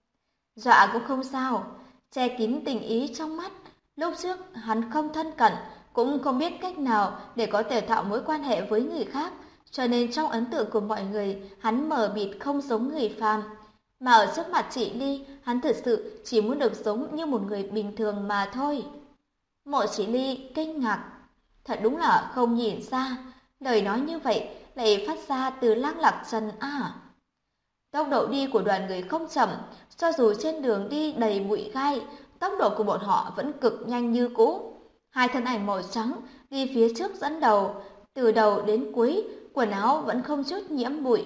Dọa cũng không sao, che kín tình ý trong mắt. Lúc trước hắn không thân cận, cũng không biết cách nào để có thể tạo mối quan hệ với người khác, cho nên trong ấn tượng của mọi người, hắn mờ mịt không giống người phàm. Mà ở trước mặt chị Ly, hắn thực sự chỉ muốn được giống như một người bình thường mà thôi. Mộ Chỉ Ly kinh ngạc, thật đúng là không nhìn ra, lời nói như vậy lại phát ra từ Lăng Lạc Trần à. Tốc độ đi của đoàn người không chậm, cho dù trên đường đi đầy bụi gai, tốc độ của bọn họ vẫn cực nhanh như cũ. Hai thân ảnh màu trắng đi phía trước dẫn đầu, từ đầu đến cuối, quần áo vẫn không chút nhiễm bụi.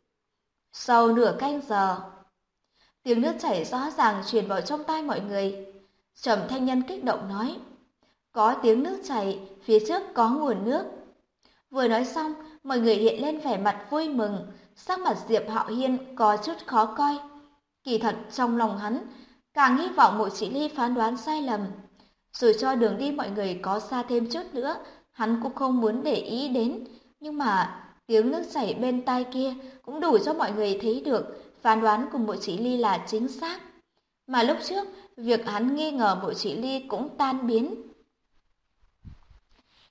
Sau nửa canh giờ, tiếng nước chảy rõ ràng truyền vào trong tai mọi người. Trầm Thanh Nhân kích động nói, có tiếng nước chảy, phía trước có nguồn nước. Vừa nói xong, mọi người hiện lên vẻ mặt vui mừng, sắc mặt Diệp Hạo Hiên có chút khó coi. Kỳ thật trong lòng hắn, càng hy vọng Mộ Chỉ Ly phán đoán sai lầm. Dù cho đường đi mọi người có xa thêm chút nữa, hắn cũng không muốn để ý đến. Nhưng mà tiếng nước chảy bên tai kia cũng đủ cho mọi người thấy được phán đoán của Mộ Chỉ Ly là chính xác. Mà lúc trước, việc hắn nghi ngờ Mộ Chỉ Ly cũng tan biến.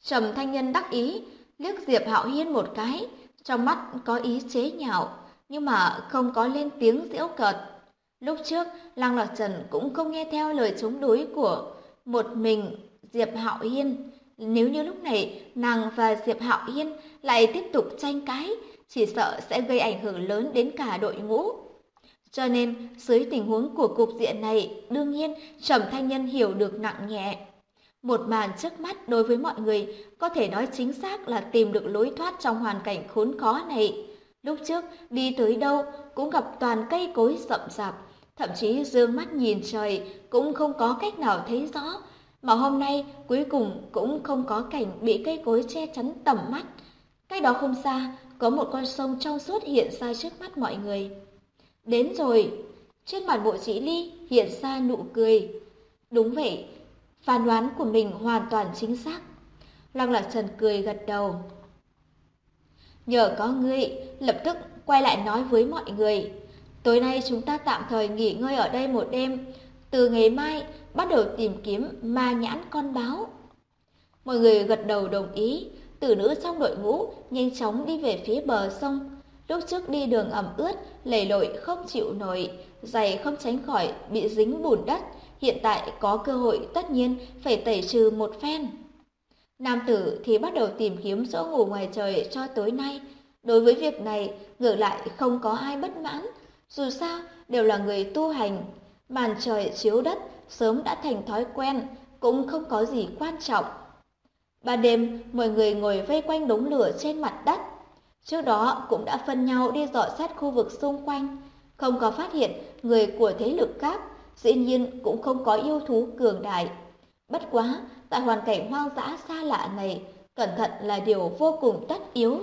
Trầm Thanh Nhân đắc ý, liếc Diệp Hạo Hiên một cái, trong mắt có ý chế nhạo, nhưng mà không có lên tiếng giễu cợt. Lúc trước, Lăng Lạc Trần cũng không nghe theo lời chống đối của một mình Diệp Hạo Hiên. Nếu như lúc này nàng và Diệp Hạo Hiên lại tiếp tục tranh cãi, chỉ sợ sẽ gây ảnh hưởng lớn đến cả đội ngũ. Cho nên, dưới tình huống của cục diện này, đương nhiên Trầm Thanh Nhân hiểu được nặng nhẹ. Một màn trước mắt đối với mọi người có thể nói chính xác là tìm được lối thoát trong hoàn cảnh khốn khó này. Lúc trước đi tới đâu cũng gặp toàn cây cối rậm rạp, thậm chí dương mắt nhìn trời cũng không có cách nào thấy rõ. Mà hôm nay cuối cùng cũng không có cảnh bị cây cối che chắn tầm mắt. Cách đó không xa, có một con sông trong suốt hiện ra trước mắt mọi người. Đến rồi, trên mặt Bộ Chỉ Ly hiện ra nụ cười. Đúng vậy, phán đoán của mình hoàn toàn chính xác. Lăng Lạc Trần cười gật đầu. Nhờ có ngươi, lập tức quay lại nói với mọi người. Tối nay chúng ta tạm thời nghỉ ngơi ở đây một đêm. Từ ngày mai bắt đầu tìm kiếm ma nhãn con báo. Mọi người gật đầu đồng ý. Tử nữ trong đội ngũ nhanh chóng đi về phía bờ sông. Lúc trước đi đường ẩm ướt, lầy lội không chịu nổi, giày không tránh khỏi bị dính bùn đất. Hiện tại có cơ hội tất nhiên phải tẩy trừ một phen. Nam tử thì bắt đầu tìm kiếm chỗ ngủ ngoài trời cho tối nay. Đối với việc này, ngược lại không có ai bất mãn. Dù sao, đều là người tu hành. Màn trời chiếu đất sớm đã thành thói quen, cũng không có gì quan trọng. Ban đêm, mọi người ngồi vây quanh đống lửa trên mặt đất. Trước đó cũng đã phân nhau đi dò xét khu vực xung quanh. Không có phát hiện người của thế lực khác, dĩ nhiên cũng không có yêu thú cường đại. Bất quá, tại hoàn cảnh hoang dã xa lạ này, cẩn thận là điều vô cùng tất yếu.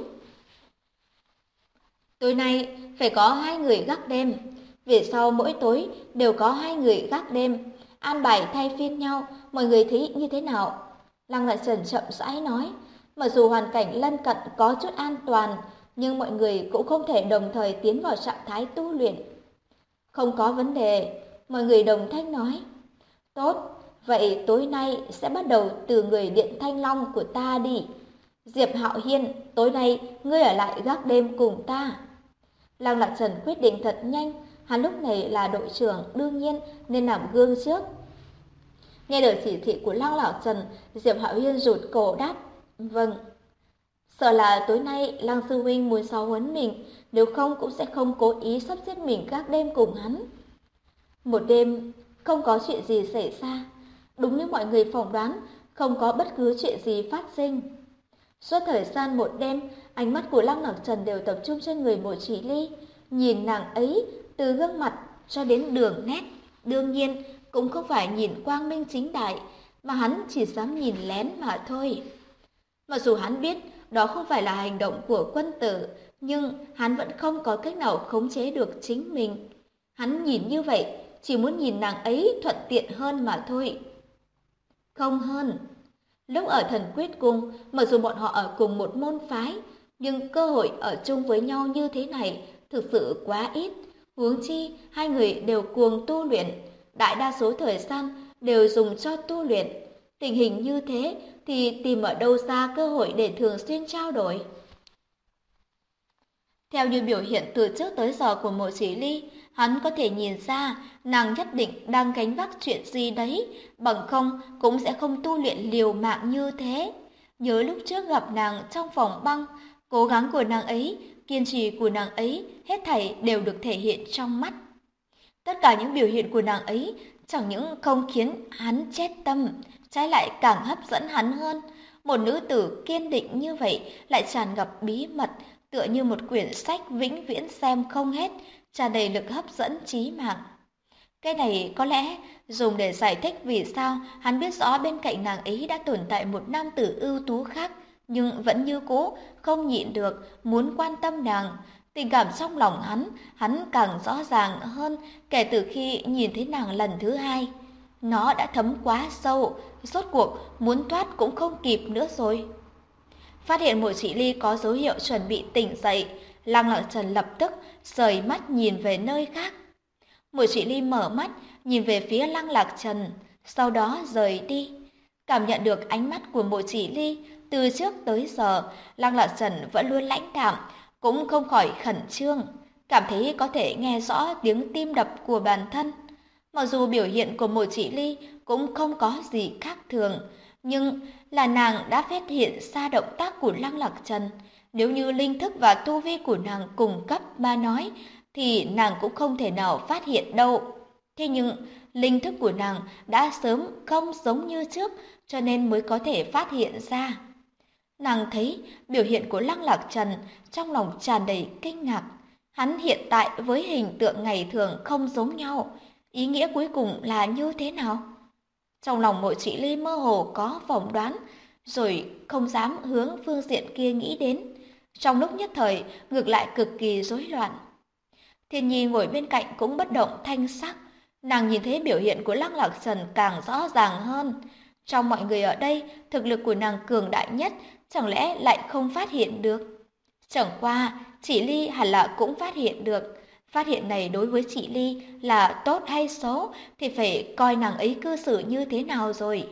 Tối nay phải có 2 người gác đêm. Về sau mỗi tối đều có 2 người gác đêm. An bài thay phiên nhau, mọi người thấy như thế nào? Lăng Lại Trần chậm rãi nói. Mặc dù hoàn cảnh lân cận có chút an toàn, nhưng mọi người cũng không thể đồng thời tiến vào trạng thái tu luyện. Không có vấn đề, mọi người đồng thanh nói. Tốt, vậy tối nay sẽ bắt đầu từ người Điện Thanh Long của ta đi. Diệp Hạo Hiên, tối nay ngươi ở lại gác đêm cùng ta. Lăng Lạc Trần quyết định thật nhanh, hắn lúc này là đội trưởng đương nhiên nên làm gương trước. Nghe được chỉ thị của Lăng Lạc Trần, Diệp Hạo Hiên rụt cổ đáp, vâng. Sợ là tối nay Lăng sư huynh muốn giáo huấn mình, nếu không cũng sẽ không cố ý sắp xếp mình gác đêm cùng hắn. Một đêm không có chuyện gì xảy ra, đúng như mọi người phỏng đoán, không có bất cứ chuyện gì phát sinh. Suốt thời gian một đêm, ánh mắt của Lăng Lạc Trần đều tập trung trên người Mộ Chỉ Ly, nhìn nàng ấy từ gương mặt cho đến đường nét. Đương nhiên cũng không phải nhìn quang minh chính đại, mà hắn chỉ dám nhìn lén mà thôi. Mặc dù hắn biết đó không phải là hành động của quân tử, nhưng hắn vẫn không có cách nào khống chế được chính mình. Hắn nhìn như vậy, chỉ muốn nhìn nàng ấy thuận tiện hơn mà thôi. Không hơn. Lúc ở Thần Quyết Cung, mặc dù bọn họ ở cùng một môn phái, nhưng cơ hội ở chung với nhau như thế này thực sự quá ít. Huống chi, 2 người đều cuồng tu luyện, đại đa số thời gian đều dùng cho tu luyện. Tình hình như thế thì tìm ở đâu ra cơ hội để thường xuyên trao đổi. Theo như biểu hiện từ trước tới giờ của Mộ Chỉ Ly, hắn có thể nhìn ra nàng nhất định đang gánh vác chuyện gì đấy, bằng không cũng sẽ không tu luyện liều mạng như thế. Nhớ lúc trước gặp nàng trong phòng băng, cố gắng của nàng ấy, kiên trì của nàng ấy, hết thảy đều được thể hiện trong mắt. Tất cả những biểu hiện của nàng ấy chẳng những không khiến hắn chết tâm, trái lại càng hấp dẫn hắn hơn. Một nữ tử kiên định như vậy lại tràn ngập bí mật, tựa như một quyển sách vĩnh viễn xem không hết, tràn đầy lực hấp dẫn chí mạng. Cái này có lẽ dùng để giải thích vì sao hắn biết rõ bên cạnh nàng ấy đã tồn tại một nam tử ưu tú khác, nhưng vẫn như cũ không nhịn được muốn quan tâm nàng. Tình cảm trong lòng hắn càng rõ ràng hơn kể từ khi nhìn thấy nàng lần thứ 2. Nó đã thấm quá sâu, rốt cuộc muốn thoát cũng không kịp nữa rồi. Phát hiện Mộ Chỉ Ly có dấu hiệu chuẩn bị tỉnh dậy, Lăng Lạc Trần lập tức rời mắt nhìn về nơi khác. Mộ Chỉ Ly mở mắt, nhìn về phía Lăng Lạc Trần, sau đó rời đi. Cảm nhận được ánh mắt của Mộ Chỉ Ly, từ trước tới giờ, Lăng Lạc Trần vẫn luôn lãnh đạm, cũng không khỏi khẩn trương, cảm thấy có thể nghe rõ tiếng tim đập của bản thân. Mặc dù biểu hiện của Mộ Chỉ Ly cũng không có gì khác thường, nhưng là nàng đã phát hiện ra động tác của Lăng Lạc Trần. Nếu như linh thức và tu vi của nàng cùng cấp mà nói, thì nàng cũng không thể nào phát hiện đâu. Thế nhưng, linh thức của nàng đã sớm không giống như trước, cho nên mới có thể phát hiện ra. Nàng thấy biểu hiện của Lăng Lạc Trần, trong lòng tràn đầy kinh ngạc. Hắn hiện tại với hình tượng ngày thường không giống nhau. Ý nghĩa cuối cùng là như thế nào? Trong lòng Mộ Chỉ Ly mơ hồ có phỏng đoán, rồi không dám hướng phương diện kia nghĩ đến. Trong lúc nhất thời, ngược lại cực kỳ rối loạn. Thiên Nhi ngồi bên cạnh cũng bất động thanh sắc. Nàng nhìn thấy biểu hiện của Lăng Lạc Trần càng rõ ràng hơn. Trong mọi người ở đây, thực lực của nàng cường đại nhất, chẳng lẽ lại không phát hiện được? Chẳng qua, chị Ly hẳn là cũng phát hiện được. Phát hiện này đối với chị Ly là tốt hay xấu thì phải coi nàng ấy cư xử như thế nào rồi.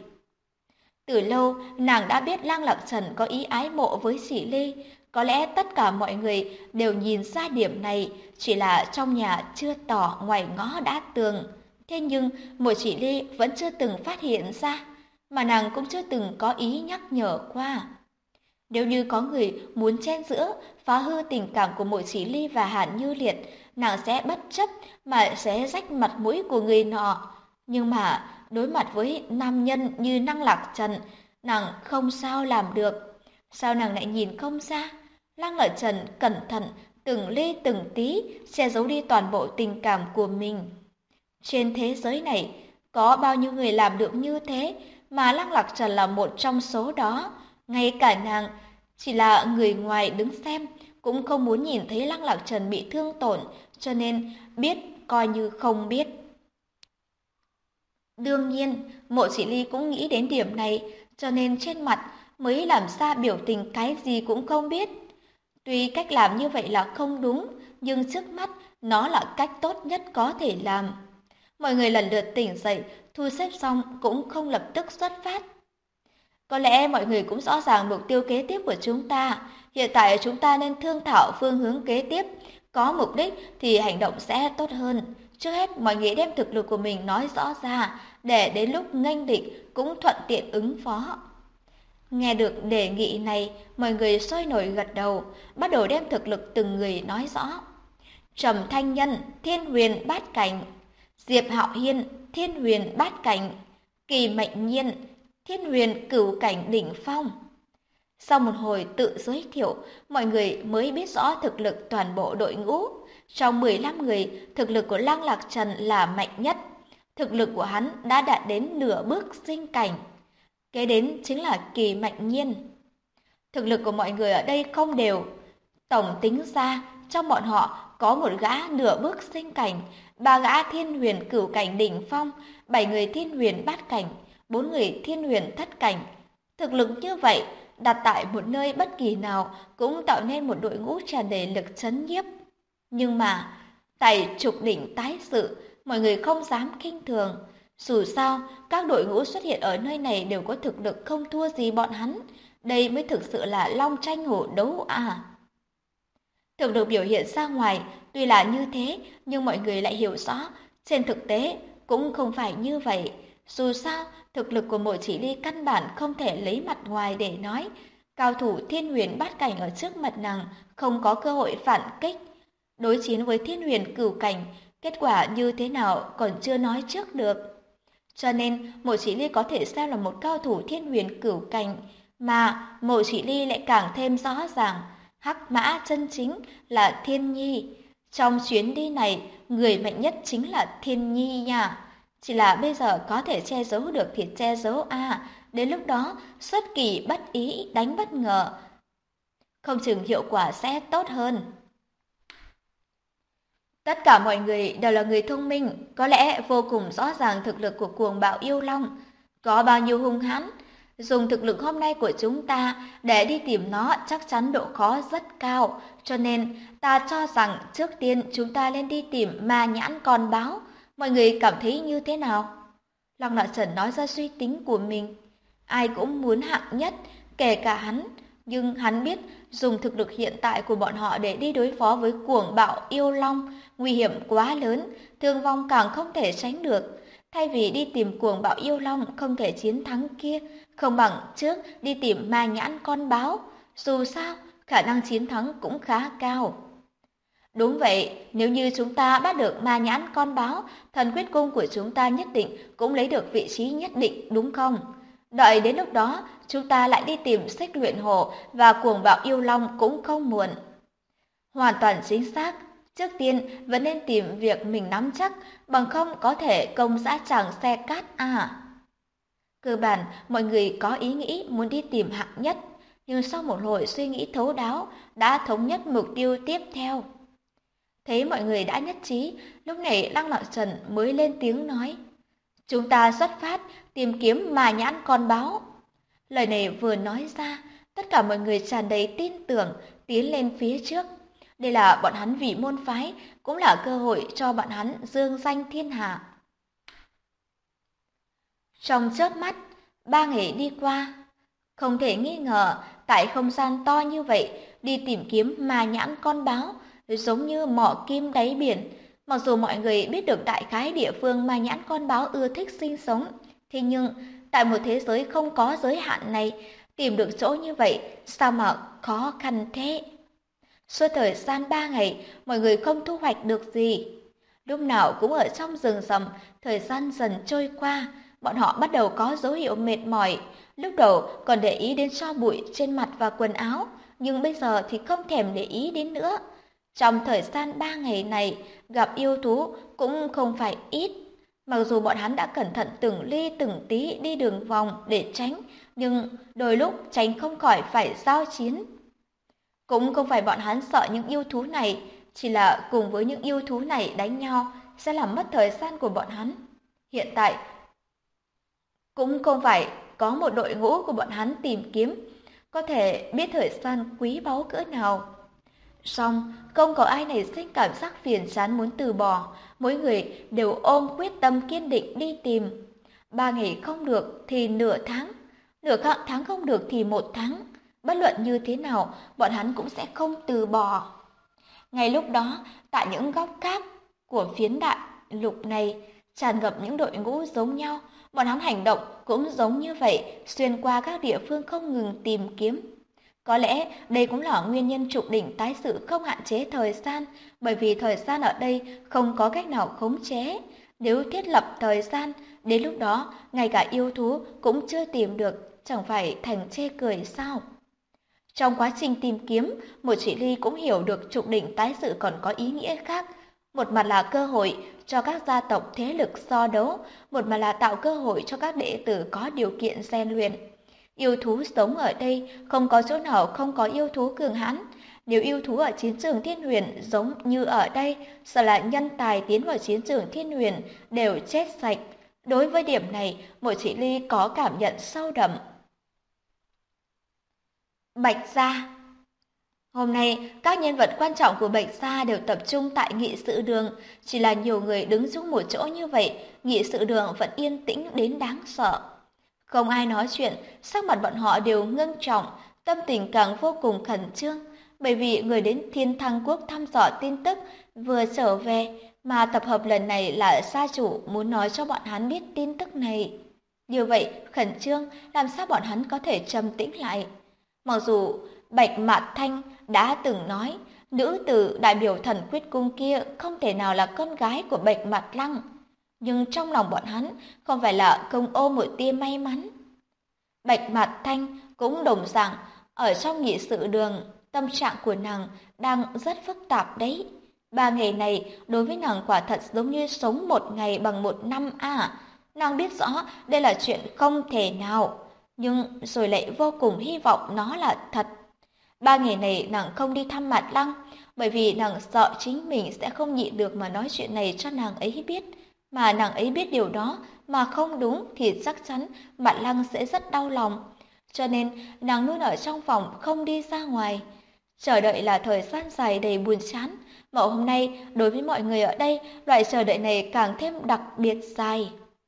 Từ lâu, nàng đã biết Lăng Lạc Trần có ý ái mộ với chị Ly. Có lẽ tất cả mọi người đều nhìn ra điểm này, chỉ là trong nhà chưa tỏ ngoài ngõ đã tường. Thế nhưng, Mộ Chỉ Ly vẫn chưa từng phát hiện ra, mà nàng cũng chưa từng có ý nhắc nhở qua. Nếu như có người muốn chen giữa, phá hư tình cảm của Mộ Chỉ Ly và Hàn Như Liệt, nàng sẽ bất chấp mà sẽ rách mặt mũi của người nọ. Nhưng mà đối mặt với nam nhân như Lăng Lạc Trần, nàng không sao làm được. Sao nàng lại nhìn không ra? Lăng Lạc Trần cẩn thận, từng ly từng tí, che giấu đi toàn bộ tình cảm của mình. Trên thế giới này, có bao nhiêu người làm được như thế, mà Lăng Lạc Trần là một trong số đó. Ngay cả nàng, chỉ là người ngoài đứng xem, cũng không muốn nhìn thấy Lăng Lạc Trần bị thương tổn, cho nên biết coi như không biết. Đương nhiên, Mộ Chỉ Ly cũng nghĩ đến điểm này, cho nên trên mặt mới làm ra biểu tình cái gì cũng không biết. Tuy cách làm như vậy là không đúng, nhưng trước mắt nó là cách tốt nhất có thể làm. Mọi người lần lượt tỉnh dậy, thu xếp xong cũng không lập tức xuất phát. Có lẽ mọi người cũng rõ ràng mục tiêu kế tiếp của chúng ta. Hiện tại chúng ta nên thương thảo phương hướng kế tiếp. Có mục đích thì hành động sẽ tốt hơn. Trước hết, mọi người đem thực lực của mình nói rõ ra, để đến lúc nghênh địch cũng thuận tiện ứng phó. Nghe được đề nghị này, mọi người sôi nổi gật đầu, bắt đầu đem thực lực từng người nói rõ. Trầm Thanh Nhân, Thiên Huyền Bát Cảnh; Diệp Hạo Hiên, Thiên Huyền Bát Cảnh; Kỳ Mệnh Nhiên, Thiên Huyền Cửu Cảnh đỉnh phong. Sau một hồi tự giới thiệu, mọi người mới biết rõ thực lực toàn bộ đội ngũ. Trong 15 người, thực lực của Lăng Lạc Trần là mạnh nhất. Thực lực của hắn đã đạt đến nửa bước sinh cảnh. Kế đến chính là Kỳ Mệnh Nhiên. Thực lực của mọi người ở đây không đều. Tổng tính ra, trong bọn họ có một gã nửa bước sinh cảnh, 3 gã thiên huyền cửu cảnh đỉnh phong, 7 người thiên huyền bát cảnh, 4 người thiên huyền thất cảnh. Thực lực như vậy, đặt tại một nơi bất kỳ nào cũng tạo nên một đội ngũ tràn đầy lực chấn nhiếp. Nhưng mà, tại trục đỉnh tái sự, mọi người không dám khinh thường. Dù sao, các đội ngũ xuất hiện ở nơi này đều có thực lực không thua gì bọn hắn. Đây mới thực sự là long tranh hổ đấu à. Thực lực biểu hiện ra ngoài, tuy là như thế, nhưng mọi người lại hiểu rõ, trên thực tế cũng không phải như vậy. Dù sao, thực lực của Mộ Chỉ Ly căn bản không thể lấy mặt ngoài để nói. Cao thủ thiên huyền bát cảnh ở trước mặt nàng không có cơ hội phản kích. Đối chiến với thiên huyền cửu cảnh, kết quả như thế nào còn chưa nói trước được. Cho nên, Mộ Chỉ Ly có thể xem là một cao thủ thiên huyền cửu cảnh, mà Mộ Chỉ Ly lại càng thêm rõ ràng. Hắc mã chân chính là Thiên Nhi. Trong chuyến đi này, người mạnh nhất chính là Thiên Nhi nha. Chỉ là bây giờ có thể che giấu được thì che giấu à. Đến lúc đó, xuất kỳ bất ý đánh bất ngờ, không chừng hiệu quả sẽ tốt hơn. Tất cả mọi người đều là người thông minh, có lẽ vô cùng rõ ràng thực lực của cuồng bạo yêu long. Có bao nhiêu hung hãn, dùng thực lực hôm nay của chúng ta để đi tìm nó chắc chắn độ khó rất cao. Cho nên ta cho rằng trước tiên chúng ta lên đi tìm ma nhãn con báo. Mọi người cảm thấy như thế nào? Lăng Lạc Trần nói ra suy tính của mình. Ai cũng muốn hạng nhất, kể cả hắn. Nhưng hắn biết dùng thực lực hiện tại của bọn họ để đi đối phó với cuồng bạo yêu long, nguy hiểm quá lớn, thương vong càng không thể tránh được. Thay vì đi tìm cuồng bạo yêu long không thể chiến thắng kia, không bằng trước đi tìm ma nhãn con báo. Dù sao, khả năng chiến thắng cũng khá cao. Đúng vậy, nếu như chúng ta bắt được ma nhãn con báo, thần quyết cung của chúng ta nhất định cũng lấy được vị trí nhất định, đúng không? Đợi đến lúc đó, chúng ta lại đi tìm Xích Luyện Hổ và cuồng bạo yêu long cũng không muộn. Hoàn toàn chính xác, trước tiên vẫn nên tìm việc mình nắm chắc, bằng không có thể công dã tràng xe cát à. Cơ bản, mọi người có ý nghĩ muốn đi tìm hạng nhất, nhưng sau một hồi suy nghĩ thấu đáo, đã thống nhất mục tiêu tiếp theo. Thấy mọi người đã nhất trí, lúc này Lăng Lão Trần mới lên tiếng nói. Chúng ta xuất phát, tìm kiếm mà nhãn con báo. Lời này vừa nói ra, tất cả mọi người tràn đầy tin tưởng, tiến lên phía trước. Đây là bọn hắn vị môn phái, cũng là cơ hội cho bọn hắn dương danh thiên hạ. Trong chớp mắt, 3 ngày đi qua. Không thể nghi ngờ, tại không gian to như vậy, đi tìm kiếm mà nhãn con báo, giống như mỏ kim đáy biển. Mặc dù mọi người biết được đại khái địa phương mà nhãn con báo ưa thích sinh sống, thế nhưng tại một thế giới không có giới hạn này, tìm được chỗ như vậy sao mà khó khăn thế? Suốt thời gian 3 ngày, mọi người không thu hoạch được gì. Lúc nào cũng ở trong rừng rậm, thời gian dần trôi qua, bọn họ bắt đầu có dấu hiệu mệt mỏi. Lúc đầu còn để ý đến tro bụi trên mặt và quần áo, nhưng bây giờ thì không thèm để ý đến nữa. Trong thời gian 3 ngày này, gặp yêu thú cũng không phải ít. Mặc dù bọn hắn đã cẩn thận từng ly từng tí đi đường vòng để tránh, nhưng đôi lúc tránh không khỏi phải giao chiến. Cũng không phải bọn hắn sợ những yêu thú này, chỉ là cùng với những yêu thú này đánh nhau sẽ làm mất thời gian của bọn hắn. Hiện tại, cũng không phải có một đội ngũ của bọn hắn tìm kiếm, có thể biết thời gian quý báu cỡ nào. Song, không có ai nảy sinh cảm giác phiền chán muốn từ bỏ, mỗi người đều ôm quyết tâm kiên định đi tìm. 3 ngày không được thì nửa tháng không được thì 1 tháng. Bất luận như thế nào, bọn hắn cũng sẽ không từ bỏ. Ngay lúc đó, tại những góc khác của phiến đại lục này, tràn ngập những đội ngũ giống nhau, bọn hắn hành động cũng giống như vậy, xuyên qua các địa phương không ngừng tìm kiếm. Có lẽ đây cũng là nguyên nhân trục đỉnh tái sự không hạn chế thời gian, bởi vì thời gian ở đây không có cách nào khống chế. Nếu thiết lập thời gian, đến lúc đó ngay cả yêu thú cũng chưa tìm được, chẳng phải thành chê cười sao? Trong quá trình tìm kiếm, một chị Ly cũng hiểu được trục đỉnh tái sự còn có ý nghĩa khác. Một mặt là cơ hội cho các gia tộc thế lực so đấu, một mặt là tạo cơ hội cho các đệ tử có điều kiện rèn luyện. Yêu thú sống ở đây, không có chỗ nào không có yêu thú cường hãn. Nếu yêu thú ở chiến trường Thiên Huyền giống như ở đây, sợ là nhân tài tiến vào chiến trường Thiên Huyền đều chết sạch. Đối với điểm này, một chị Ly có cảm nhận sâu đậm. Bạch Gia. Hôm nay, các nhân vật quan trọng của Bạch Gia đều tập trung tại nghị sự đường. Chỉ là nhiều người đứng chung một chỗ như vậy, nghị sự đường vẫn yên tĩnh đến đáng sợ. Không ai nói chuyện, sắc mặt bọn họ đều ngưng trọng, tâm tình càng vô cùng khẩn trương. Bởi vì người đến Thiên Thăng Quốc thăm dò tin tức vừa trở về, mà tập hợp lần này là gia chủ muốn nói cho bọn hắn biết tin tức này. Như vậy, khẩn trương, làm sao bọn hắn có thể trầm tĩnh lại? Mặc dù Bạch Mạt Thanh đã từng nói, nữ tử đại biểu thần quyết cung kia không thể nào là con gái của Bạch Mạt Lăng, nhưng trong lòng bọn hắn không phải là không ôm một tia may mắn. Bạch Mạt Thanh cũng đồng dạng, ở trong nghị sự đường, tâm trạng của nàng đang rất phức tạp đấy. 3 ngày này đối với nàng quả thật giống như sống 1 ngày bằng 1 năm à. Nàng biết rõ đây là chuyện không thể nào, nhưng rồi lại vô cùng hy vọng nó là thật. 3 ngày này nàng không đi thăm Mạt Lăng, bởi vì nàng sợ chính mình sẽ không nhịn được mà nói chuyện này cho nàng ấy biết. Mà nàng ấy biết điều đó mà không đúng thì chắc chắn Mạt Lăng sẽ rất đau lòng. Cho nên nàng luôn ở trong phòng không đi ra ngoài. Chờ đợi là thời gian dài đầy buồn chán, mà hôm nay đối với mọi người ở đây, loại chờ đợi này càng thêm đặc biệt dài.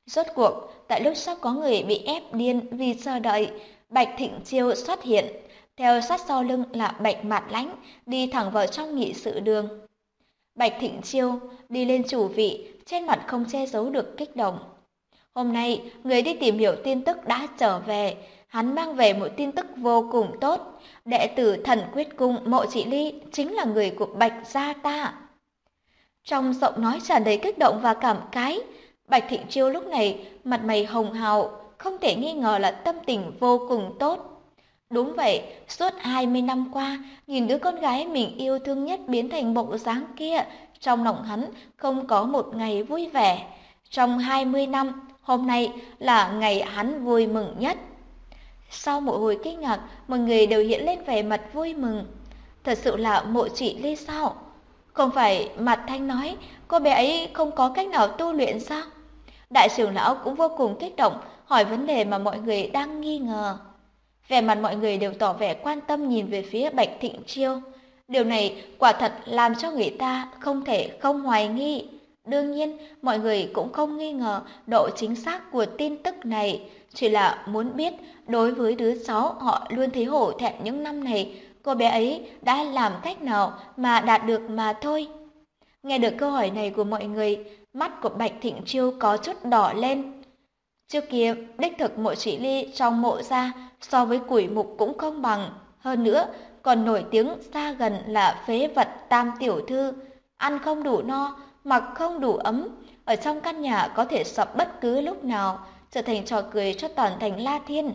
Rốt cuộc, tại lúc sắp có người bị ép điên vì chờ đợi, Bạch Thịnh Chiêu xuất hiện, theo sát sau lưng là Bạch Mạt Lãnh, đi thẳng vào trong nghị sự đường. Bạch Thịnh Chiêu đi lên chủ vị, trên mặt không che giấu được kích động. Hôm nay, người đi tìm hiểu tin tức đã trở về, hắn mang về một tin tức vô cùng tốt. Đệ tử Thần Quyết Cung Mộ Chỉ Ly chính là người của Bạch gia ta. Trong giọng nói tràn đầy kích động và cảm khái, Bạch Thịnh Chiêu lúc này mặt mày hồng hào, không thể nghi ngờ là tâm tình vô cùng tốt. Đúng vậy, suốt 20 năm qua, nhìn đứa con gái mình yêu thương nhất biến thành bộ dáng kia, trong lòng hắn không có một ngày vui vẻ. Trong 20 năm, hôm nay là ngày hắn vui mừng nhất. Sau một hồi kinh ngạc, mọi người đều hiện lên vẻ mặt vui mừng. Thật sự là Mộ Chỉ Ly sao? Không phải Mạt Thanh nói cô bé ấy không có cách nào tu luyện sao? Đại trưởng lão cũng vô cùng kích động, hỏi vấn đề mà mọi người đang nghi ngờ. Vẻ mặt mọi người đều tỏ vẻ quan tâm nhìn về phía Bạch Thịnh Chiêu. Điều này quả thật làm cho người ta không thể không hoài nghi. Đương nhiên, mọi người cũng không nghi ngờ độ chính xác của tin tức này, chỉ là muốn biết đối với đứa cháu họ luôn thấy hổ thẹn những năm này, cô bé ấy đã làm cách nào mà đạt được mà thôi. Nghe được câu hỏi này của mọi người, mắt của Bạch Thịnh Chiêu có chút đỏ lên. Trước kia, đích thực Mộ Chỉ Ly trong mộ gia so với Quỷ Mục cũng không bằng. Hơn nữa, còn nổi tiếng xa gần là phế vật Tam Tiểu Thư. Ăn không đủ no, mặc không đủ ấm. Ở trong căn nhà có thể sập bất cứ lúc nào, trở thành trò cười cho toàn thành La Thiên.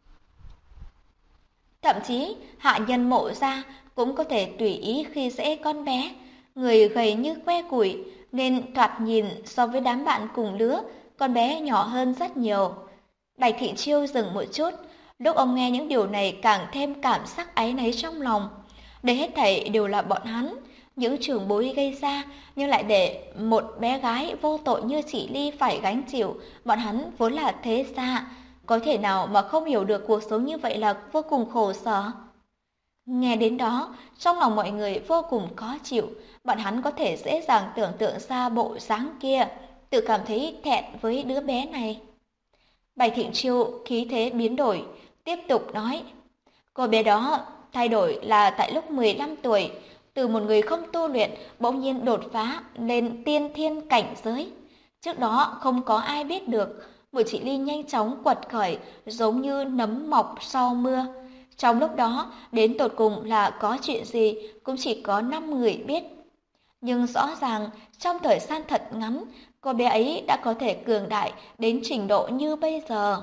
Thậm chí, hạ nhân mộ gia cũng có thể tùy ý khi dễ con bé. Người gầy như que củi, nên thoạt nhìn so với đám bạn cùng lứa, con bé nhỏ hơn rất nhiều. Bạch Thị Chiêu dừng một chút, lúc ông nghe những điều này càng thêm cảm giác áy náy trong lòng. Đây hết thảy đều là bọn hắn, những trưởng bối gây ra, nhưng lại để một bé gái vô tội như chị Ly phải gánh chịu. Bọn hắn vốn là thế gia, có thể nào mà không hiểu được cuộc sống như vậy là vô cùng khổ sở. Nghe đến đó, trong lòng mọi người vô cùng khó chịu, bọn hắn có thể dễ dàng tưởng tượng ra bộ dáng kia, tự cảm thấy thẹn với đứa bé này. Bạch Thịnh Chiêu khí thế biến đổi, tiếp tục nói, cô bé đó thay đổi là tại lúc 15 tuổi, từ một người không tu luyện bỗng nhiên đột phá lên tiên thiên cảnh giới. Trước đó không có ai biết được, Bùi Chị Ly nhanh chóng quật khởi giống như nấm mọc sau mưa. Trong lúc đó, đến tột cùng là có chuyện gì cũng chỉ có 5 người biết. Nhưng rõ ràng, trong thời gian thật ngắn, cô bé ấy đã có thể cường đại đến trình độ như bây giờ.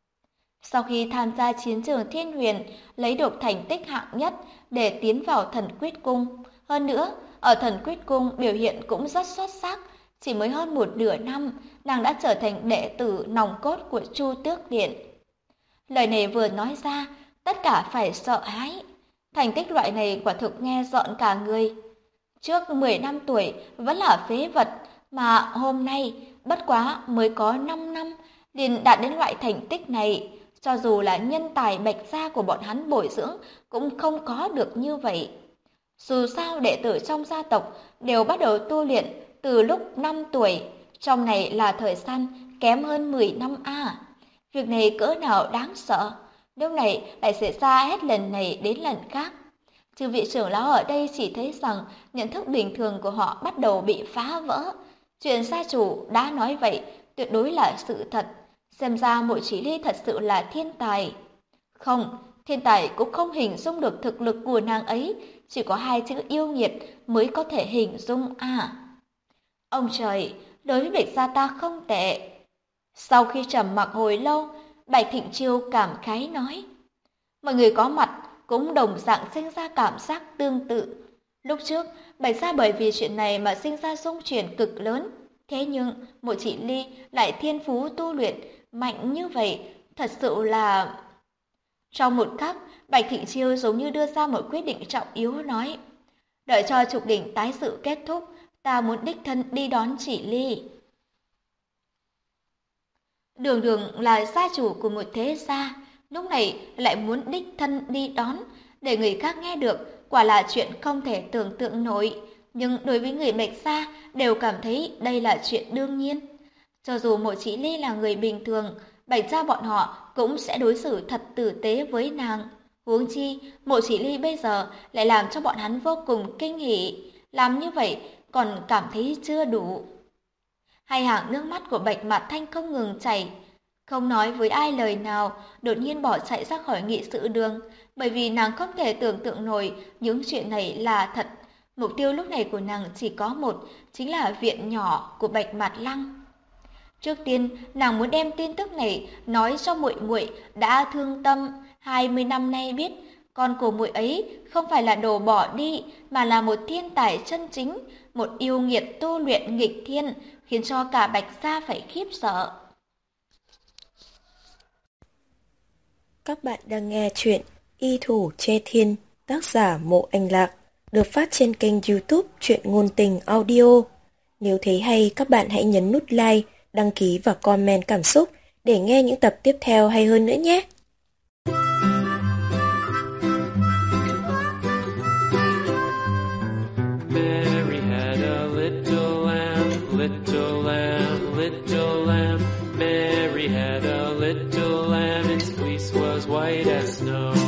Sau khi tham gia chiến trường Thiên Huyền, lấy được thành tích hạng nhất để tiến vào Thần Quyết Cung. Hơn nữa, ở Thần Quyết Cung biểu hiện cũng rất xuất sắc. Chỉ mới hơn một nửa năm, nàng đã trở thành đệ tử nòng cốt của Chu Tước Điện. Lời này vừa nói ra, tất cả phải sợ hãi. Thành tích loại này quả thực nghe rợn cả người. Trước 10 năm tuổi vẫn là phế vật, mà hôm nay bất quá mới có 5 năm liền đạt đến loại thành tích này. Cho dù là nhân tài Bạch gia của bọn hắn bồi dưỡng cũng không có được như vậy. Dù sao đệ tử trong gia tộc đều bắt đầu tu luyện từ lúc 5 tuổi, trong này là thời gian kém hơn 10 năm a. Việc này cỡ nào đáng sợ, lúc này lại xảy ra hết lần này đến lần khác. Chư vị trưởng lão ở đây chỉ thấy rằng nhận thức bình thường của họ bắt đầu bị phá vỡ. Chuyện gia chủ đã nói vậy tuyệt đối là sự thật. Xem ra Mộ Chỉ Ly thật sự là thiên tài. Không, thiên tài cũng không hình dung được thực lực của nàng ấy, chỉ có hai chữ yêu nghiệt mới có thể hình dung à. Ông trời, đối với Bạch gia ta không tệ. Sau khi trầm mặc hồi lâu, Bạch Thịnh Chiêu cảm khái nói. Mọi người có mặt cũng đồng dạng sinh ra cảm giác tương tự. Lúc trước, Bạch gia bởi vì chuyện này mà sinh ra xung chuyển cực lớn. Thế nhưng, Mộ Chỉ Ly lại thiên phú tu luyện mạnh như vậy, thật sự là... Trong một khắc, Bạch Thị Chiêu giống như đưa ra một quyết định trọng yếu nói. Đợi cho trục đỉnh tái sự kết thúc, ta muốn đích thân đi đón Chỉ Ly. Đường Đường là gia chủ của một thế gia, lúc này lại muốn đích thân đi đón, để người khác nghe được, quả là chuyện không thể tưởng tượng nổi. Nhưng đối với người Bạch gia đều cảm thấy đây là chuyện đương nhiên. Cho dù Mộ Chỉ Ly là người bình thường, Bạch gia bọn họ cũng sẽ đối xử thật tử tế với nàng. Huống chi, Mộ Chỉ Ly bây giờ lại làm cho bọn hắn vô cùng kinh hỉ. Làm như vậy còn cảm thấy chưa đủ. Hai hàng nước mắt của Bạch Mạt Thanh không ngừng chảy. Không nói với ai lời nào, đột nhiên bỏ chạy ra khỏi nghị sự đường, bởi vì nàng không thể tưởng tượng nổi những chuyện này là thật. Mục tiêu lúc này của nàng chỉ có một, chính là viện nhỏ của Bạch Mạt Lăng. Trước tiên, nàng muốn đem tin tức này nói cho muội muội đã thương tâm 20 năm nay biết, con của muội ấy không phải là đồ bỏ đi, mà là một thiên tài chân chính, một yêu nghiệt tu luyện nghịch thiên, khiến cho cả Bạch gia phải khiếp sợ. Các bạn đang nghe chuyện Y Thủ Che Thiên, tác giả Mộ Anh Lạc, được phát trên kênh YouTube Truyện Ngôn Tình Audio. Nếu thấy hay, các bạn hãy nhấn nút like, đăng ký và comment cảm xúc để nghe những tập tiếp theo hay hơn nữa nhé. Mary had a little lamb, little lamb, little lamb. Mary had a little lamb, its fleece was white as snow.